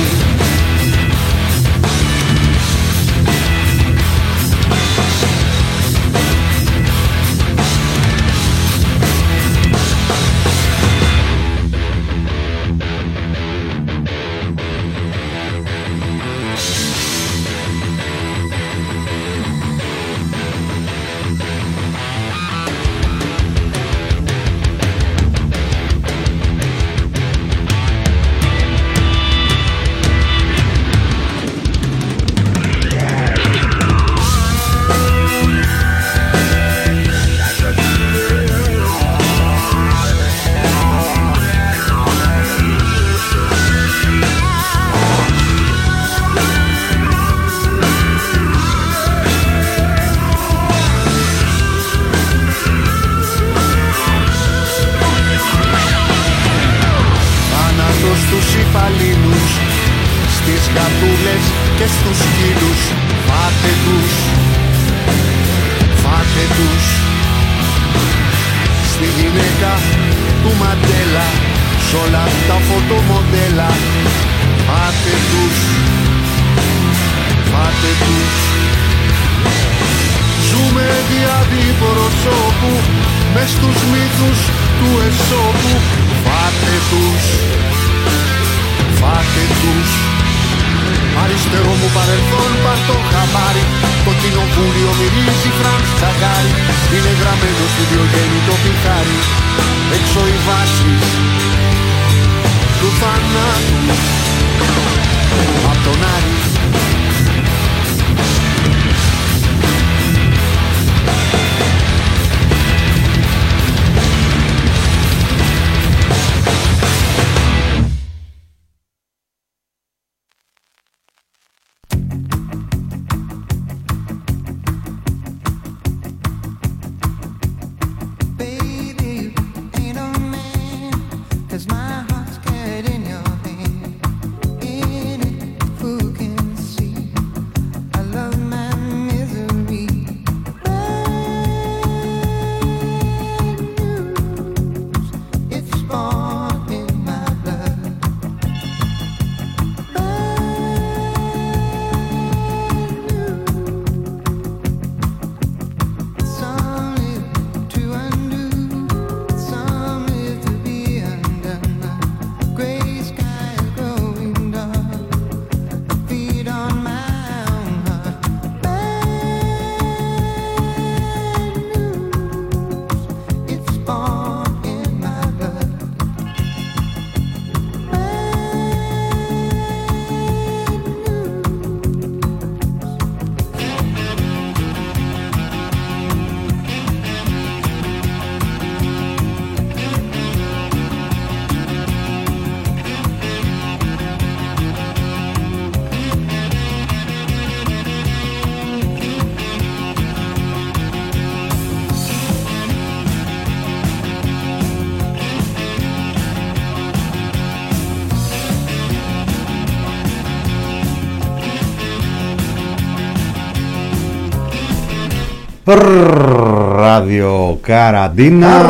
Ράδιο Καραντίνα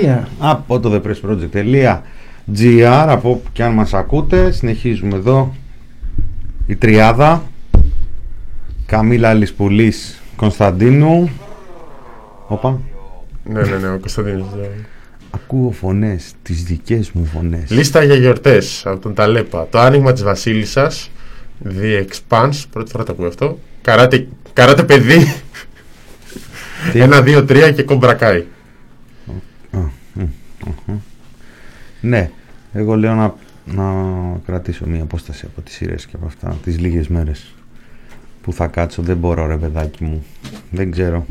από το thepressproject.gr. Από όπου και αν μας ακούτε, συνεχίζουμε εδώ η τριάδα Καμίλα Λισπουλής Κωνσταντίνου. Όπα. Ναι, ο Κωνσταντίνος. Ακούω φωνές, τις δικές μου φωνές. Λίστα για γιορτές από τον Ταλέπα. Το άνοιγμα της Βασίλισσας, The Expanse, πρώτη φορά το ακούω αυτό. Καράτε παιδί. 1, 2, 3 και κομπρακάι. Ναι. Εγώ λέω να κρατήσω μια απόσταση από τις σειρές και από αυτά, τις λίγες μέρες που θα κάτσω. Δεν μπορώ, ρε παιδάκι μου, δεν ξέρω.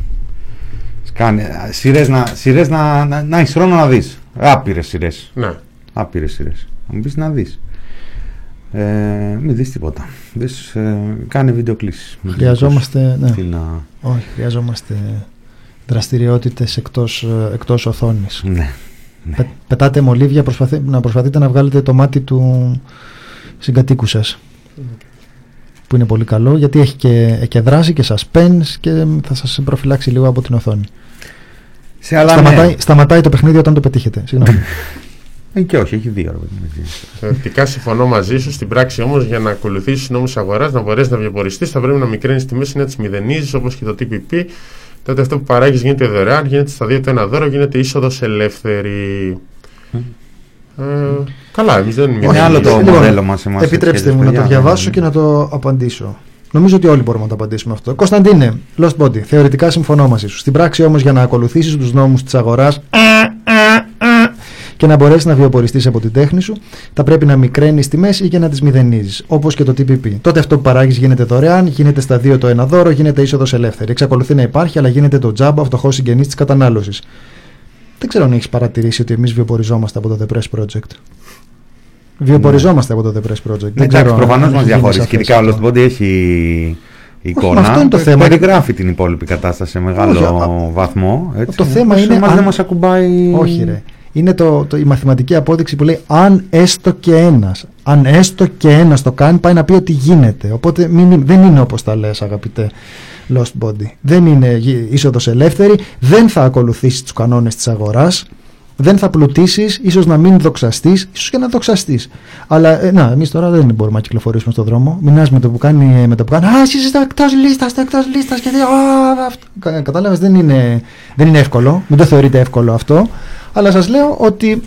Σειρές να έχεις χρόνο να δεις. Άπειρες σειρές. Ναι. Άπειρες σειρές. Θα μου πεις να δεις. Μην δεις τίποτα. Κάνε βιντεοκλήσεις. Χρειαζόμαστε, ναι. Όχι, χρειαζόμαστε δραστηριότητες εκτός οθόνης. Ναι. Πετάτε μολύβια, να προσπαθείτε να βγάλετε το μάτι του συγκατοίκου σας. Που είναι πολύ καλό, γιατί έχει και δράση και suspense και θα σας προφυλάξει λίγο από την οθόνη. Σταματάει το παιχνίδι όταν το πετύχετε. Συγγνώμη. Και όχι, έχει 2 ώρες. Θεωρητικά συμφωνώ μαζί σου. Στην πράξη όμως, για να ακολουθήσεις τους νόμους αγοράς, να μπορέσεις να βιοποριστείς, θα πρέπει να μικραίνεις τιμές ή να τις μηδενίζεις, όπως και το TPP. Τότε αυτό που παράγεις γίνεται δωρεάν, γίνεται στα 2 το 1 δώρο, γίνεται είσοδος ελεύθερη. Καλά, εμείς δεν είναι άλλο το μοντέλο μας. Επιτρέψτε μου να το διαβάσω και να το απαντήσω. Νομίζω ότι όλοι μπορούμε να το απαντήσουμε αυτό. Κωνσταντίνε, Lost Body, θεωρητικά συμφωνώ μαζί σου. Στην πράξη όμως, για να ακολουθήσεις τους νόμους της αγοράς και να μπορέσεις να βιοποριστείς από την τέχνη σου, θα πρέπει να μικραίνεις τιμές ή και να τις μηδενίζεις. Όπως και το TPP. Τότε αυτό που παράγεις γίνεται δωρεάν, γίνεται στα 2 το 1 δώρο, γίνεται είσοδος ελεύθερη. Εξακολουθεί να υπάρχει, αλλά γίνεται το τζάμπα, φτωχός συγγενής της κατανάλωσης. Δεν ξέρω αν έχεις παρατηρήσει ότι εμείς βιοποριζόμαστε από το The Press Project. Βιοποριζόμαστε από το The Press Project. Εντάξει, προφανώς μας διαχωρίζει. Και ειδικά ο Lost Body έχει εικόνα. Αυτό είναι το θέμα. Περιγράφει την υπόλοιπη κατάσταση σε μεγάλο βαθμό. Έτσι. Το θέμα είναι. Αν δεν μας ακουμπάει. Όχι, ρε. Είναι η μαθηματική απόδειξη που λέει αν έστω και ένας το κάνει, πάει να πει ότι γίνεται. Οπότε δεν είναι όπως τα λες, αγαπητέ Lost Body. Δεν είναι είσοδος ελεύθερη, δεν θα ακολουθήσεις τους κανόνες της αγοράς, δεν θα πλουτίσεις, ίσως να μην δοξαστείς, ίσως και να δοξαστείς. Αλλά εμείς τώρα δεν μπορούμε να κυκλοφορήσουμε στον δρόμο. Μηνάς με το που κάνει. Εσύ είσαι στο εκτός λίστας και κατάλαβες, δεν είναι εύκολο. Μην το θεωρείτε εύκολο αυτό. Αλλά σας λέω ότι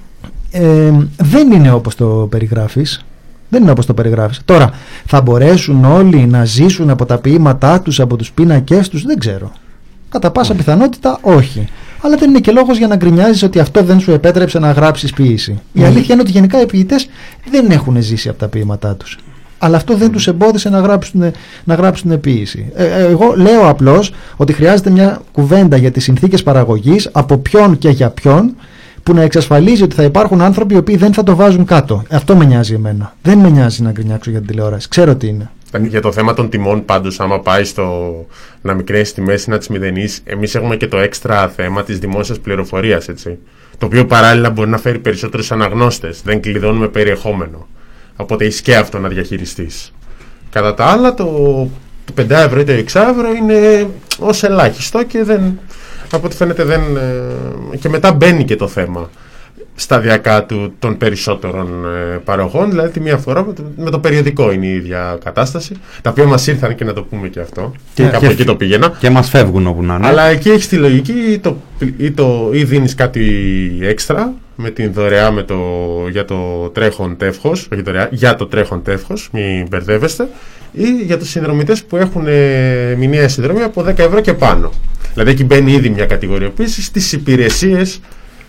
δεν είναι όπως το περιγράφεις. Δεν είναι όπως το περιγράφεις. Τώρα, θα μπορέσουν όλοι να ζήσουν από τα ποίηματά τους, από τους πίνακές τους? Δεν ξέρω. Κατά πάσα πιθανότητα όχι. Αλλά δεν είναι και λόγος για να γκρινιάζεις ότι αυτό δεν σου επέτρεψε να γράψεις ποίηση. Η αλήθεια είναι ότι γενικά οι ποιητές δεν έχουν ζήσει από τα ποίηματά τους. Αλλά αυτό δεν τους εμπόδισε να γράψουν ποίηση. Εγώ λέω απλώς ότι χρειάζεται μια κουβέντα για τις συνθήκες παραγωγής, από ποιον και για ποιον, που να εξασφαλίζει ότι θα υπάρχουν άνθρωποι οι οποίοι δεν θα το βάζουν κάτω. Αυτό με νοιάζει εμένα. Δεν με νοιάζει να γκρινιάξω για την τηλεόραση. Ξέρω τι είναι. Για το θέμα των τιμών, πάντως, άμα πάει στο να μικραίνεις τιμές ή να τις μηδενίσεις, εμείς έχουμε και το έξτρα θέμα της δημόσιας πληροφορίας, έτσι. Το οποίο παράλληλα μπορεί να φέρει περισσότερους αναγνώστες. Δεν κλειδώνουμε περιεχόμενο. Οπότε είσαι και αυτό να διαχειριστείς. Κατά τα άλλα, το 5 ευρώ ή το 6 ευρώ είναι ως ελάχιστο και από ό,τι φαίνεται και μετά μπαίνει και το θέμα σταδιακά των περισσότερων παροχών. Δηλαδή τη μία φορά με το περιοδικό είναι η ίδια κατάσταση, τα οποία μας ήρθαν, και να το πούμε και αυτό, και κάπου εκεί το πήγαινα. Και μας φεύγουν όπου να είναι. Αλλά εκεί έχεις τη λογική ή δίνεις κάτι έξτρα με την δωρεά για το τρέχον τεύχος, όχι δωρεά, για το τρέχον τεύχος, μην μπερδεύεστε, ή για τους συνδρομητές που έχουν μηνιαία συνδρομή από 10 ευρώ και πάνω. Δηλαδή εκεί μπαίνει ήδη μια κατηγοριοποίηση στις υπηρεσίες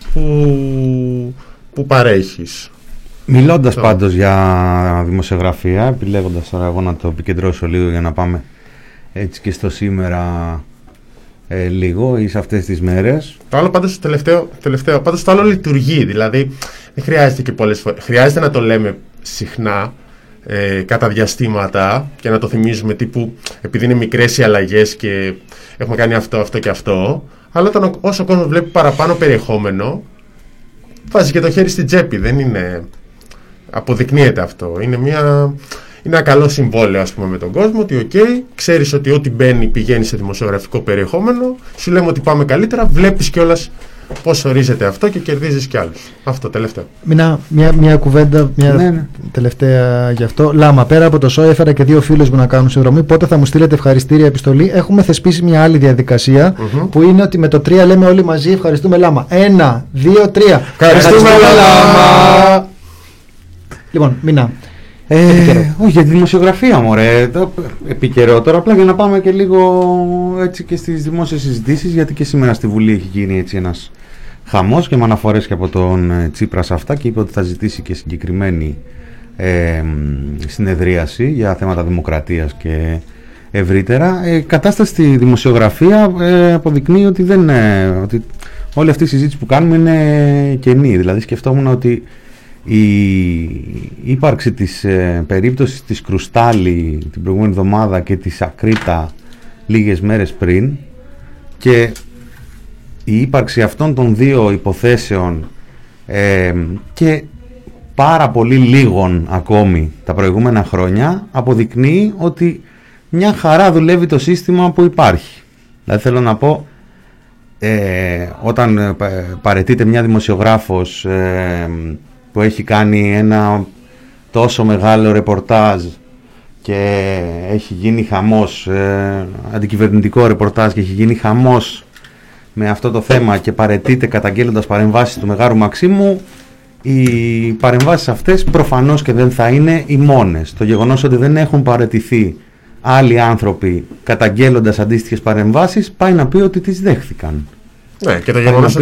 που παρέχεις. Μιλώντας πάντως για δημοσιογραφία, επιλέγοντας τώρα εγώ να το επικεντρώσω λίγο για να πάμε έτσι και στο σήμερα λίγο ή σε αυτές τις μέρες. Το άλλο πάντως τελευταίο πάντως το άλλο λειτουργεί, δηλαδή δεν χρειάζεται και πολλές φορές, χρειάζεται να το λέμε συχνά κατά διαστήματα και να το θυμίζουμε, τύπου επειδή είναι μικρές οι αλλαγές και έχουμε κάνει αυτό και αυτό. Αλλά όσο ο κόσμος βλέπει παραπάνω περιεχόμενο, βάζει και το χέρι στην τσέπη. Δεν είναι. Αποδεικνύεται αυτό. Είναι ένα καλό συμβόλαιο, ας πούμε, με τον κόσμο. Ότι, ξέρεις ότι ό,τι μπαίνει πηγαίνει σε δημοσιογραφικό περιεχόμενο. Σου λέμε ότι πάμε καλύτερα. Βλέπεις κιόλας πώς ορίζεται αυτό και κερδίζεις κι άλλους. Αυτό τελευταίο. Μια κουβέντα, τελευταία γι' αυτό. Λάμα, πέρα από το ΣΟ, έφερα και 2 φίλους μου να κάνουν συνδρομή. Πότε θα μου στείλετε ευχαριστήρια επιστολή? Έχουμε θεσπίσει μια άλλη διαδικασία που είναι ότι με το 3 λέμε όλοι μαζί ευχαριστούμε Λάμα. 1, 2, 3. Ευχαριστούμε Λάμα. Λοιπόν, Μινά. Όχι, για τη δημοσιογραφία, μωρέ. Επικαιρό τώρα, απλά για να πάμε και λίγο έτσι και στις δημόσιες συζητήσεις, γιατί και σήμερα στη Βουλή έχει γίνει έτσι ένας χαμός και με αναφορές και από τον Τσίπρα σε αυτά, και είπε ότι θα ζητήσει και συγκεκριμένη συνεδρίαση για θέματα δημοκρατίας και ευρύτερα. Η κατάσταση στη δημοσιογραφία αποδεικνύει ότι, ότι όλη αυτή η συζήτηση που κάνουμε είναι κενή. Δηλαδή σκεφτόμουν ότι η ύπαρξη της περίπτωσης της Κρουστάλη την προηγούμενη εβδομάδα και της Ακρίτα λίγες μέρες πριν, και η ύπαρξη αυτών των δύο υποθέσεων και πάρα πολύ λίγων ακόμη τα προηγούμενα χρόνια αποδεικνύει ότι μια χαρά δουλεύει το σύστημα που υπάρχει. Δηλαδή θέλω να πω, όταν παραιτείται μια δημοσιογράφος που έχει κάνει ένα τόσο μεγάλο ρεπορτάζ και έχει γίνει χαμός, αντικυβερνητικό ρεπορτάζ, και έχει γίνει χαμός με αυτό το θέμα και παραιτείται καταγγέλλοντας παρεμβάσεις του Μεγάρου Μαξίμου, οι παρεμβάσεις αυτές προφανώς και δεν θα είναι οι μόνες. Το γεγονός ότι δεν έχουν παραιτηθεί άλλοι άνθρωποι καταγγέλλοντας αντίστοιχες παρεμβάσεις πάει να πει ότι τις δέχθηκαν. Ναι, και το γεγονός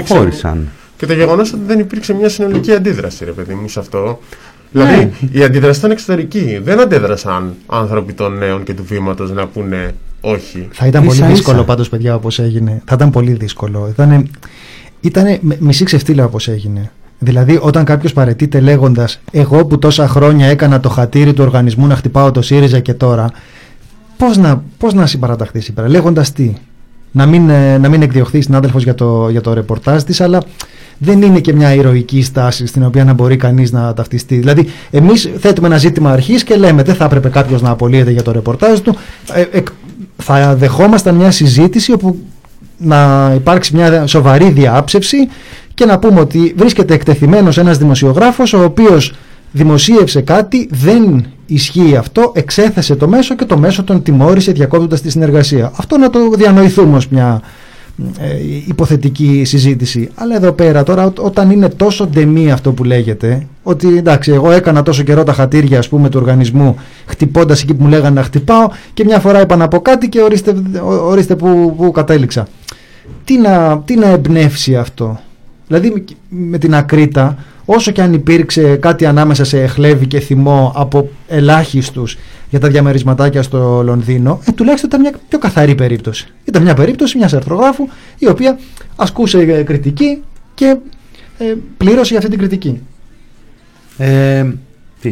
ότι δεν υπήρξε μια συνολική αντίδραση, ρε παιδί μου, σε αυτό. Δηλαδή, η αντίδραση ήταν εξωτερική. Δεν αντέδρασαν άνθρωποι των νέων και του βήματος να πούνε όχι. Θα ήταν πολύ δύσκολο πάντως, παιδιά, όπως έγινε. Θα ήταν πολύ δύσκολο. Ήτανε μισή ξεφτύλα όπως έγινε. Δηλαδή, όταν κάποιος παραιτείται λέγοντας εγώ που τόσα χρόνια έκανα το χατήρι του οργανισμού να χτυπάω το ΣΥΡΙΖΑ και τώρα, πώς να συμπαραταχθεί σήμερα, λέγοντας τι? Να μην εκδιωχθεί συνάδελφος για το ρεπορτάζ της, αλλά δεν είναι και μια ηρωική στάση στην οποία να μπορεί κανείς να ταυτιστεί. Δηλαδή, εμείς θέτουμε ένα ζήτημα αρχής και λέμε δεν θα έπρεπε κάποιος να απολύεται για το ρεπορτάζ του. Θα δεχόμασταν μια συζήτηση όπου να υπάρξει μια σοβαρή διάψευση και να πούμε ότι βρίσκεται εκτεθειμένος ένας δημοσιογράφος ο οποίος δημοσίευσε κάτι, δεν ισχύει αυτό, εξέθεσε το μέσο και το μέσο τον τιμώρησε διακόπτοντας τη συνεργασία. Αυτό να το διανοηθούμε ως μια υποθετική συζήτηση. Αλλά εδώ πέρα τώρα, όταν είναι τόσο ντεμή αυτό που λέγεται, ότι εντάξει, εγώ έκανα τόσο καιρό τα χατήρια, ας πούμε, του οργανισμού, χτυπώντας εκεί που μου λέγανε να χτυπάω, και μια φορά είπα να πω κάτι και ορίστε που κατέληξα. Τι να εμπνεύσει αυτό? Δηλαδή με την Ακρίτα, όσο και αν υπήρξε κάτι ανάμεσα σε εχλέβη και θυμό από ελάχιστους για τα διαμερισματάκια στο Λονδίνο, τουλάχιστον ήταν μια πιο καθαρή περίπτωση. Ήταν μια περίπτωση μιας αρθρογράφου η οποία ασκούσε κριτική και πλήρωσε για αυτή την κριτική. Τι?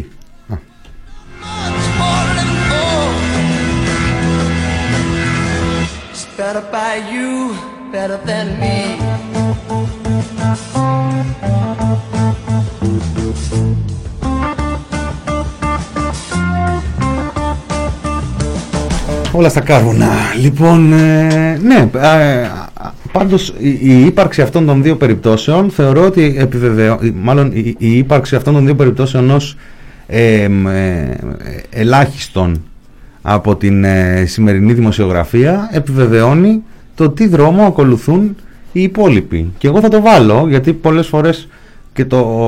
Όλα στα κάρβουνα. Λοιπόν, ναι, πάντως η ύπαρξη αυτών των δύο περιπτώσεων θεωρώ ότι μάλλον η ύπαρξη αυτών των δύο περιπτώσεων ως ελάχιστον από την σημερινή δημοσιογραφία επιβεβαιώνει το τι δρόμο ακολουθούν οι υπόλοιποι. Και εγώ θα το βάλω, γιατί πολλές φορές και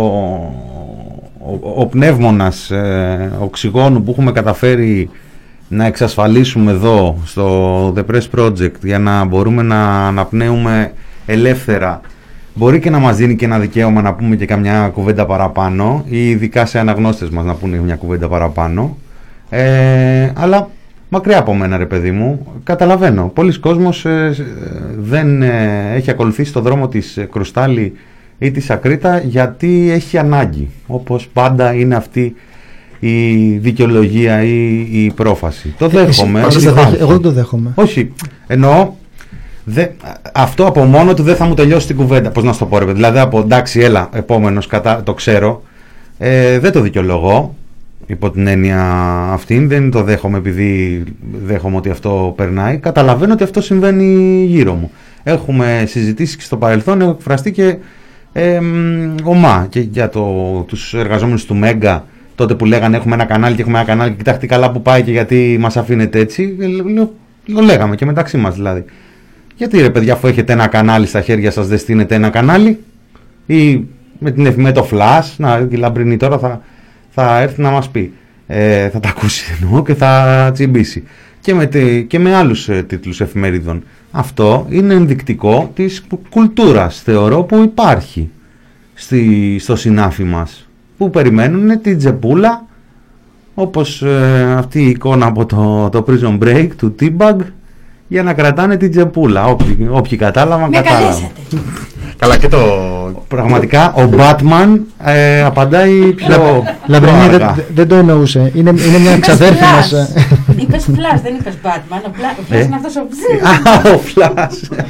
ο πνεύμονας οξυγόνου που έχουμε καταφέρει να εξασφαλίσουμε εδώ στο The Press Project για να μπορούμε να αναπνέουμε ελεύθερα, μπορεί και να μας δίνει και ένα δικαίωμα να πούμε και καμιά κουβέντα παραπάνω, ή ειδικά σε αναγνώστες μας να πούνε μια κουβέντα παραπάνω, αλλά μακριά από μένα, ρε παιδί μου, καταλαβαίνω, πολλοί κόσμος δεν έχει ακολουθήσει το δρόμο της Κρουστάλη ή της Ακρίτα γιατί έχει ανάγκη, όπως πάντα είναι αυτή η δικαιολογία ή η πρόφαση. Το δέχομαι. Εγώ δεν το δέχομαι. Όχι, εννοώ αυτό από μόνο του δεν θα μου τελειώσει την κουβέντα. Πώς να σου το πω, ρε παιδί? Δηλαδή από εντάξει, έλα, επόμενος, το ξέρω, δεν το δικαιολογώ υπό την έννοια αυτή. Δεν το δέχομαι επειδή δέχομαι ότι αυτό περνάει. Καταλαβαίνω ότι αυτό συμβαίνει γύρω μου. Έχουμε συζητήσει και στο παρελθόν, έχω εκφραστεί και ομά και για τους εργαζόμενους του Μέγκα, τότε που λέγανε έχουμε ένα κανάλι και έχουμε ένα κανάλι και κοιτάξτε καλά που πάει και γιατί μας αφήνετε έτσι. Το λέγαμε και μεταξύ μας δηλαδή. Γιατί ρε παιδιά, αφού έχετε ένα κανάλι στα χέρια σας, δεν στείνετε ένα κανάλι? Ή με την εφημερίδα το Flash, η Λαμπρινή τώρα θα έρθει να μας πει, θα τα ακούσει εννοώ και θα τσιμπήσει. και με άλλους τίτλους εφημερίδων. Αυτό είναι ενδεικτικό της κουλτούρας, θεωρώ, που υπάρχει στο συνάφι μας, που περιμένουν την τσεπούλα, όπως αυτή η εικόνα από το Prison Break του T-Bag, για να κρατάνε την τσεπούλα. Όποιοι κατάλαβαν, κατάλαβαν. Καλά, και το... Πραγματικά ο Batman απαντάει πιο Λαμπρινή, δεν το εννοούσε. Είναι μια ξαδέρφη μας. Είπες Flash, δεν είπες Batman. Ο Flash είναι αυτός ο Flash.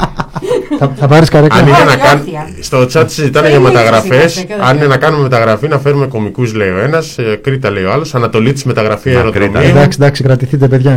Θα πάρεις καρέκλα. Στο chat συζητάνε για μεταγραφές. Αν είναι να κάνουμε μεταγραφή, να φέρουμε κομικούς, λέει ο ένας, Κρήτα λέει ο άλλος, Ανατολίτης μεταγραφή αεροδρομίου. Εντάξει, κρατηθείτε παιδιά.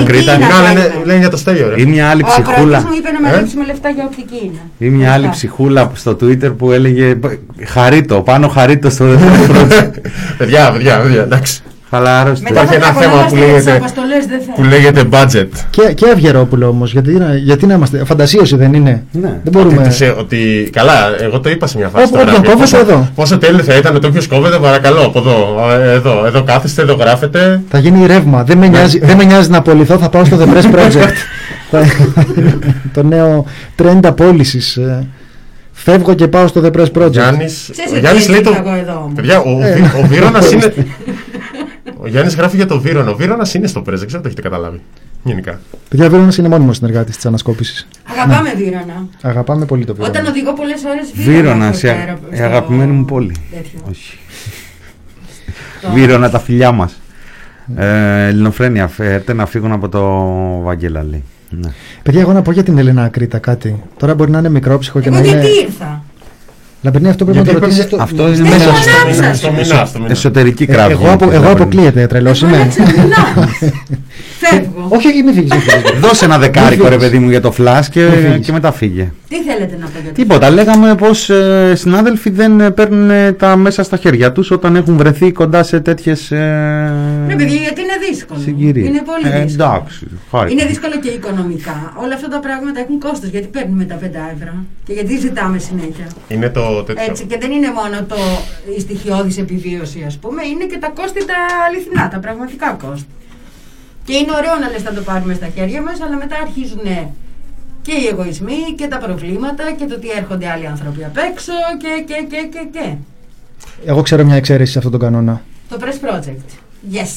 Λένε για το Στέλιο. Ή μια άλλη ψυχούλα. Ο μου είπε να μαζέψουμε λεφτά για οπτική είναι. Ή μια άλλη ψυχούλα στο Twitter που έλεγε Χαρίτο, πάνω Χαρίτο στο project. Παιδιά, εντάξει. Χαλάρωσε. Υπάρχει ένα θέμα που λέγεται budget. Και Αυγερόπουλο όμως, γιατί να είμαστε. Φαντασίωση δεν είναι. Ναι. Δεν μπορούμε. Ότι, καλά, εγώ το είπα σε μια φάση. Πόσο τέλειο θα ήταν το όποιος κόβεται, παρακαλώ. Από εδώ κάθεστε, εδώ γράφετε. Θα γίνει ρεύμα. Δεν με νοιάζει να απολυθώ, θα πάω στο The Press Project. Το νέο trend απόλυσης. Φεύγω και πάω στο The Press Project. Ο Γιάννης λέει το. Παιδιά, ο Βύρονας είναι. Ο Γιάννης γράφει για το Βύρονα. Ο Βύρονας είναι στο Press, δεν ξέρω αν το έχετε καταλάβει. Γενικά. Παιδιά, ο Βύρονας είναι μόνιμος συνεργάτης της ανασκόπησης. Αγαπάμε Βύρονα. Αγαπάμε πολύ το Βύρονα. Όταν οδηγώ πολλές ώρες Βύρονας, η αγαπημένη μου πόλη. Όχι. Βύρονα, τα φιλιά μας. Ελληνοφρένεια, φέρτε να φύγουν από το Βαγγέλα, λέει. Ναι. Παιδιά, εγώ να πω για την Έλενα Ακρίτα κάτι. Τώρα μπορεί να είναι μικρόψυχο και να είναι. Γιατί ήρθα. Λαμπρινή, αυτό πρέπει να το ρωτήσεις. Αυτό είναι μέσα στο εσωτερική κραυγή. Εγώ αποκλείεται, τρελός είμαι. Φεύγω. Όχι, μην φύγεις. Δώσε ένα δεκάρικο, ρε παιδί μου, για το flash και μετά φύγε. Τι θέλετε να πω για το Τίποτα. Λέγαμε πως συνάδελφοι δεν παίρνουν τα μέσα στα χέρια τους όταν έχουν βρεθεί κοντά σε τέτοιες. Ναι, παιδιά, γιατί είναι δύσκολο. Συγκυρίες. Είναι πολύ δύσκολο. Εντάξει. Είναι δύσκολο και οικονομικά. Όλα αυτά τα πράγματα έχουν κόστος. Γιατί παίρνουμε τα 5 ευρώ και γιατί ζητάμε συνέχεια. Είναι το τέτοιο. Έτσι, και δεν είναι μόνο η στοιχειώδης επιβίωση, ας πούμε, είναι και τα κόστη τα αληθινά, τα πραγματικά κόστη. Και είναι ωραίο να λες θα το πάρουμε στα χέρια μας, αλλά μετά αρχίζουν και οι εγωισμοί και τα προβλήματα και το ότι έρχονται άλλοι άνθρωποι απ' έξω και. Εγώ ξέρω μια εξαίρεση σε αυτόν τον κανόνα. Το Press Project. Yes.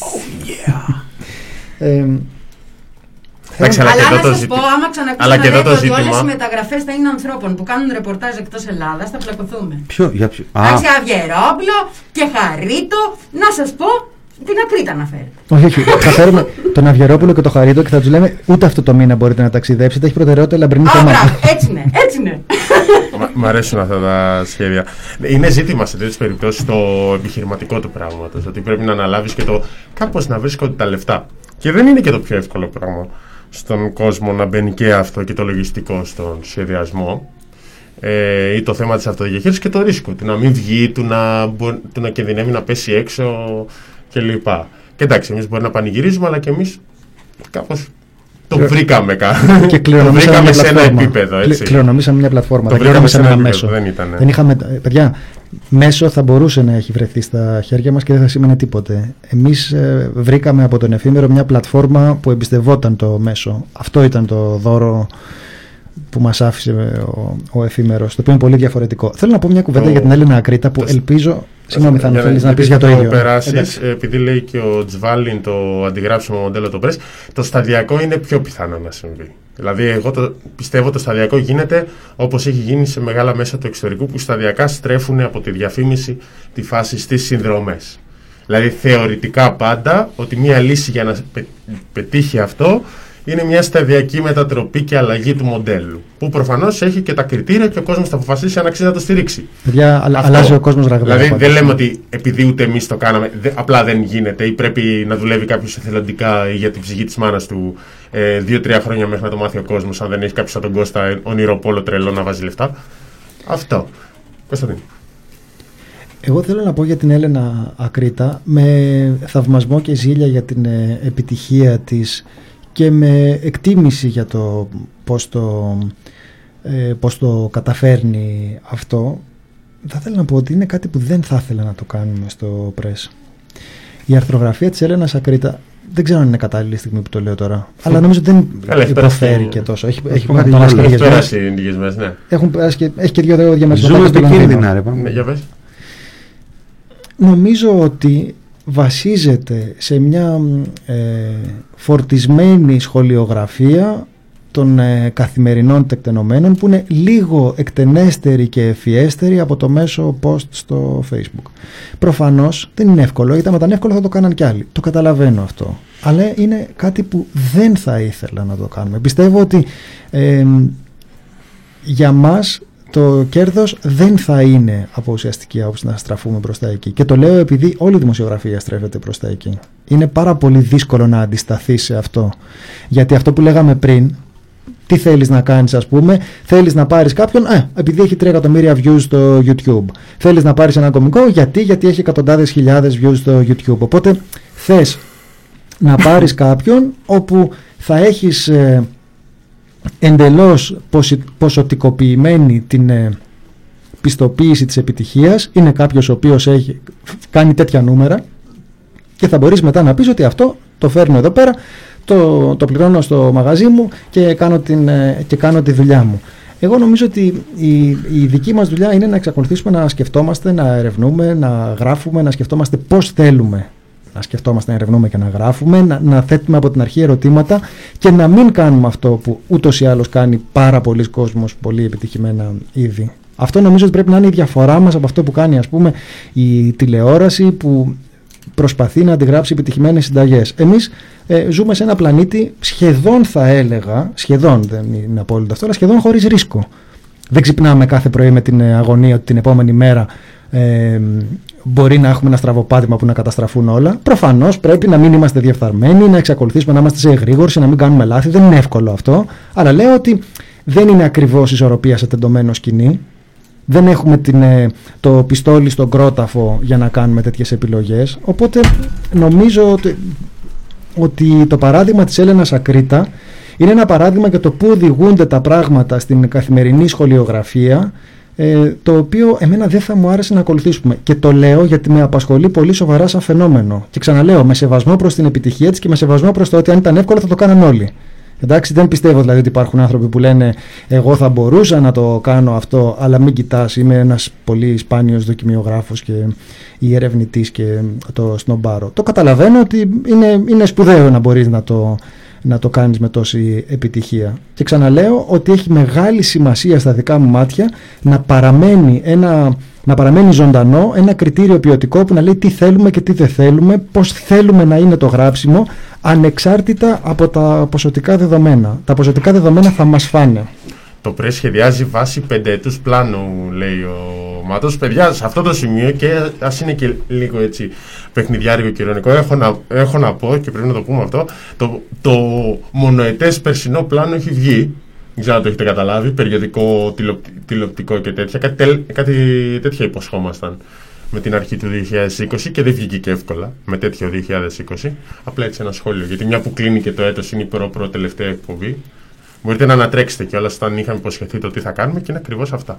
Εντάξει, αλλά να σας πω, άμα ξανακούσουμε ότι όλες οι μεταγραφές θα είναι ανθρώπων που κάνουν ρεπορτάζ εκτός Ελλάδας, θα πλακωθούμε. Για ποιο? Εντάξει, Αυγερόπουλο και Χαρίτο, να σας πω, την Ακρίτα να φέρει. Όχι, θα φέρουμε τον Αυγερόπουλο και τον Χαρίτο και θα τους λέμε ούτε αυτό το μήνα μπορείτε να ταξιδέψετε, έχει προτεραιότητα Λαμπρινή θέμα. Έτσι είναι. Μ' αρέσουν αυτά τα σχέδια. Είναι ζήτημα σε τέτοιες περιπτώσεις το επιχειρηματικό του πράγματος, ότι πρέπει να αναλάβεις και το κάπως να βρίσκονται τα λεφτά. Και δεν είναι και το πιο εύκολο πράγμα στον κόσμο να μπαίνει και αυτό και το λογιστικό στον σχεδιασμό ή το θέμα της αυτοδιαχείρισης και το ρίσκο του να μην βγει, του να κινδυνεύει να πέσει έξω κλπ. Και εντάξει, εμείς μπορεί να πανηγυρίζουμε, αλλά και εμείς κάπως το βρήκαμε και κληρονομήσαμε σε ένα επίπεδο. Κληρονομήσαμε μια πλατφόρμα. Το βρήκαμε σε ένα επίπεδο, μέσο. Δεν είχαμε, παιδιά, μέσο θα μπορούσε να έχει βρεθεί στα χέρια μας και δεν θα σήμαινε τίποτε. Εμείς βρήκαμε από τον εφήμερο μια πλατφόρμα που εμπιστευόταν το μέσο. Αυτό ήταν το δώρο που μας άφησε ο εφήμερος, το οποίο είναι πολύ διαφορετικό. Θέλω να πω μια κουβέντα για την Έλενα Ακρίτα που ελπίζω. Συγγνώμη, θα θέλεις να πεις για το ίδιο. Επειδή λέει και ο Τζβάλιν το αντιγράψιμο μοντέλο το Press, το σταδιακό είναι πιο πιθανό να συμβεί. Δηλαδή, εγώ πιστεύω το σταδιακό γίνεται όπως έχει γίνει σε μεγάλα μέσα του εξωτερικού, που σταδιακά στρέφουν από τη διαφήμιση τη φάση στις συνδρομές. Δηλαδή, θεωρητικά πάντα ότι μια λύση για να πετύχει αυτό είναι μια σταδιακή μετατροπή και αλλαγή του μοντέλου. Που προφανώς έχει και τα κριτήρια και ο κόσμος θα αποφασίσει αν αξίζει να το στηρίξει. Παιδιά, αλλάζει ο κόσμος ραγδαία. Δηλαδή, δεν λέμε ότι επειδή ούτε εμείς το κάναμε, απλά δεν γίνεται ή πρέπει να δουλεύει κάποιος εθελοντικά ή για την ψυχή της μάνας του 2-3 χρόνια μέχρι να το μάθει ο κόσμος, αν δεν έχει κάποιος σαν τον Κώστα ονειροπόλο τρελό να βάζει λεφτά. Αυτό. Κωνσταντίνο. Εγώ θέλω να πω για την Έλενα Ακρίτα με θαυμασμό και ζήλια για την επιτυχία της και με εκτίμηση για το πώς το καταφέρνει αυτό. Θα ήθελα να πω ότι είναι κάτι που δεν θα ήθελα να το κάνουμε στο Press. Η αρθρογραφία της Έλενας Ακρίτα δεν ξέρω αν είναι κατάλληλη στιγμή που το λέω τώρα. Αλλά νομίζω ότι δεν υποφέρει και τόσο. Έχει περάσει λίγες μέρες, ναι. Έχει και 2 διαμεσολαβήσεις. Ζούμε επικίνδυνα, ρε. Για πες. Νομίζω ότι βασίζεται σε μια φορτισμένη σχολιογραφία των καθημερινών τεκτενομένων που είναι λίγο εκτενέστερη και ευφιέστερη από το μέσο post στο Facebook. Προφανώς δεν είναι εύκολο, γιατί άμα ήταν εύκολο θα το κάναν κι άλλοι. Το καταλαβαίνω αυτό. Αλλά είναι κάτι που δεν θα ήθελα να το κάνουμε. Πιστεύω ότι για μας το κέρδος δεν θα είναι από ουσιαστική άποψη να στραφούμε προς τα εκεί. Και το λέω επειδή όλη η δημοσιογραφία στρέφεται προς τα εκεί. Είναι πάρα πολύ δύσκολο να αντισταθείς σε αυτό. Γιατί αυτό που λέγαμε πριν, τι θέλεις να κάνεις, ας πούμε, θέλεις να πάρεις κάποιον, επειδή έχει 3 εκατομμύρια views στο YouTube. Θέλεις να πάρεις ένα κωμικό, γιατί έχει εκατοντάδες χιλιάδες views στο YouTube. Οπότε θες να πάρεις κάποιον όπου θα έχεις εντελώς ποσοτικοποιημένη την πιστοποίηση της επιτυχίας. Είναι κάποιος ο οποίος έχει κάνει τέτοια νούμερα και θα μπορείς μετά να πεις ότι αυτό το φέρνω εδώ πέρα, το πληρώνω στο μαγαζί μου και κάνω τη δουλειά μου. Εγώ νομίζω ότι η δική μας δουλειά είναι να εξακολουθήσουμε να σκεφτόμαστε, να ερευνούμε, να γράφουμε, να σκεφτόμαστε πώς θέλουμε να σκεφτόμαστε, να ερευνούμε και να γράφουμε, να θέτουμε από την αρχή ερωτήματα και να μην κάνουμε αυτό που ούτως ή άλλως κάνει πάρα πολλοί κόσμος πολύ επιτυχημένα ήδη. Αυτό νομίζω ότι πρέπει να είναι η διαφορά μας από αυτό που κάνει, ας πούμε, η τηλεόραση που προσπαθεί να αντιγράψει επιτυχημένες συνταγές. Εμείς ζούμε σε ένα πλανήτη σχεδόν, θα έλεγα, σχεδόν δεν είναι απόλυτα αυτό, αλλά σχεδόν χωρίς ρίσκο. Δεν ξυπνάμε κάθε πρωί με την αγωνία ότι την επόμενη μέρα μπορεί να έχουμε ένα στραβοπάτημα που να καταστραφούν όλα. Προφανώς πρέπει να μην είμαστε διεφθαρμένοι, να εξακολουθήσουμε να είμαστε σε εγρήγορση, να μην κάνουμε λάθη. Δεν είναι εύκολο αυτό. Αλλά λέω ότι δεν είναι ακριβώς ισορροπία σε τεντωμένο σκηνή. Δεν έχουμε το πιστόλι στον κρόταφο για να κάνουμε τέτοιες επιλογές. Οπότε νομίζω ότι το παράδειγμα της Έλενας Ακρίτα είναι ένα παράδειγμα για το πού οδηγούνται τα πράγματα στην καθημερινή σχολιογραφία, το οποίο εμένα δεν θα μου άρεσε να ακολουθήσουμε. Και το λέω γιατί με απασχολεί πολύ σοβαρά σαν φαινόμενο. Και ξαναλέω, με σεβασμό προς την επιτυχία της και με σεβασμό προς το ότι αν ήταν εύκολο θα το κάναν όλοι. Εντάξει, δεν πιστεύω δηλαδή ότι υπάρχουν άνθρωποι που λένε εγώ θα μπορούσα να το κάνω αυτό, αλλά μην κοιτάς, είμαι ένας πολύ σπάνιος δοκιμιογράφος ή ερευνητής και το σνομπάρω. Το καταλαβαίνω ότι είναι σπουδαίο να μπορείς να το κάνεις με τόση επιτυχία. Και ξαναλέω ότι έχει μεγάλη σημασία στα δικά μου μάτια να παραμένει ζωντανό ένα κριτήριο ποιοτικό που να λέει τι θέλουμε και τι δεν θέλουμε, πώς θέλουμε να είναι το γράψιμο, ανεξάρτητα από τα ποσοτικά δεδομένα. Τα ποσοτικά δεδομένα θα μας φάνε. Το πρέσ σχεδιάζει βάση 5 ετούς πλάνου, λέει ο Μάτος. Παιδιά, σε αυτό το σημείο, και ας είναι και λίγο έτσι παιχνιδιάρικο και ειρωνικό, έχω να πω και πρέπει να το πούμε αυτό. Το μονοετές περσινό πλάνο έχει βγει. Δεν ξέρω αν το έχετε καταλάβει. Περιοδικό, τηλεοπτικό και τέτοια. Κάτι τέτοια υποσχόμασταν με την αρχή του 2020 και δεν βγήκε και εύκολα με τέτοιο 2020. Απλά έτσι ένα σχόλιο. Γιατί μια που κλείνει και το έτος είναι η τελευταία εκπομπή. Μπορείτε να ανατρέξετε κιόλας όταν είχαμε υποσχεθεί το τι θα κάνουμε και είναι ακριβώς αυτά.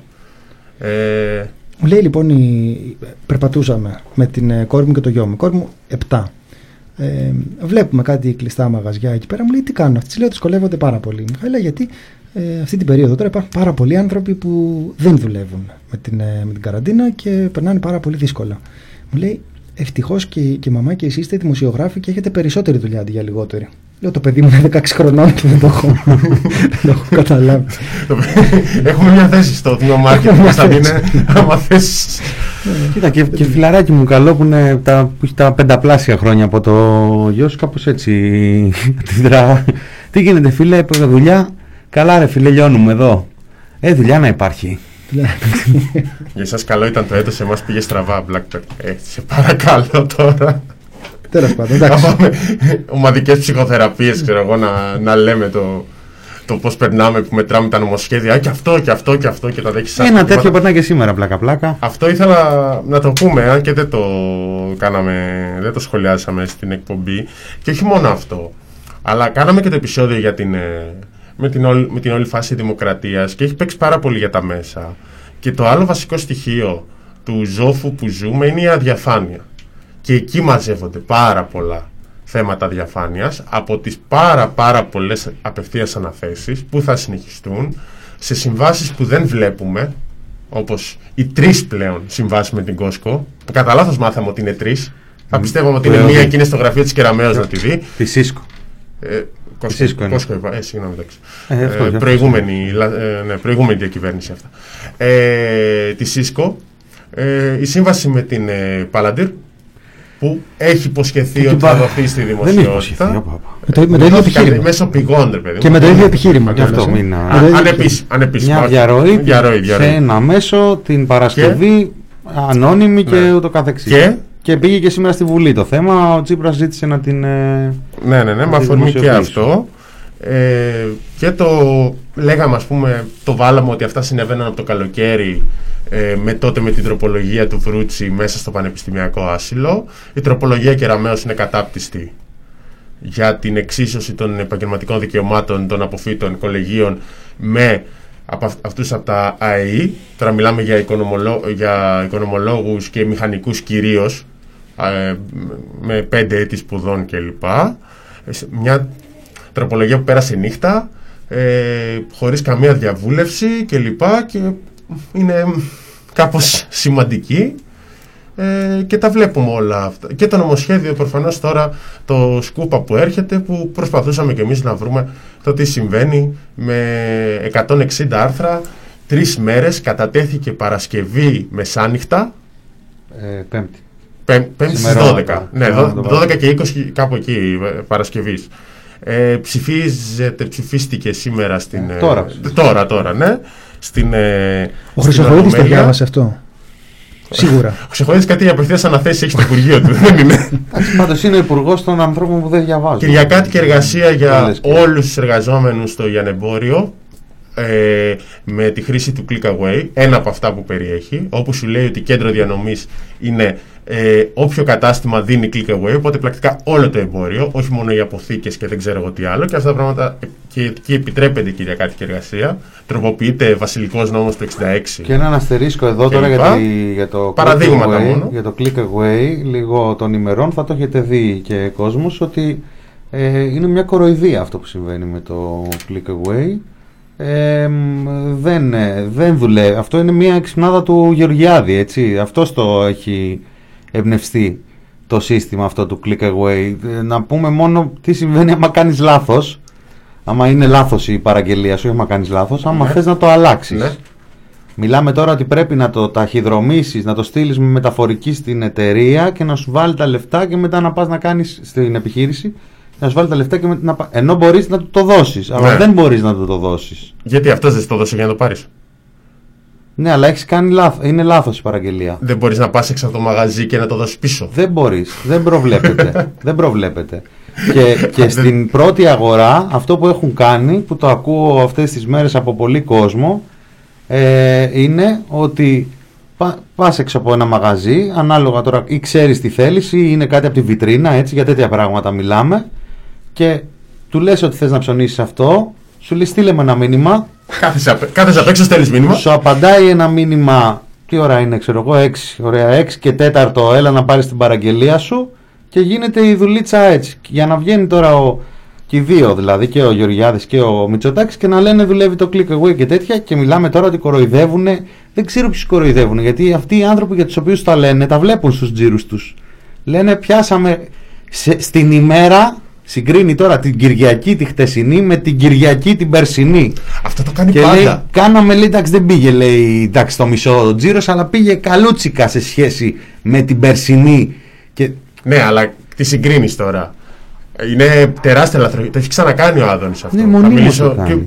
Μου λέει λοιπόν, περπατούσαμε με την κόρη μου και το γιο μου. Η κόρη μου 7. Βλέπουμε κάτι κλειστά μαγαζιά εκεί πέρα. Μου λέει τι κάνουν αυτοί. Της λέω δυσκολεύονται πάρα πολύ. Μου γιατί αυτή την περίοδο τώρα υπάρχουν πάρα πολλοί άνθρωποι που δεν δουλεύουν με την καραντίνα και περνάνε πάρα πολύ δύσκολα. Μου λέει ευτυχώς και η μαμά και εσείς είστε δημοσιογράφοι και έχετε περισσότερη δουλειά αντί για λιγότερη. Λέω το παιδί μου είναι 16 χρονών και δεν το έχω καταλάβει. Έχουμε μια θέση στο Δήμο Μάρκετ που θα είναι άμα θέσεις. Κοίτα και φιλαράκι μου καλό που έχει τα 5πλάσια χρόνια από το γιο σου, κάπως έτσι αντιδρά. Τι γίνεται φίλε, δουλειά? Καλά ρε φίλε, λιώνουμε εδώ. Δουλειά να υπάρχει. Για εσάς καλό ήταν το έτος, εμάς πήγε στραβά, Blackbird. Σε παρακαλώ τώρα. Τέλος πάντων, εντάξει. Ομαδικές ψυχοθεραπείες, ξέρω εγώ, να λέμε το πώς περνάμε, που μετράμε τα νομοσχέδια και αυτό και αυτό και αυτό και τα δέχεις. Ένα τέτοιο περνάει και σήμερα, πλάκα. Αυτό ήθελα να το πούμε, αν και δεν το σχολιάσαμε στην εκπομπή. Και όχι μόνο αυτό, αλλά κάναμε και το επεισόδιο με την όλη φάση δημοκρατίας και έχει παίξει πάρα πολύ για τα μέσα. Και το άλλο βασικό στοιχείο του ζόφου που ζούμε είναι η αδιαφάνεια. Και εκεί μαζεύονται πάρα πολλά θέματα διαφάνειας, από τις πάρα πολλές απευθείας αναθέσεις που θα συνεχιστούν σε συμβάσεις που δεν βλέπουμε, όπως οι 3 πλέον συμβάσεις με την Costco, που κατά λάθος μάθαμε ότι είναι 3. Θα πιστεύαμε ότι είναι μία και είναι στο γραφείο της Κεραμέως να τη δει. Τη Cisco. Costco είπα, συγγνώμη, εντάξει. Προηγούμενη διακυβέρνηση αυτά. Τη Cisco, η σύμβαση με την Palantir, που έχει υποσχεθεί ότι θα δοθεί στη δημοσιότητα. Με το ίδιο επιχείρημα. Μέσω πηγών, ρε παιδί. Και με το ίδιο επιχείρημα. Γι' αυτό μην. Ανεπίσημα. Μια διαρροή σε ένα μέσο την Παρασκευή, ανώνυμη και ούτω καθεξής. Και πήγε και σήμερα στη Βουλή το θέμα. Ο Τσίπρας ζήτησε να την. Ναι, με αφορμή και αυτό. Και το λέγαμε, ας πούμε, το βάλαμε ότι αυτά συνεβαίνουν από το καλοκαίρι, με την τροπολογία του Βρούτσι μέσα στο πανεπιστημιακό άσυλο. Η τροπολογία Κεραμέως είναι κατάπτυστη για την εξίσωση των επαγγελματικών δικαιωμάτων των αποφύτων κολεγίων με αυτούς από τα ΑΕΗ. Τώρα μιλάμε για οικονομολόγους και μηχανικούς κυρίως, με 5 έτη σπουδών κλπ. Μια τροπολογία που πέρασε νύχτα, χωρίς καμία διαβούλευση κλπ. Και είναι κάπως σημαντική, και τα βλέπουμε όλα αυτά. Και το νομοσχέδιο προφανώς τώρα, το σκούπα που έρχεται, που προσπαθούσαμε και εμείς να βρούμε το τι συμβαίνει με 160 άρθρα, 3 μέρες, κατατέθηκε Παρασκευή μεσάνυχτα, Πέμπτη στις 12. Ναι, 12 και 20 κάπου εκεί Παρασκευής. Ψηφίστηκε σήμερα στην... Τώρα, ναι. Ο Χρυσοχοΐδης το διάβασε αυτό. Σίγουρα. Ο Χρυσοχοΐδης κάτι απευθείας αναθέσει έχει στο Υπουργείο του. Πάντως είναι ο υπουργός των ανθρώπων που δεν διαβάζουν. Κυριακάτικη εργασία για όλους τους εργαζόμενους στο λιανεμπόριο, με τη χρήση του Click Away, ένα από αυτά που περιέχει, όπου σου λέει ότι κέντρο διανομής είναι όποιο κατάστημα δίνει Click Away, οπότε πρακτικά όλο το εμπόριο, όχι μόνο οι αποθήκες και δεν ξέρω εγώ τι άλλο, και αυτά τα πράγματα και επιτρέπεται η κυριακάτικη εργασία. Τροποποιείται βασιλικός νόμος του 66. Και έναν αστερίσκο εδώ τώρα για το παραδείγματα away, μόνο. Για το Click Away, λίγο των ημερών, θα το έχετε δει και κόσμος, ότι είναι μια κοροϊδία αυτό που συμβαίνει με το Click Away. Δεν δουλεύει. Αυτό είναι μια εξυπνάδα του Γεωργιάδη, έτσι. Αυτός το έχει εμπνευστεί το σύστημα αυτό του Click Away. Να πούμε μόνο τι συμβαίνει άμα κάνεις λάθος. Άμα είναι λάθος η παραγγελία σου, άμα κάνεις λάθος, άμα θες να το αλλάξεις. Ναι. Μιλάμε τώρα ότι πρέπει να το ταχυδρομήσεις, να το στείλεις με μεταφορική στην εταιρεία και να σου βάλει τα λεφτά και μετά να πας να κάνεις στην επιχείρηση, να σου βάλει τα λεφτά και ενώ μπορείς να του το δώσεις, αλλά δεν μπορείς να του το δώσεις. Γιατί αυτός δεν σου το δώσει για να το πάρεις. Ναι, αλλά έχεις κάνει λάθος. Είναι λάθος η παραγγελία. Δεν μπορείς να πας έξω από το μαγαζί και να το δώσεις πίσω. Δεν μπορείς. Δεν προβλέπεται. Δεν προβλέπεται. Και στην πρώτη αγορά, αυτό που έχουν κάνει, που το ακούω αυτές τις μέρες από πολύ κόσμο, είναι ότι πας έξω από ένα μαγαζί, ανάλογα τώρα, ή ξέρεις τι θέλεις, ή είναι κάτι από τη βιτρίνα, έτσι, για τέτοια πράγματα μιλάμε, και του λες ότι θες να ψωνίσεις αυτό, σου λέει στείλε με ένα μήνυμα. Κάθεσαι απ' έξω, στέλνεις μήνυμα. Σου απαντάει ένα μήνυμα, τι ώρα είναι, ξέρω εγώ, 6, ωραία, 6 και 4, έλα να πάρεις την παραγγελία σου, και γίνεται η δουλίτσα έτσι. Για να βγαίνει τώρα και οι δύο, δηλαδή και ο Γεωργιάδης και ο Μητσοτάκης, και να λένε δουλεύει το Click Away και τέτοια, και μιλάμε τώρα ότι κοροϊδεύουν. Δεν ξέρω ποιους κοροϊδεύουν, γιατί αυτοί οι άνθρωποι για τους οποίους τα λένε τα βλέπουν στους τζίρους τους. Λένε πιάσαμε στην ημέρα. Συγκρίνει τώρα την Κυριακή τη χτεσινή με την Κυριακή την περσινή. Αυτό το κάνει και πάντα. Λέει, κάναμε, λέει, εντάξει, δεν πήγε, λέει, εντάξει, το μισό τζίρος, αλλά πήγε καλούτσικα σε σχέση με την περσινή. Και... Ναι, αλλά τι συγκρίνεις τώρα. Είναι τεράστια λαθροχή. Το έχει ξανακάνει ο Άδωνης αυτό. Ναι, μονίμως το κάνει.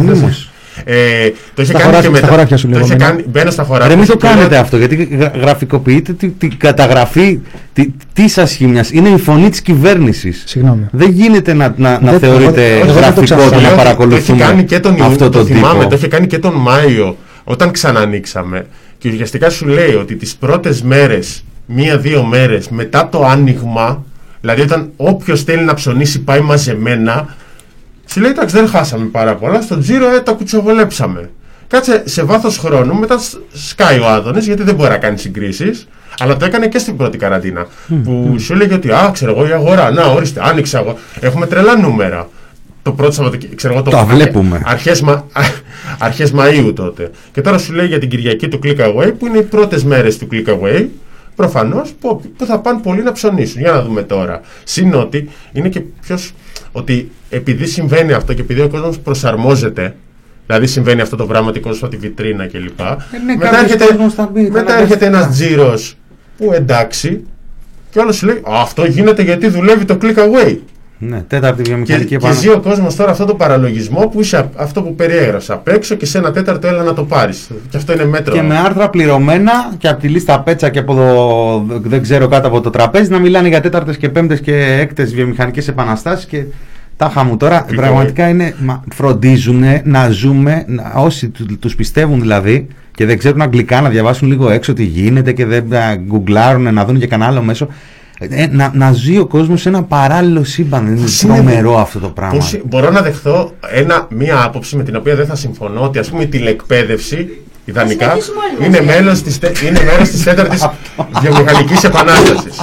Το είχε κάνει και μετά. Στα χωράφια σου, μπαίνω στα χωράφια. Ρε, μην το κάνετε αυτό, γιατί γραφικοποιείτε την καταγραφή της ασχήμιας. Είναι η φωνή της κυβέρνησης. Συγγνώμη. Δεν γίνεται να θεωρείτε γραφικό και να παρακολουθούμε αυτό το τύπο. Το είχε κάνει και τον Μάιο, όταν ξανανοίξαμε. Και ουσιαστικά σου λέει ότι τις πρώτες μέρες, 1-2 μέρες μετά το άνοιγμα, δηλαδή όταν όποιος θέλει να ψωνίσει πάει μαζεμένα, σου λέει εντάξει, δεν χάσαμε πάρα πολλά, στον τζίρο τα κουτσοβολέψαμε. Κάτσε σε βάθος χρόνου, μετά σκάει ο Άδωνης, γιατί δεν μπορεί να κάνει συγκρίσεις, Αλλά το έκανε και στην πρώτη καραντίνα. Που σου έλεγε ότι, ξέρω εγώ, η αγορά, να ορίστε, άνοιξε αγορά. Έχουμε τρελά νούμερα. Το πρώτο Σαββατοκύριακο, ξέρω εγώ, το βλέπουμε. Αρχές Μαΐου τότε. Και τώρα σου λέει για την Κυριακή του Click Away, που είναι οι πρώτες μέρες του Click Away, προφανώς, που θα πάνε πολλοί να ψωνίσουν. Για να δούμε τώρα. Συν ότι είναι και ότι επειδή συμβαίνει αυτό και επειδή ο κόσμος προσαρμόζεται, δηλαδή συμβαίνει αυτό το πράγμα ότι ο κόσμος από τη βιτρίνα κλπ. Μετά έρχεται ένας τζίρος που εντάξει, και όλος σου λέει αυτό γίνεται γιατί δουλεύει το Click Away. Ναι, τέταρτη βιομηχανική επανάσταση. Και ζει ο κόσμος τώρα αυτό το παραλογισμό που είσαι αυτό που περιέγραψα απ' έξω και σε ένα τέταρτο έλα να το πάρεις. Και αυτό είναι μέτρο. Και με άρθρα πληρωμένα και από τη λίστα πέτσα και από το δεν ξέρω κάτω από το τραπέζι να μιλάνε για τέταρτες και πέμπτες και έκτες βιομηχανικές επαναστάσεις και τάχα μου τώρα. Πραγματικά είναι, φροντίζουν να ζούμε, όσοι τους πιστεύουν δηλαδή και δεν ξέρουν αγγλικά να διαβάσουν λίγο έξω τι γίνεται και δεν γκουγκλάρουν να δουν και κανένα άλλο μέσο. Να ζει ο κόσμος σε ένα παράλληλο σύμπαν. Είναι τρομερό αυτό το πράγμα. Μπορώ να δεχθώ μία άποψη με την οποία δεν θα συμφωνώ, ότι ας πούμε η τηλεκπαίδευση ιδανικά είναι μέλος της τέταρτης βιομηχανικής επανάστασης.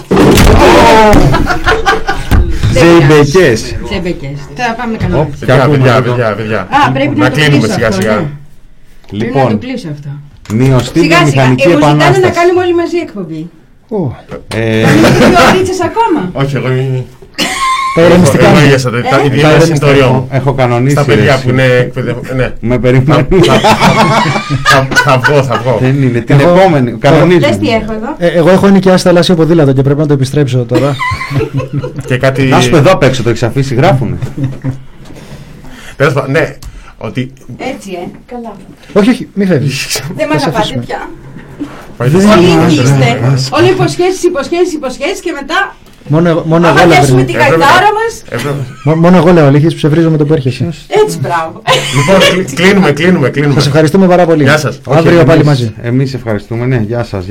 Ζεϊμπεκές. Θα πάμε καλά. Παιδιά. Πρέπει να κλείνουμε σιγά σιγά. Λοιπόν, να το κλείσω αυτό. Μειωστή βιομηχανική επανάσταση. Μου ζητάνε να κάνουμε όλοι μαζί εκπομπή. Θα μην ρίτσες ακόμα. Όχι, εγώ έχω κανονίσει. Στα παιδιά που είναι εκπαιδευμένοι. Με περιμένουν. Θα βγω. Δεν είναι την επόμενη. Λες τι έχω εδώ. Εγώ έχω νοικιάσει θαλάσσιο ποδήλατο και πρέπει να το επιστρέψω τώρα. Να σου εδώ απ' έξω, το έχεις αφήσει, γράφουνε. Ναι, ότι. Έτσι, καλά. Όχι, μη φεύγεις. Δεν μ' αγαπάτε πια. Όλοι είστε. Όλοι υποσχέσεις και μετά. Άμα πιάσουμε την καϊτάρα μας. Μόνο εγώ λέω αλήθειες που σε βρίζω με το που έρχεσαι. Έτσι, μπράβο. Λοιπόν, κλείνουμε. Σας ευχαριστούμε πάρα πολύ. Γεια σας. Αύριο πάλι μαζί. Εμείς ευχαριστούμε. Ναι, γεια σας.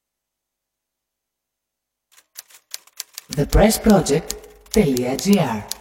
thepressproject.gr